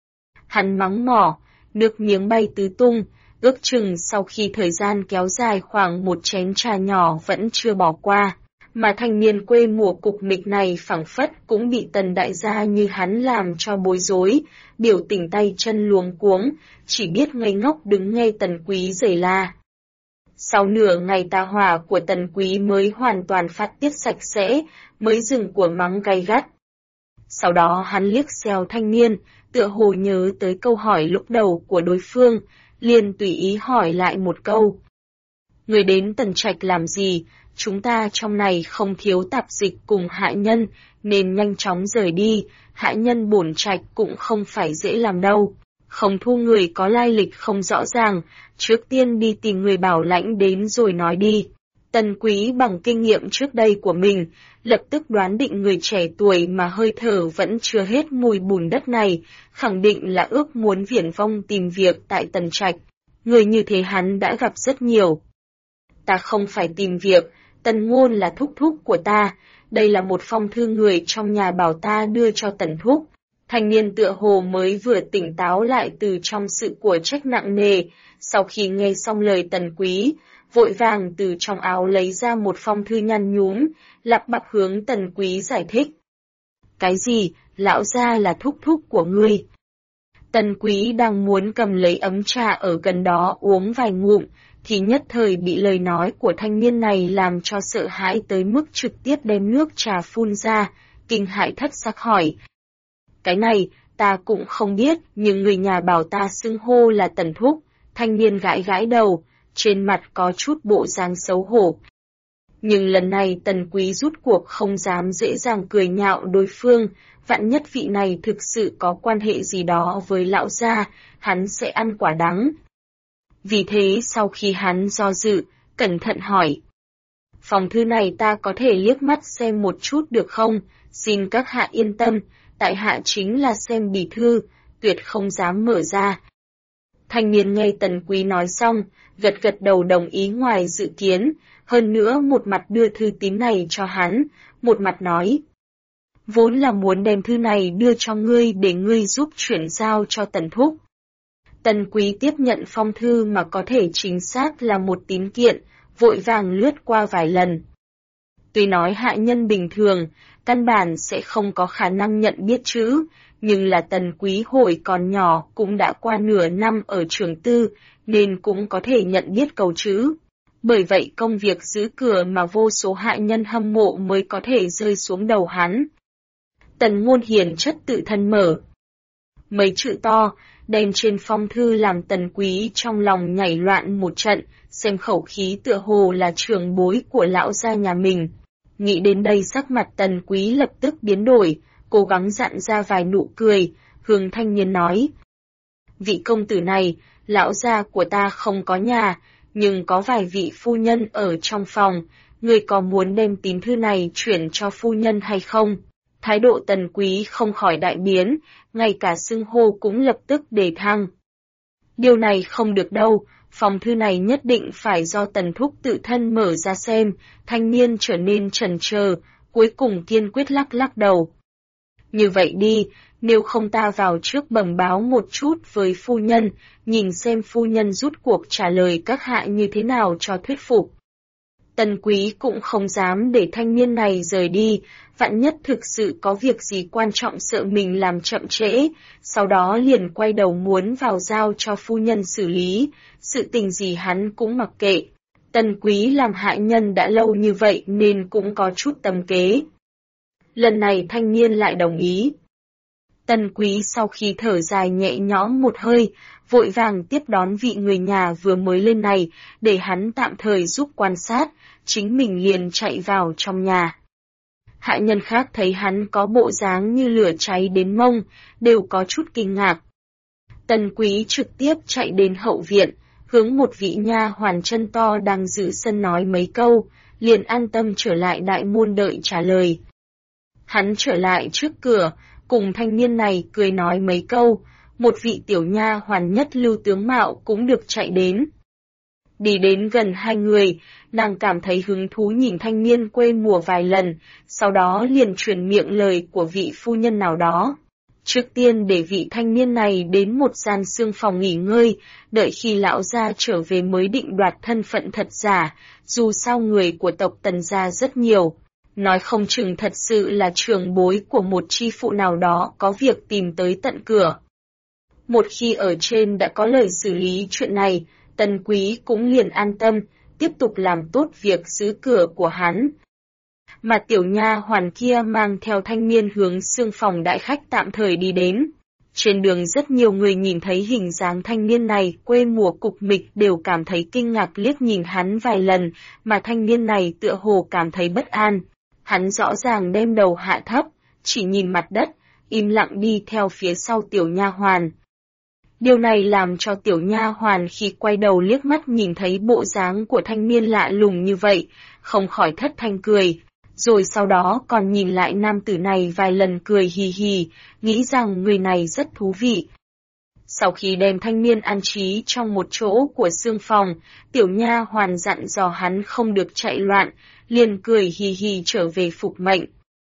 Hắn mắng mỏ, nước miếng bay tứ tung, ước chừng sau khi thời gian kéo dài khoảng một chén trà nhỏ vẫn chưa bỏ qua, mà thanh niên quê mùa cục mịch này phảng phất cũng bị Tần đại gia như hắn làm cho bối rối, biểu tình tay chân luống cuống, chỉ biết ngây ngốc đứng nghe Tần quý giày la. Sau nửa ngày tà hỏa của Tần quý mới hoàn toàn phát tiết sạch sẽ, mới dừng của mắng gay gắt. Sau đó hắn liếc xéo thanh niên, tựa hồ nhớ tới câu hỏi lúc đầu của đối phương, liền tùy ý hỏi lại một câu. Người đến Tần Trạch làm gì? Chúng ta trong này không thiếu tạp dịch cùng hạ nhân, nên nhanh chóng rời đi, hạ nhân bổn trạch cũng không phải dễ làm đâu. Không thu người có lai lịch không rõ ràng, trước tiên đi tìm người bảo lãnh đến rồi nói đi. Tần quý bằng kinh nghiệm trước đây của mình, lập tức đoán định người trẻ tuổi mà hơi thở vẫn chưa hết mùi bùn đất này, khẳng định là ước muốn viển vông tìm việc tại Tần Trạch. Người như thế hắn đã gặp rất nhiều. Ta không phải tìm việc, Tần Ngôn là thúc thúc của ta, đây là một phong thư người trong nhà bảo ta đưa cho Tần thúc. Thanh niên tựa hồ mới vừa tỉnh táo lại từ trong sự của trách nặng nề, sau khi nghe xong lời Tần quý, vội vàng từ trong áo lấy ra một phong thư nhăn nhúm, lắp bắp hướng Tần quý giải thích. Cái gì, lão gia là thúc thúc của ngươi? Tần quý đang muốn cầm lấy ấm trà ở gần đó uống vài ngụm, thì nhất thời bị lời nói của thanh niên này làm cho sợ hãi tới mức trực tiếp đem nước trà phun ra, kinh hãi thất sắc hỏi. Cái này, ta cũng không biết, nhưng người nhà bảo ta xưng hô là Tần thúc. Thanh niên gãi gãi đầu, trên mặt có chút bộ dáng xấu hổ. Nhưng lần này Tần quý rút cuộc không dám dễ dàng cười nhạo đối phương, vạn nhất vị này thực sự có quan hệ gì đó với lão gia, hắn sẽ ăn quả đắng. Vì thế sau khi hắn do dự, cẩn thận hỏi. Phòng thư này ta có thể liếc mắt xem một chút được không? Xin các hạ yên tâm, tại hạ chính là xem bì thư, tuyệt không dám mở ra. Thanh niên nghe Tần quý nói xong, gật gật đầu đồng ý ngoài dự kiến, hơn nữa một mặt đưa thư tín này cho hắn, một mặt nói. Vốn là muốn đem thư này đưa cho ngươi để ngươi giúp chuyển giao cho Tần thúc. Tần quý tiếp nhận phong thư mà có thể chính xác là một tín kiện, vội vàng lướt qua vài lần. Tuy nói hạ nhân bình thường, căn bản sẽ không có khả năng nhận biết chữ, nhưng là Tần quý hồi còn nhỏ cũng đã qua nửa năm ở trường tư, nên cũng có thể nhận biết câu chữ. Bởi vậy công việc giữ cửa mà vô số hạ nhân hâm mộ mới có thể rơi xuống đầu hắn. Tần Ngôn hiền chất tự thân mở mấy chữ to, đem trên phong thư làm Tần quý trong lòng nhảy loạn một trận, xem khẩu khí tựa hồ là trưởng bối của lão gia nhà mình. Nghĩ đến đây sắc mặt Tần quý lập tức biến đổi, cố gắng dặn ra vài nụ cười, hướng thanh niên nói. Vị công tử này, lão gia của ta không có nhà, nhưng có vài vị phu nhân ở trong phòng, người có muốn đem tín thư này chuyển cho phu nhân hay không? Thái độ Tần quý không khỏi đại biến, ngay cả xưng hô cũng lập tức đề thăng. Điều này không được đâu, phòng thư này nhất định phải do Tần thúc tự thân mở ra xem, thanh niên trở nên chần chờ, cuối cùng kiên quyết lắc lắc đầu. Như vậy đi, nếu không ta vào trước bẩm báo một chút với phu nhân, nhìn xem phu nhân rút cuộc trả lời các hạ như thế nào cho thuyết phục. Tần quý cũng không dám để thanh niên này rời đi, vạn nhất thực sự có việc gì quan trọng sợ mình làm chậm trễ, sau đó liền quay đầu muốn vào giao cho phu nhân xử lý, sự tình gì hắn cũng mặc kệ. Tần quý làm hạ nhân đã lâu như vậy nên cũng có chút tâm kế. Lần này thanh niên lại đồng ý. Tần quý sau khi thở dài nhẹ nhõm một hơi, vội vàng tiếp đón vị người nhà vừa mới lên này, để hắn tạm thời giúp quan sát, chính mình liền chạy vào trong nhà. Hạ nhân khác thấy hắn có bộ dáng như lửa cháy đến mông, đều có chút kinh ngạc. Tần quý trực tiếp chạy đến hậu viện, hướng một vị nha hoàn chân to đang giữ sân nói mấy câu, liền an tâm trở lại đại môn đợi trả lời. Hắn trở lại trước cửa, cùng thanh niên này cười nói mấy câu, một vị tiểu nha hoàn nhất lưu tướng mạo cũng được chạy đến. Đi đến gần hai người, nàng cảm thấy hứng thú nhìn thanh niên quê mùa vài lần, sau đó liền truyền miệng lời của vị phu nhân nào đó. Trước tiên để vị thanh niên này đến một gian xương phòng nghỉ ngơi, đợi khi lão gia trở về mới định đoạt thân phận thật giả, dù sao người của tộc Tần gia rất nhiều. Nói không chừng thật sự là trưởng bối của một chi phụ nào đó có việc tìm tới tận cửa. Một khi ở trên đã có lời xử lý chuyện này, Tần Quý cũng liền an tâm, tiếp tục làm tốt việc giữ cửa của hắn. Mà tiểu nha hoàn kia mang theo thanh niên hướng xương phòng đại khách tạm thời đi đến. Trên đường rất nhiều người nhìn thấy hình dáng thanh niên này quê mùa cục mịch đều cảm thấy kinh ngạc liếc nhìn hắn vài lần, mà thanh niên này tựa hồ cảm thấy bất an. Hắn rõ ràng đem đầu hạ thấp, chỉ nhìn mặt đất, im lặng đi theo phía sau tiểu nha hoàn. Điều này làm cho tiểu nha hoàn khi quay đầu liếc mắt nhìn thấy bộ dáng của thanh niên lạ lùng như vậy, không khỏi thất thanh cười, rồi sau đó còn nhìn lại nam tử này vài lần cười hì hì, nghĩ rằng người này rất thú vị. Sau khi đem thanh niên an trí trong một chỗ của xương phòng, tiểu nha hoàn dặn dò hắn không được chạy loạn, liền cười hì hì trở về phục mệnh.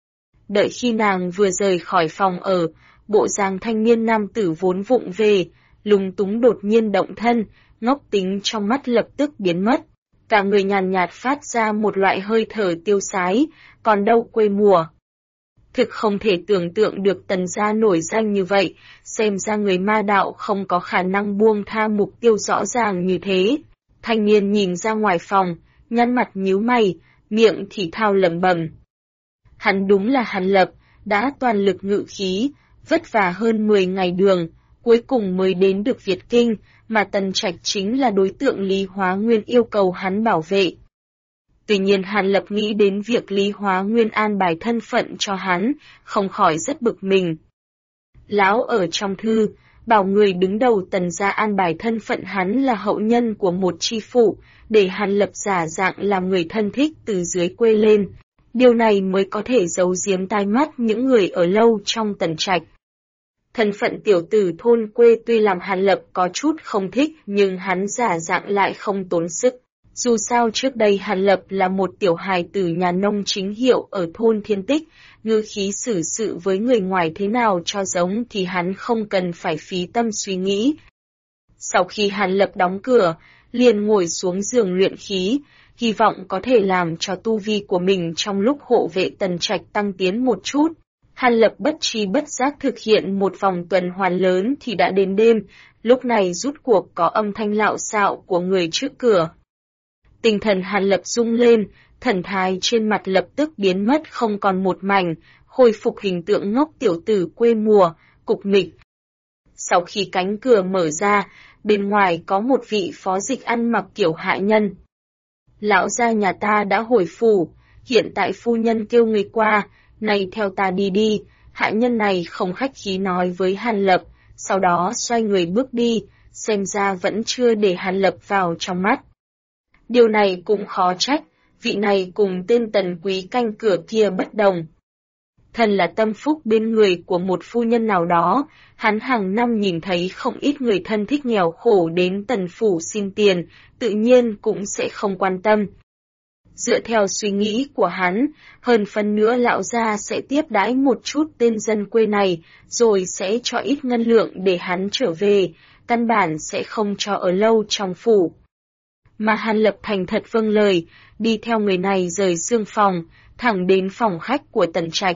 Đợi khi nàng vừa rời khỏi phòng ở, bộ dáng thanh niên nam tử vốn vụng về, lúng túng đột nhiên động thân, ngốc tính trong mắt lập tức biến mất. Cả người nhàn nhạt phát ra một loại hơi thở tiêu sái, còn đâu quê mùa. Thực không thể tưởng tượng được Tần gia nổi danh như vậy, xem ra người ma đạo không có khả năng buông tha mục tiêu rõ ràng như thế. Thanh niên nhìn ra ngoài phòng, nhăn mặt nhíu mày, miệng thì thao lẩm bẩm. Hắn đúng là Hàn Lập, đã toàn lực ngự khí, vất vả hơn 10 ngày đường, cuối cùng mới đến được Việt Kinh, mà Tần Trạch chính là đối tượng Lý Hóa Nguyên yêu cầu hắn bảo vệ. Tuy nhiên Hàn Lập nghĩ đến việc Lý Hóa Nguyên an bài thân phận cho hắn, không khỏi rất bực mình. Lão ở trong thư, bảo người đứng đầu Tần gia an bài thân phận hắn là hậu nhân của một chi phủ, để Hàn Lập giả dạng làm người thân thích từ dưới quê lên. Điều này mới có thể giấu giếm tai mắt những người ở lâu trong Tần Trạch. Thân phận tiểu tử thôn quê tuy làm Hàn Lập có chút không thích nhưng hắn giả dạng lại không tốn sức. Dù sao trước đây Hàn Lập là một tiểu hài tử nhà nông chính hiệu ở thôn Thiên Tích, ngữ khí xử sự với người ngoài thế nào cho giống thì hắn không cần phải phí tâm suy nghĩ. Sau khi Hàn Lập đóng cửa, liền ngồi xuống giường luyện khí, hy vọng có thể làm cho tu vi của mình trong lúc hộ vệ Tần Trạch tăng tiến một chút. Hàn Lập bất tri bất giác thực hiện một vòng tuần hoàn lớn thì đã đến đêm, lúc này rút cuộc có âm thanh lạo xạo của người trước cửa. Tinh thần Hàn Lập rung lên, thần thái trên mặt lập tức biến mất không còn một mảnh, khôi phục hình tượng ngốc tiểu tử quê mùa, cục mịch. Sau khi cánh cửa mở ra, bên ngoài có một vị phó dịch ăn mặc kiểu hạ nhân. Lão gia nhà ta đã hồi phủ, hiện tại phu nhân kêu người qua, này theo ta đi đi, hạ nhân này không khách khí nói với Hàn Lập, sau đó xoay người bước đi, xem ra vẫn chưa để Hàn Lập vào trong mắt. Điều này cũng khó trách, vị này cùng tên Tần Quý canh cửa kia bất đồng. Thần là tâm phúc bên người của một phu nhân nào đó, hắn hàng năm nhìn thấy không ít người thân thích nghèo khổ đến Tần phủ xin tiền, tự nhiên cũng sẽ không quan tâm. Dựa theo suy nghĩ của hắn, hơn phân nữa lão gia sẽ tiếp đãi một chút tên dân quê này, rồi sẽ cho ít ngân lượng để hắn trở về, căn bản sẽ không cho ở lâu trong phủ. Mà Hàn Lập thành thật vâng lời, đi theo người này rời xương phòng, thẳng đến phòng khách của Tần Trạch.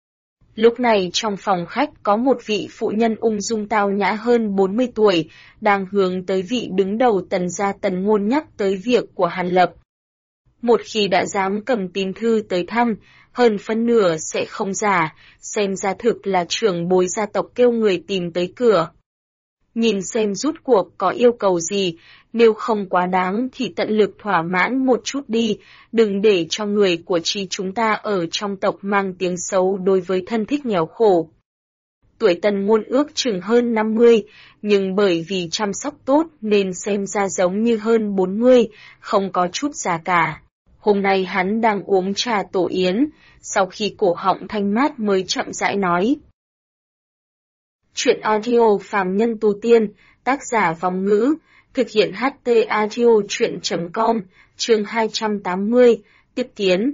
Lúc này trong phòng khách có một vị phụ nhân ung dung tao nhã hơn 40 tuổi, đang hướng tới vị đứng đầu Tần gia Tần Ngôn nhắc tới việc của Hàn Lập. Một khi đã dám cầm tín thư tới thăm, hơn phân nửa sẽ không giả, xem ra thực là trưởng bối gia tộc kêu người tìm tới cửa. Nhìn xem rút cuộc có yêu cầu gì, nếu không quá đáng thì tận lực thỏa mãn một chút đi, đừng để cho người của chi chúng ta ở trong tộc mang tiếng xấu đối với thân thích nghèo khổ. Tuổi Tần Ngôn ước chừng hơn 50, nhưng bởi vì chăm sóc tốt nên xem ra giống như hơn 40, không có chút già cả. Hôm nay hắn đang uống trà tổ yến, sau khi cổ họng thanh mát mới chậm rãi nói. Chuyện audio phàm nhân tu tiên, tác giả Vong Ngữ, Thực hiện HT Audio truyện.com, chương 280, tiếp kiến.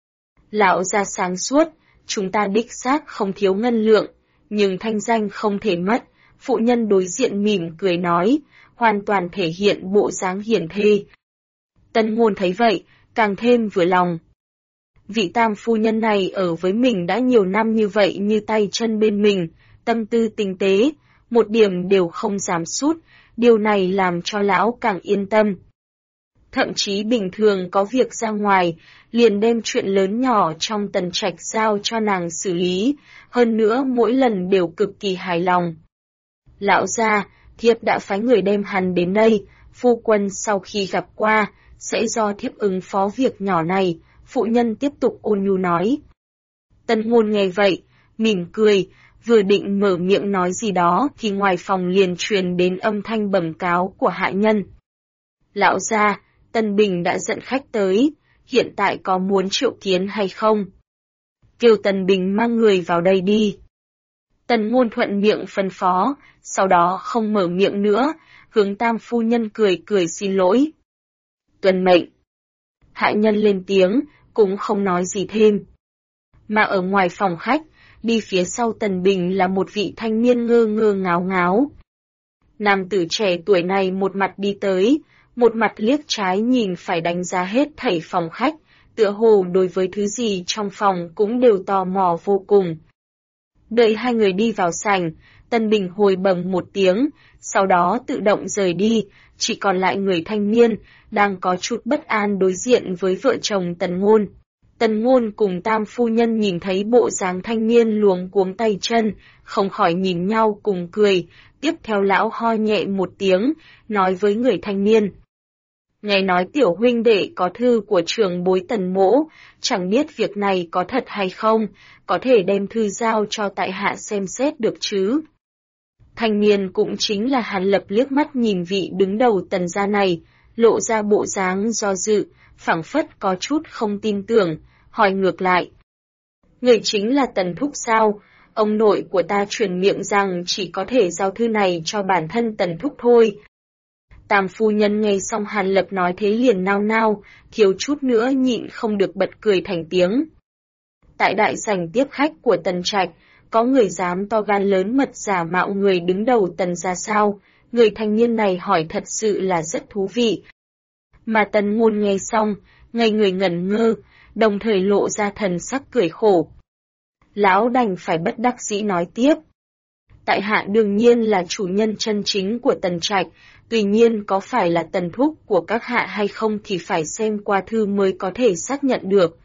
Lão gia sáng suốt, chúng ta đích xác không thiếu ngân lượng, nhưng thanh danh không thể mất. Phụ nhân đối diện mỉm cười nói, hoàn toàn thể hiện bộ dáng hiển thê. Tân Ngôn thấy vậy, càng thêm vừa lòng. Vị tam phu nhân này ở với mình đã nhiều năm như vậy như tay chân bên mình, tâm tư tinh tế, một điểm đều không giảm sút, điều này làm cho lão càng yên tâm. Thậm chí bình thường có việc ra ngoài, liền đem chuyện lớn nhỏ trong Tần Trạch giao cho nàng xử lý, hơn nữa mỗi lần đều cực kỳ hài lòng. Lão gia, thiếp đã phái người đem hắn đến đây, phu quân sau khi gặp qua, sẽ do thiếp ứng phó việc nhỏ này, phụ nhân tiếp tục ôn nhu nói. Tân Ngôn nghe vậy, mỉm cười, vừa định mở miệng nói gì đó thì ngoài phòng liền truyền đến âm thanh bẩm cáo của hạ nhân. Lão gia, Tân Bình đã dẫn khách tới, hiện tại có muốn triệu kiến hay không? Kêu Tân Bình mang người vào đây đi. Tần Ngôn thuận miệng phân phó, sau đó không mở miệng nữa, hướng tam phu nhân cười cười xin lỗi. Tuân mệnh. Hạ nhân lên tiếng, cũng không nói gì thêm. Mà ở ngoài phòng khách, đi phía sau Tần Bình là một vị thanh niên ngơ ngơ ngáo ngáo. Nam tử trẻ tuổi này một mặt đi tới, một mặt liếc trái nhìn phải đánh giá hết thảy phòng khách, tựa hồ đối với thứ gì trong phòng cũng đều tò mò vô cùng. Đợi hai người đi vào sảnh, Tần Bình hồi bẩm một tiếng, sau đó tự động rời đi, chỉ còn lại người thanh niên, đang có chút bất an đối diện với vợ chồng Tần Ngôn. Tần Ngôn cùng tam phu nhân nhìn thấy bộ dáng thanh niên luống cuống tay chân, không khỏi nhìn nhau cùng cười, tiếp theo lão ho nhẹ một tiếng, nói với người thanh niên. Nghe nói tiểu huynh đệ có thư của trưởng bối Tần mỗ, chẳng biết việc này có thật hay không, có thể đem thư giao cho tại hạ xem xét được chứ. Thanh niên cũng chính là Hàn Lập liếc mắt nhìn vị đứng đầu Tần gia này, lộ ra bộ dáng do dự, phảng phất có chút không tin tưởng, hỏi ngược lại. Người chính là Tần Thúc sao? Ông nội của ta truyền miệng rằng chỉ có thể giao thư này cho bản thân Tần Thúc thôi. Tam phu nhân nghe xong Hàn Lập nói thế liền nao nao, thiếu chút nữa nhịn không được bật cười thành tiếng. Tại đại sảnh tiếp khách của Tần Trạch, có người dám to gan lớn mật giả mạo người đứng đầu Tần gia sao? Người thanh niên này hỏi thật sự là rất thú vị. Mà Tần Ngôn nghe xong, ngây người ngẩn ngơ, đồng thời lộ ra thần sắc cười khổ. Lão đành phải bất đắc dĩ nói tiếp. Tại hạ đương nhiên là chủ nhân chân chính của Tần Trạch, tuy nhiên có phải là Tần Thúc của các hạ hay không thì phải xem qua thư mới có thể xác nhận được.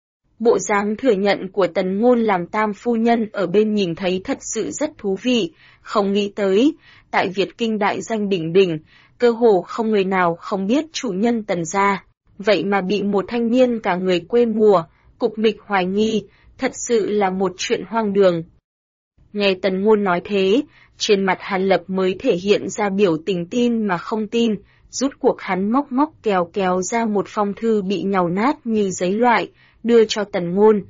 Bộ dáng thừa nhận của Tần Ngôn làm tam phu nhân ở bên nhìn thấy thật sự rất thú vị, không nghĩ tới, tại Việt Kinh đại danh đỉnh đỉnh, cơ hồ không người nào không biết chủ nhân Tần gia, vậy mà bị một thanh niên cả người quê mùa, cục mịch hoài nghi, thật sự là một chuyện hoang đường. Nghe Tần Ngôn nói thế, trên mặt Hàn Lập mới thể hiện ra biểu tình tin mà không tin, rút cuộc hắn móc kéo ra một phong thư bị nhàu nát như giấy loại, đưa cho Tần Ngôn.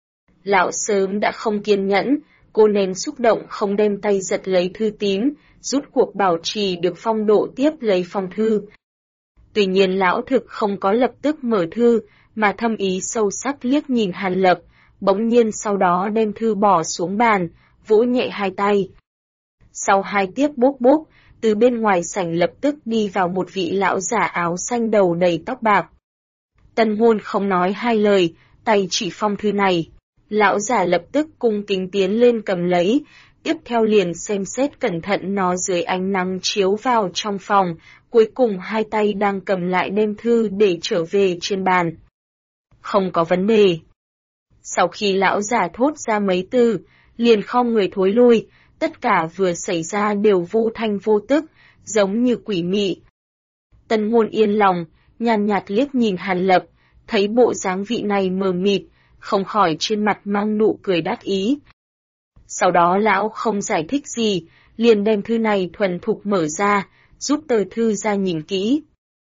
Lão sớm đã không kiên nhẫn, cô nén xúc động không đem tay giật lấy thư tín, rút cuộc bảo trì được phong độ tiếp lấy phong thư. Tuy nhiên lão thực không có lập tức mở thư, mà thâm ý sâu sắc liếc nhìn Hàn Lập, bỗng nhiên sau đó đem thư bỏ xuống bàn, vỗ nhẹ hai tay. Sau hai tiếp bốp, từ bên ngoài sảnh lập tức đi vào một vị lão giả áo xanh đầu đầy tóc bạc. Tần Ngôn không nói hai lời, tay chỉ phong thư này. Lão giả lập tức cung kính tiến lên cầm lấy, tiếp theo liền xem xét cẩn thận nó dưới ánh nắng chiếu vào trong phòng, cuối cùng hai tay đang cầm lại đem thư để trở về trên bàn. Không có vấn đề. Sau khi lão giả thốt ra mấy từ, liền khom người thối lui, tất cả vừa xảy ra đều vô thanh vô tức, giống như quỷ mị. Tần Ngôn yên lòng, nhàn nhạt liếc nhìn Hàn Lập, thấy bộ dáng vị này mờ mịt, không khỏi trên mặt mang nụ cười đắc ý. Sau đó lão không giải thích gì, liền đem thư này thuần thục mở ra, rút tờ thư ra nhìn kỹ.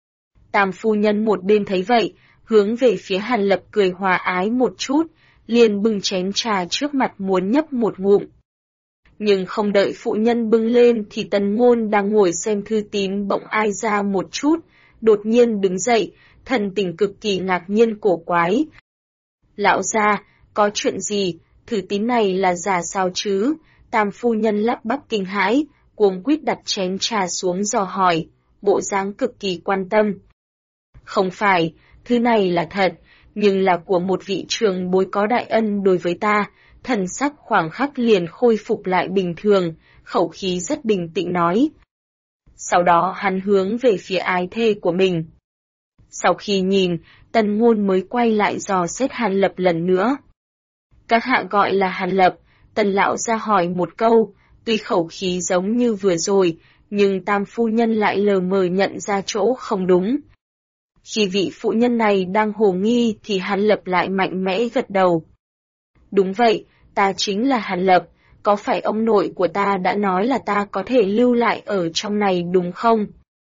Tam phu nhân một bên thấy vậy, hướng về phía Hàn Lập cười hòa ái một chút, liền bưng chén trà trước mặt muốn nhấp một ngụm. Nhưng không đợi phụ nhân bưng lên thì Tần Ngôn đang ngồi xem thư tín bỗng ai ra một chút, đột nhiên đứng dậy, thần tình cực kỳ ngạc nhiên cổ quái. Lão gia, có chuyện gì, thư tín này là giả sao chứ? Tam phu nhân lắp bắp kinh hãi, cuống quýt đặt chén trà xuống dò hỏi, bộ dáng cực kỳ quan tâm. Không phải, thư này là thật, nhưng là của một vị trường bối có đại ân đối với ta. Thần sắc khoảng khắc liền khôi phục lại bình thường, khẩu khí rất bình tĩnh nói. Sau đó hắn hướng về phía ái thê của mình. Sau khi nhìn, Tần Ngôn mới quay lại dò xét Hàn Lập lần nữa. Các hạ gọi là Hàn Lập, Tần lão ra hỏi một câu, tuy khẩu khí giống như vừa rồi, nhưng tam phu nhân lại lờ mờ nhận ra chỗ không đúng. Khi vị phụ nhân này đang hồ nghi thì Hàn Lập lại mạnh mẽ gật đầu. Đúng vậy, ta chính là Hàn Lập, có phải ông nội của ta đã nói là ta có thể lưu lại ở trong này đúng không?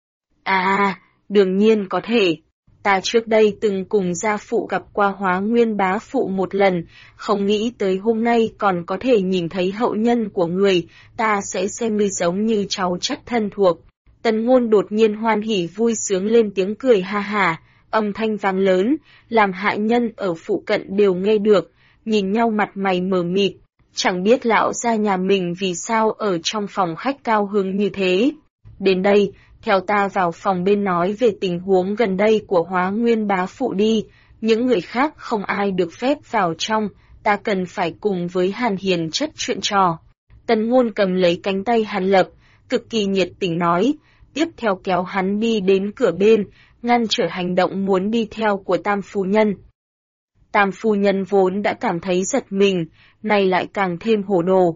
À, đương nhiên có thể. Ta trước đây từng cùng gia phụ gặp qua Hóa Nguyên bá phụ một lần, không nghĩ tới hôm nay còn có thể nhìn thấy hậu nhân của người, ta sẽ xem ngươi giống như cháu chắc thân thuộc. Tần Ngôn đột nhiên hoan hỉ vui sướng lên tiếng cười ha ha, âm thanh vang lớn, làm hại nhân ở phụ cận đều nghe được, nhìn nhau mặt mày mờ mịt, chẳng biết lão gia nhà mình vì sao ở trong phòng khách cao hứng như thế. Đến đây, theo ta vào phòng bên nói về tình huống gần đây của Hóa Nguyên bá phụ đi, những người khác không ai được phép vào trong, ta cần phải cùng với Hàn Hiền chất chuyện trò. Tần Ngôn cầm lấy cánh tay Hàn Lập, cực kỳ nhiệt tình nói, tiếp theo kéo hắn đi đến cửa bên, ngăn trở hành động muốn đi theo của Tam phu nhân. Tam phu nhân vốn đã cảm thấy giật mình, nay lại càng thêm hồ đồ.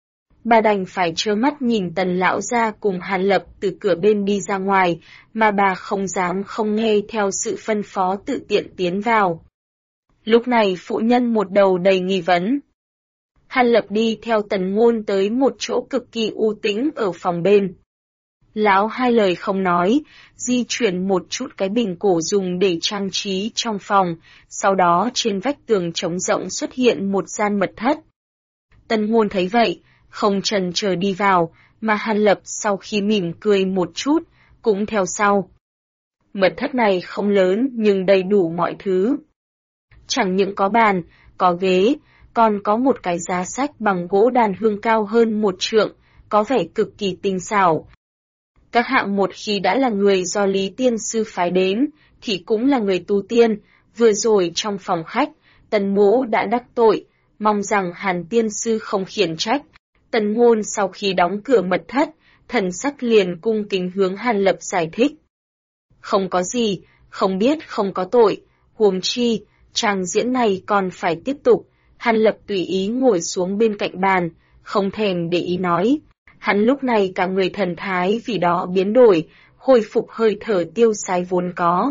Bà đành phải trơ mắt nhìn Tần lão gia cùng Hàn Lập từ cửa bên đi ra ngoài, mà bà không dám không nghe theo sự phân phó tự tiện tiến vào. Lúc này phụ nhân một đầu đầy nghi vấn. Hàn Lập đi theo Tần Ngôn tới một chỗ cực kỳ u tĩnh ở phòng bên. Lão hai lời không nói, di chuyển một chút cái bình cổ dùng để trang trí trong phòng, sau đó trên vách tường trống rộng xuất hiện một gian mật thất. Tần Ngôn thấy vậy, không chần chờ đi vào, mà Hàn Lập sau khi mỉm cười một chút, cũng theo sau. Mật thất này không lớn nhưng đầy đủ mọi thứ. Chẳng những có bàn, có ghế, còn có một cái giá sách bằng gỗ đàn hương cao hơn 1 trượng, có vẻ cực kỳ tinh xảo. Các hạng một khi đã là người do Lý Tiên Sư phái đến, thì cũng là người tu tiên, vừa rồi trong phòng khách, Tần Mỗ đã đắc tội, mong rằng Hàn Tiên Sư không khiển trách. Tần Ngôn sau khi đóng cửa mật thất, thần sắc liền cung kính hướng Hàn Lập giải thích. Không có gì, không biết không có tội, huống chi, tràng diễn này còn phải tiếp tục. Hàn Lập tùy ý ngồi xuống bên cạnh bàn, không thèm để ý nói. Hắn lúc này cả người thần thái vì đó biến đổi, hồi phục hơi thở tiêu sái vốn có.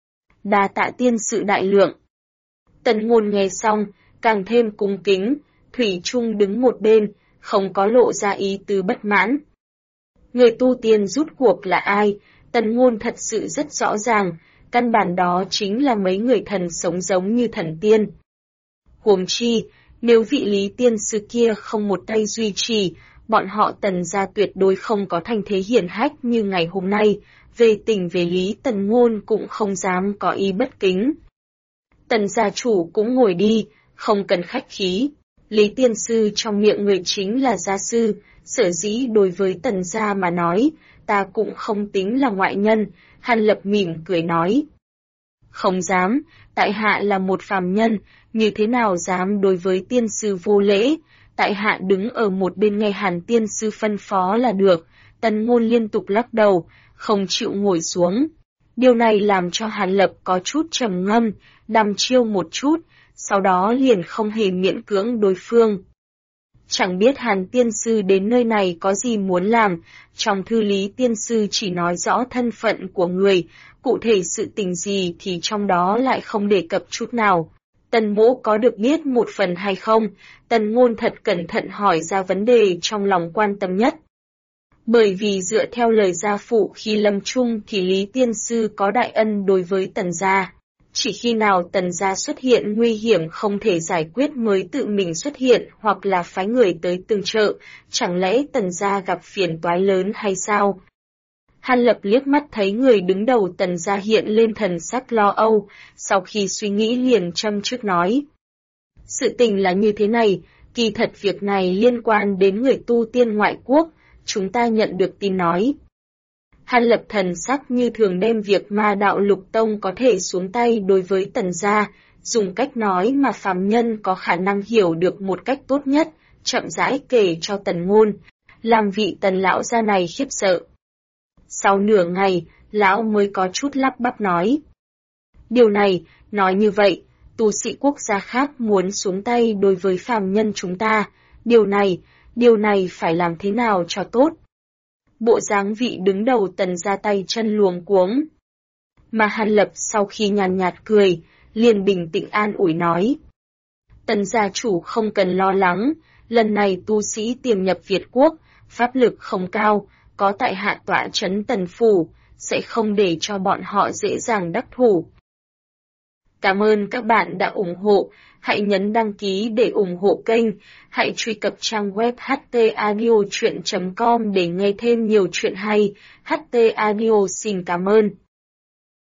Đa tạ tiên sự đại lượng. Tần Ngôn nghe xong, càng thêm cung kính, thủy chung đứng một bên, không có lộ ra ý tứ bất mãn. Người tu tiên rút cuộc là ai? Tần Ngôn thật sự rất rõ ràng, căn bản đó chính là mấy người thần sống giống như thần tiên. Huống chi, nếu vị Lý Tiên Sư kia không một tay duy trì, bọn họ Tần gia tuyệt đối không có thành thế hiển hách như ngày hôm nay, về tình về lý Tần Ngôn cũng không dám có ý bất kính. Tần gia chủ cũng ngồi đi, không cần khách khí. Lý Tiên Sư trong miệng người chính là gia sư, sở dĩ đối với Tần gia mà nói, ta cũng không tính là ngoại nhân, Hàn Lập mỉm cười nói. Không dám, tại hạ là một phàm nhân, như thế nào dám đối với Tiên Sư vô lễ, tại hạ đứng ở một bên nghe Hàn Tiên Sư phân phó là được. Tần Ngôn liên tục lắc đầu, không chịu ngồi xuống. Điều này làm cho Hàn Lập có chút trầm ngâm, đăm chiêu một chút, sau đó liền không hề miễn cưỡng đối phương. Chẳng biết Hàn Tiên Sư đến nơi này có gì muốn làm, trong thư Lý Tiên Sư chỉ nói rõ thân phận của người, cụ thể sự tình gì thì trong đó lại không đề cập chút nào. Tần Mỗ có được biết một phần hay không? Tần Ngôn thật cẩn thận hỏi ra vấn đề trong lòng quan tâm nhất. Bởi vì dựa theo lời gia phụ khi lâm chung thì Lý Tiên Sư có đại ân đối với Tần gia. Chỉ khi nào Tần gia xuất hiện nguy hiểm không thể giải quyết mới tự mình xuất hiện hoặc là phái người tới tương trợ, chẳng lẽ Tần gia gặp phiền toái lớn hay sao? Hàn Lập liếc mắt thấy người đứng đầu Tần gia hiện lên thần sắc lo âu, sau khi suy nghĩ liền châm trước nói. Sự tình là như thế này, kỳ thật việc này liên quan đến người tu tiên ngoại quốc, chúng ta nhận được tin nói. Hàn Lập thần sắc như thường đem việc Ma Đạo Lục Tông có thể xuống tay đối với Tần gia, dùng cách nói mà phàm nhân có khả năng hiểu được một cách tốt nhất, chậm rãi kể cho Tần Ngôn, làm vị Tần lão gia này khiếp sợ. Sau nửa ngày, lão mới có chút lắp bắp nói. Điều này, nói như vậy, tu sĩ quốc gia khác muốn xuống tay đối với phàm nhân chúng ta, điều này phải làm thế nào cho tốt? Bộ dáng vị đứng đầu Tần ra tay chân luống cuống. Mà Hàn Lập sau khi nhàn nhạt cười, liền bình tĩnh an ủi nói. Tần gia chủ không cần lo lắng, lần này tu sĩ tiềm nhập Việt quốc, pháp lực không cao, có tại hạ tọa trấn Tần phủ, sẽ không để cho bọn họ dễ dàng đắc thủ. Cảm ơn các bạn đã ủng hộ, hãy nhấn đăng ký để ủng hộ kênh, hãy truy cập trang web htaudio.com để nghe thêm nhiều chuyện hay. HT Audio xin cảm ơn.